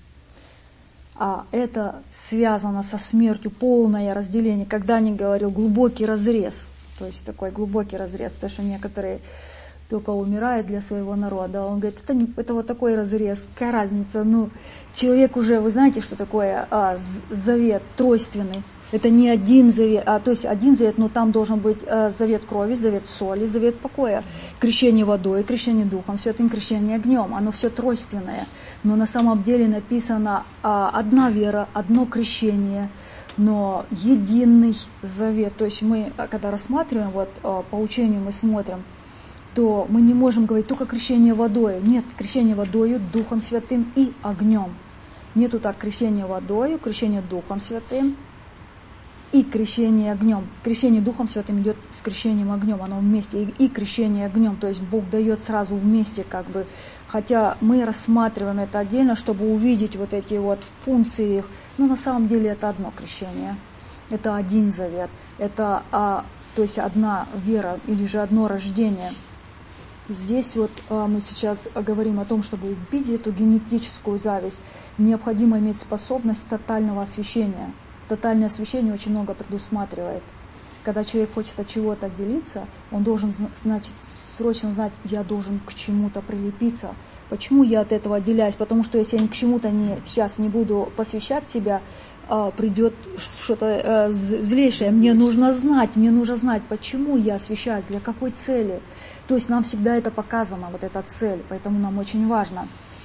А это связано со смертью, полное разделение. Когда не говорил, глубокий разрез, то есть такой глубокий разрез, потому что некоторые только умирает для своего народа. Он говорит, это, не, это вот такой разрез, какая разница? Ну, человек уже, вы знаете, что такое а, завет тройственный? Это не один завет, а, то есть один завет, но там должен быть а, завет крови, завет соли, завет покоя, крещение водой, крещение духом, святым, крещение огнем. Оно все тройственное. Но на самом деле написано а, одна вера, одно крещение, Но единый завет, то есть мы, когда рассматриваем, вот по учению мы смотрим, то мы не можем говорить только крещение водой. Нет, крещение водою, Духом Святым и огнем. Нету так крещение водою, крещение Духом Святым и крещение огнем. Крещение Духом Святым идет с крещением огнем, оно вместе, и, и крещение огнем, то есть Бог дает сразу вместе, как бы, хотя мы рассматриваем это отдельно, чтобы увидеть вот эти вот функции их, но на самом деле это одно крещение, это один завет, это а, то есть одна вера или же одно рождение. Здесь вот а, мы сейчас говорим о том, чтобы убить эту генетическую зависть, необходимо иметь способность тотального освящения. Тотальное освящение очень много предусматривает. Когда человек хочет от чего-то отделиться, он должен, значит, срочно знать, я должен к чему-то прилепиться. Почему я от этого отделяюсь? Потому что если я к чему-то не, сейчас не буду посвящать себя, а, придет что-то а, злейшее. Мне нужно знать, мне нужно знать, почему я освящаюсь, для какой цели. То есть нам всегда это показано, вот эта цель, поэтому нам очень важно.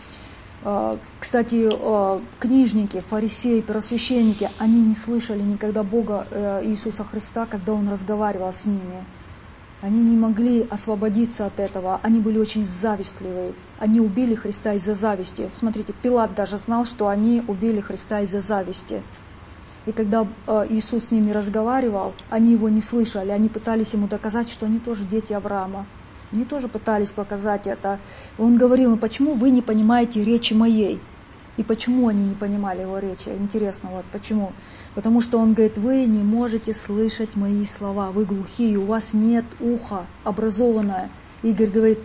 Кстати, книжники, фарисеи, первосвященники, они не слышали никогда Бога Иисуса Христа, когда Он разговаривал с ними. Они не могли освободиться от этого, они были очень завистливые. Они убили Христа из-за зависти. Смотрите, Пилат даже знал, что они убили Христа из-за зависти. И когда Иисус с ними разговаривал, они Его не слышали, они пытались Ему доказать, что они тоже дети Авраама. Они тоже пытались показать это. Он говорил, ну почему вы не понимаете речи моей? И почему они не понимали его речи? Интересно, вот почему. Потому что он говорит, вы не можете слышать мои слова, вы глухие, у вас нет уха образованное. Игорь говорит,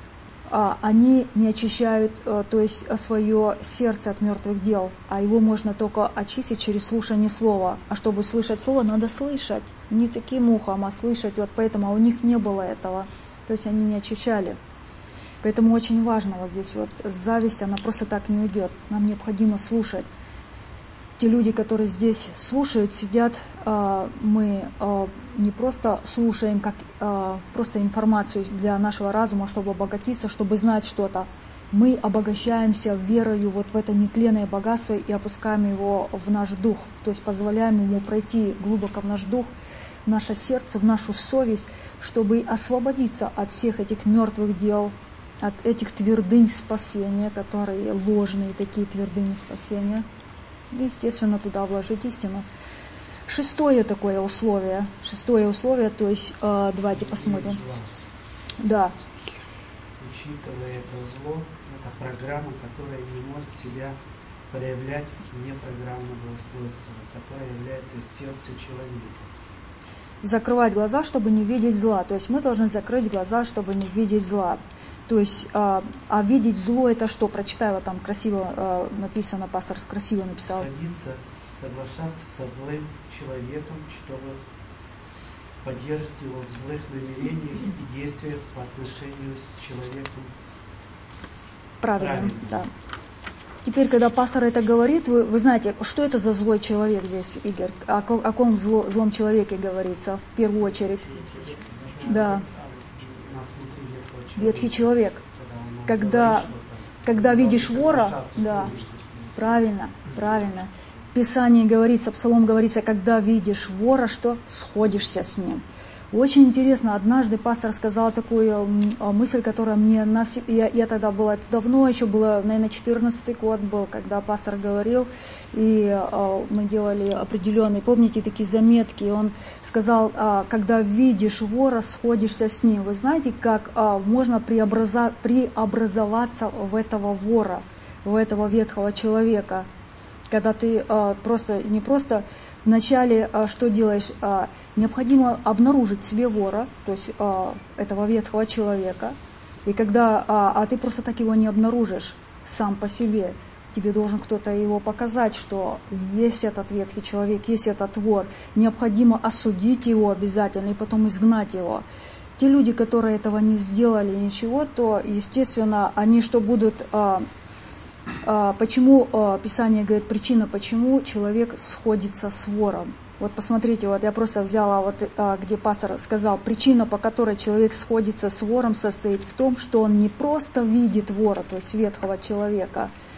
а, они не очищают, а, то есть свое сердце от мертвых дел, а его можно только очистить через слушание слова. А чтобы слышать слово, надо слышать. Не таким ухом, а слышать. Вот поэтому а у них не было этого. То есть они не очищали. Поэтому очень важно вот здесь вот зависть, она просто так не уйдет. Нам необходимо слушать. Те люди, которые здесь слушают, сидят, мы не просто слушаем как просто информацию для нашего разума, чтобы обогатиться, чтобы знать что-то. Мы обогащаемся верою вот в это нетленное богатство и опускаем его в наш дух. То есть позволяем ему пройти глубоко в наш дух, в наше сердце, в нашу совесть, чтобы освободиться от всех этих мертвых дел, от этих твердынь спасения, которые ложные такие твердыни спасения. И, естественно, туда вложить истину. Шестое такое условие. Шестое условие, то есть, э, давайте посмотрим. Да. Учитывая это зло, это программа, которая не может себя проявлять вне программного устройства, которая является сердцем человека. Закрывать глаза, чтобы не видеть зла. То есть мы должны закрыть глаза, чтобы не видеть зла. То есть, а, а видеть зло это что? Прочитай, вот там красиво а, написано, пастор красиво написал. Садиться, соглашаться со злым человеком, чтобы поддерживать его в злых намерениях и действиях по отношению с человеком. Правильно, Правильно. Да. Теперь, когда пастор это говорит, вы, вы знаете, что это за злой человек здесь, Игорь? О, о каком зло, злом человеке говорится в первую очередь? Да. Ветхий человек. Когда, когда видишь вора, да, правильно, правильно. В Писании говорится, Псалом говорится, когда видишь вора, что сходишься с ним. Очень интересно, однажды пастор сказал такую мысль, которая мне навсегда, я, я тогда была, это давно еще было, наверное, четырнадцатый год был, когда пастор говорил, и э, мы делали определенные, помните, такие заметки, и он сказал, э, когда видишь вора, сходишься с ним. Вы знаете, как э, можно преобраза, преобразоваться в этого вора, в этого ветхого человека, когда ты э, просто, не просто вначале э, что делаешь, э, необходимо обнаружить в себе вора, то есть э, этого ветхого человека, и когда, э, а ты просто так его не обнаружишь сам по себе, тебе должен кто-то его показать, что есть этот ветхий человек, есть этот вор, необходимо осудить его обязательно и потом изгнать его. Те люди, которые этого не сделали ничего, то, естественно, они что будут... Э, Почему Писание говорит, причина, почему человек сходится с вором? Вот посмотрите, вот я просто взяла, вот, где пастор сказал, причина, по которой человек сходится с вором, состоит в том, что он не просто видит вора, то есть ветхого человека,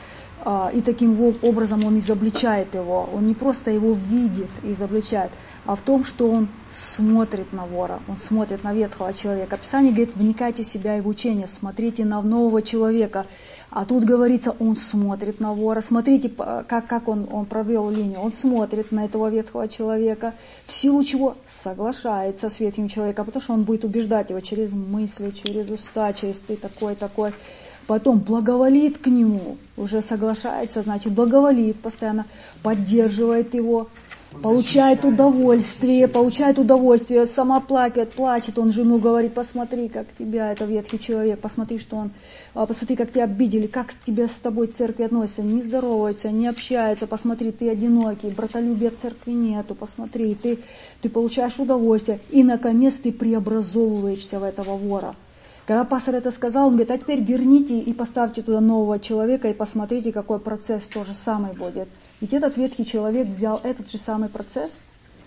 И таким образом он изобличает его. Он не просто его видит и изобличает, а в том, что он смотрит на вора, он смотрит на ветхого человека. Писание говорит, вникайте в себя и в учение, смотрите на нового человека. А тут говорится, он смотрит на вора. Смотрите, как, как он, он провел линию. Он смотрит на этого ветхого человека, в силу чего соглашается с ветхим человеком, потому что он будет убеждать его через мысли, через уста, через ты такой, такой. Потом благоволит к нему, уже соглашается, значит, благоволит постоянно, поддерживает его, получает удовольствие, получает удовольствие, сама плакает, плачет, он жену говорит, посмотри, как тебя, это ветхий человек, посмотри, что он, посмотри, как тебя обидели, как тебя с тобой в церкви относятся, не здороваются, не общаются, посмотри, ты одинокий, братолюбия в церкви нету, посмотри, ты, ты получаешь удовольствие, и, наконец, ты преобразовываешься в этого вора. Когда пастор это сказал, он говорит, а теперь верните и поставьте туда нового человека и посмотрите, какой процесс то же самое будет. Ведь этот ветхий человек взял этот же самый процесс.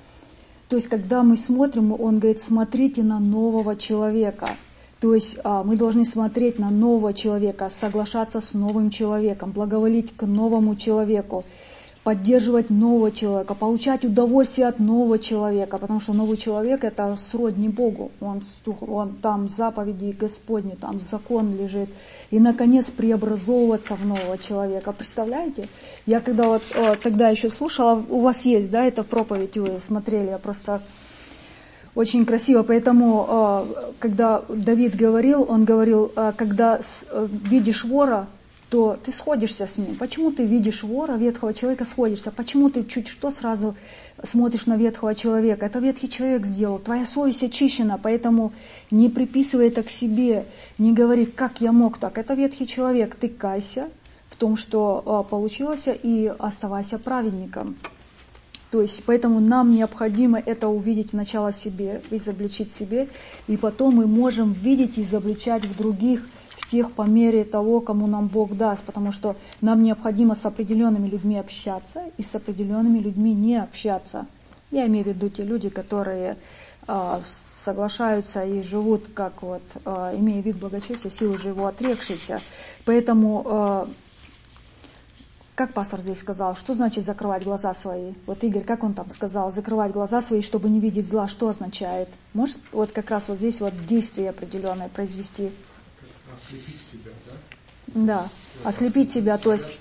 То есть, когда мы смотрим, он говорит, смотрите на нового человека. То есть, мы должны смотреть на нового человека, соглашаться с новым человеком, благоволить к новому человеку, поддерживать нового человека, получать удовольствие от нового человека, потому что новый человек это сродни Богу, он, он там заповеди Господни, там закон лежит, и наконец преобразовываться в нового человека. Представляете? Я когда вот о, тогда еще слушала, у вас есть, да, эта проповедь, вы смотрели, я просто очень красиво, поэтому когда Давид говорил, он говорил, когда видишь вора, то ты сходишься с ним. Почему ты видишь вора, ветхого человека, сходишься? Почему ты чуть что сразу смотришь на ветхого человека? Это ветхий человек сделал. Твоя совесть очищена, поэтому не приписывай это к себе, не говори, как я мог так. Это ветхий человек. Ты кайся в том, что получилось, и оставайся праведником. То есть, поэтому нам необходимо это увидеть сначала себе, изобличить себе, и потом мы можем видеть и изобличать в других, тех по мере того, кому нам Бог даст, потому что нам необходимо с определенными людьми общаться и с определенными людьми не общаться. Я имею в виду те люди, которые э, соглашаются и живут, как вот, э, имея вид благочестия, силу же его отрекшийся. Поэтому, э, как пастор здесь сказал, что значит закрывать глаза свои? Вот Игорь, как он там сказал, закрывать глаза свои, чтобы не видеть зла, что означает? Может, вот как раз вот здесь вот действие определенное произвести? Ослепить себя, да? Да, ослепить себя, то есть,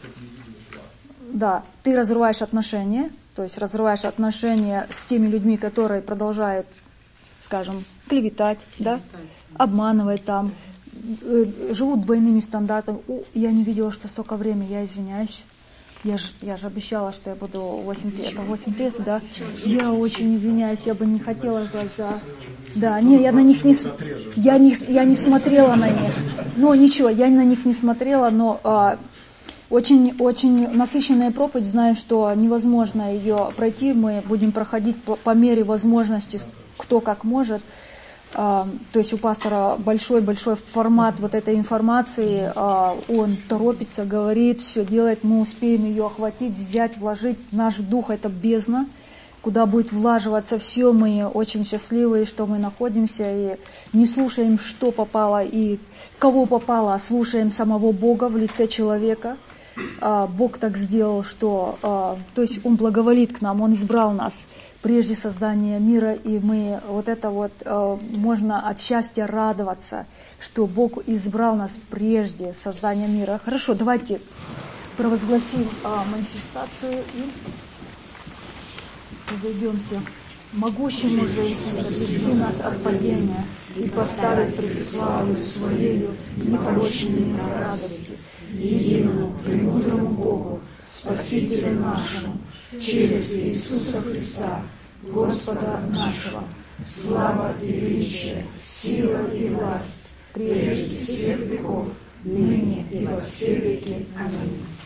да, ты разрываешь отношения, то есть разрываешь отношения с теми людьми, которые продолжают, скажем, клеветать, да, обманывать там, живут двойными стандартами. О, я не видела, что столько времени, я извиняюсь. Я же, я же обещала, что я буду восемь лет, это восемь лет, да. Я очень извиняюсь, я бы не хотела ждать, да. Да, не, я на них не, я не, я не смотрела на них. Но ничего, я на них не смотрела, но а, очень, очень насыщенная проповедь, знаю, что невозможно ее пройти, мы будем проходить по, по мере возможности, кто как может. То есть у пастора большой-большой формат вот этой информации, он торопится, говорит, все делает, мы успеем ее охватить, взять, вложить. Наш дух — это бездна, куда будет влаживаться все. Мы очень счастливые, что мы находимся и не слушаем, что попало и кого попало, а слушаем самого Бога в лице человека. Бог так сделал, что, то есть Он благоволит к нам, Он избрал нас прежде создания мира, и мы вот это вот, можно от счастья радоваться, что Бог избрал нас прежде создания мира. Хорошо, давайте провозгласим манифестацию и подойдемся. Могущему же спасти нас от падения и поставить пред славою Своею непорочными на радости, единому премудрому Богу, Спасителю нашему, через Иисуса Христа, Господа нашего, слава и величие, сила и власть, прежде всех веков, ныне и во все веки. Аминь.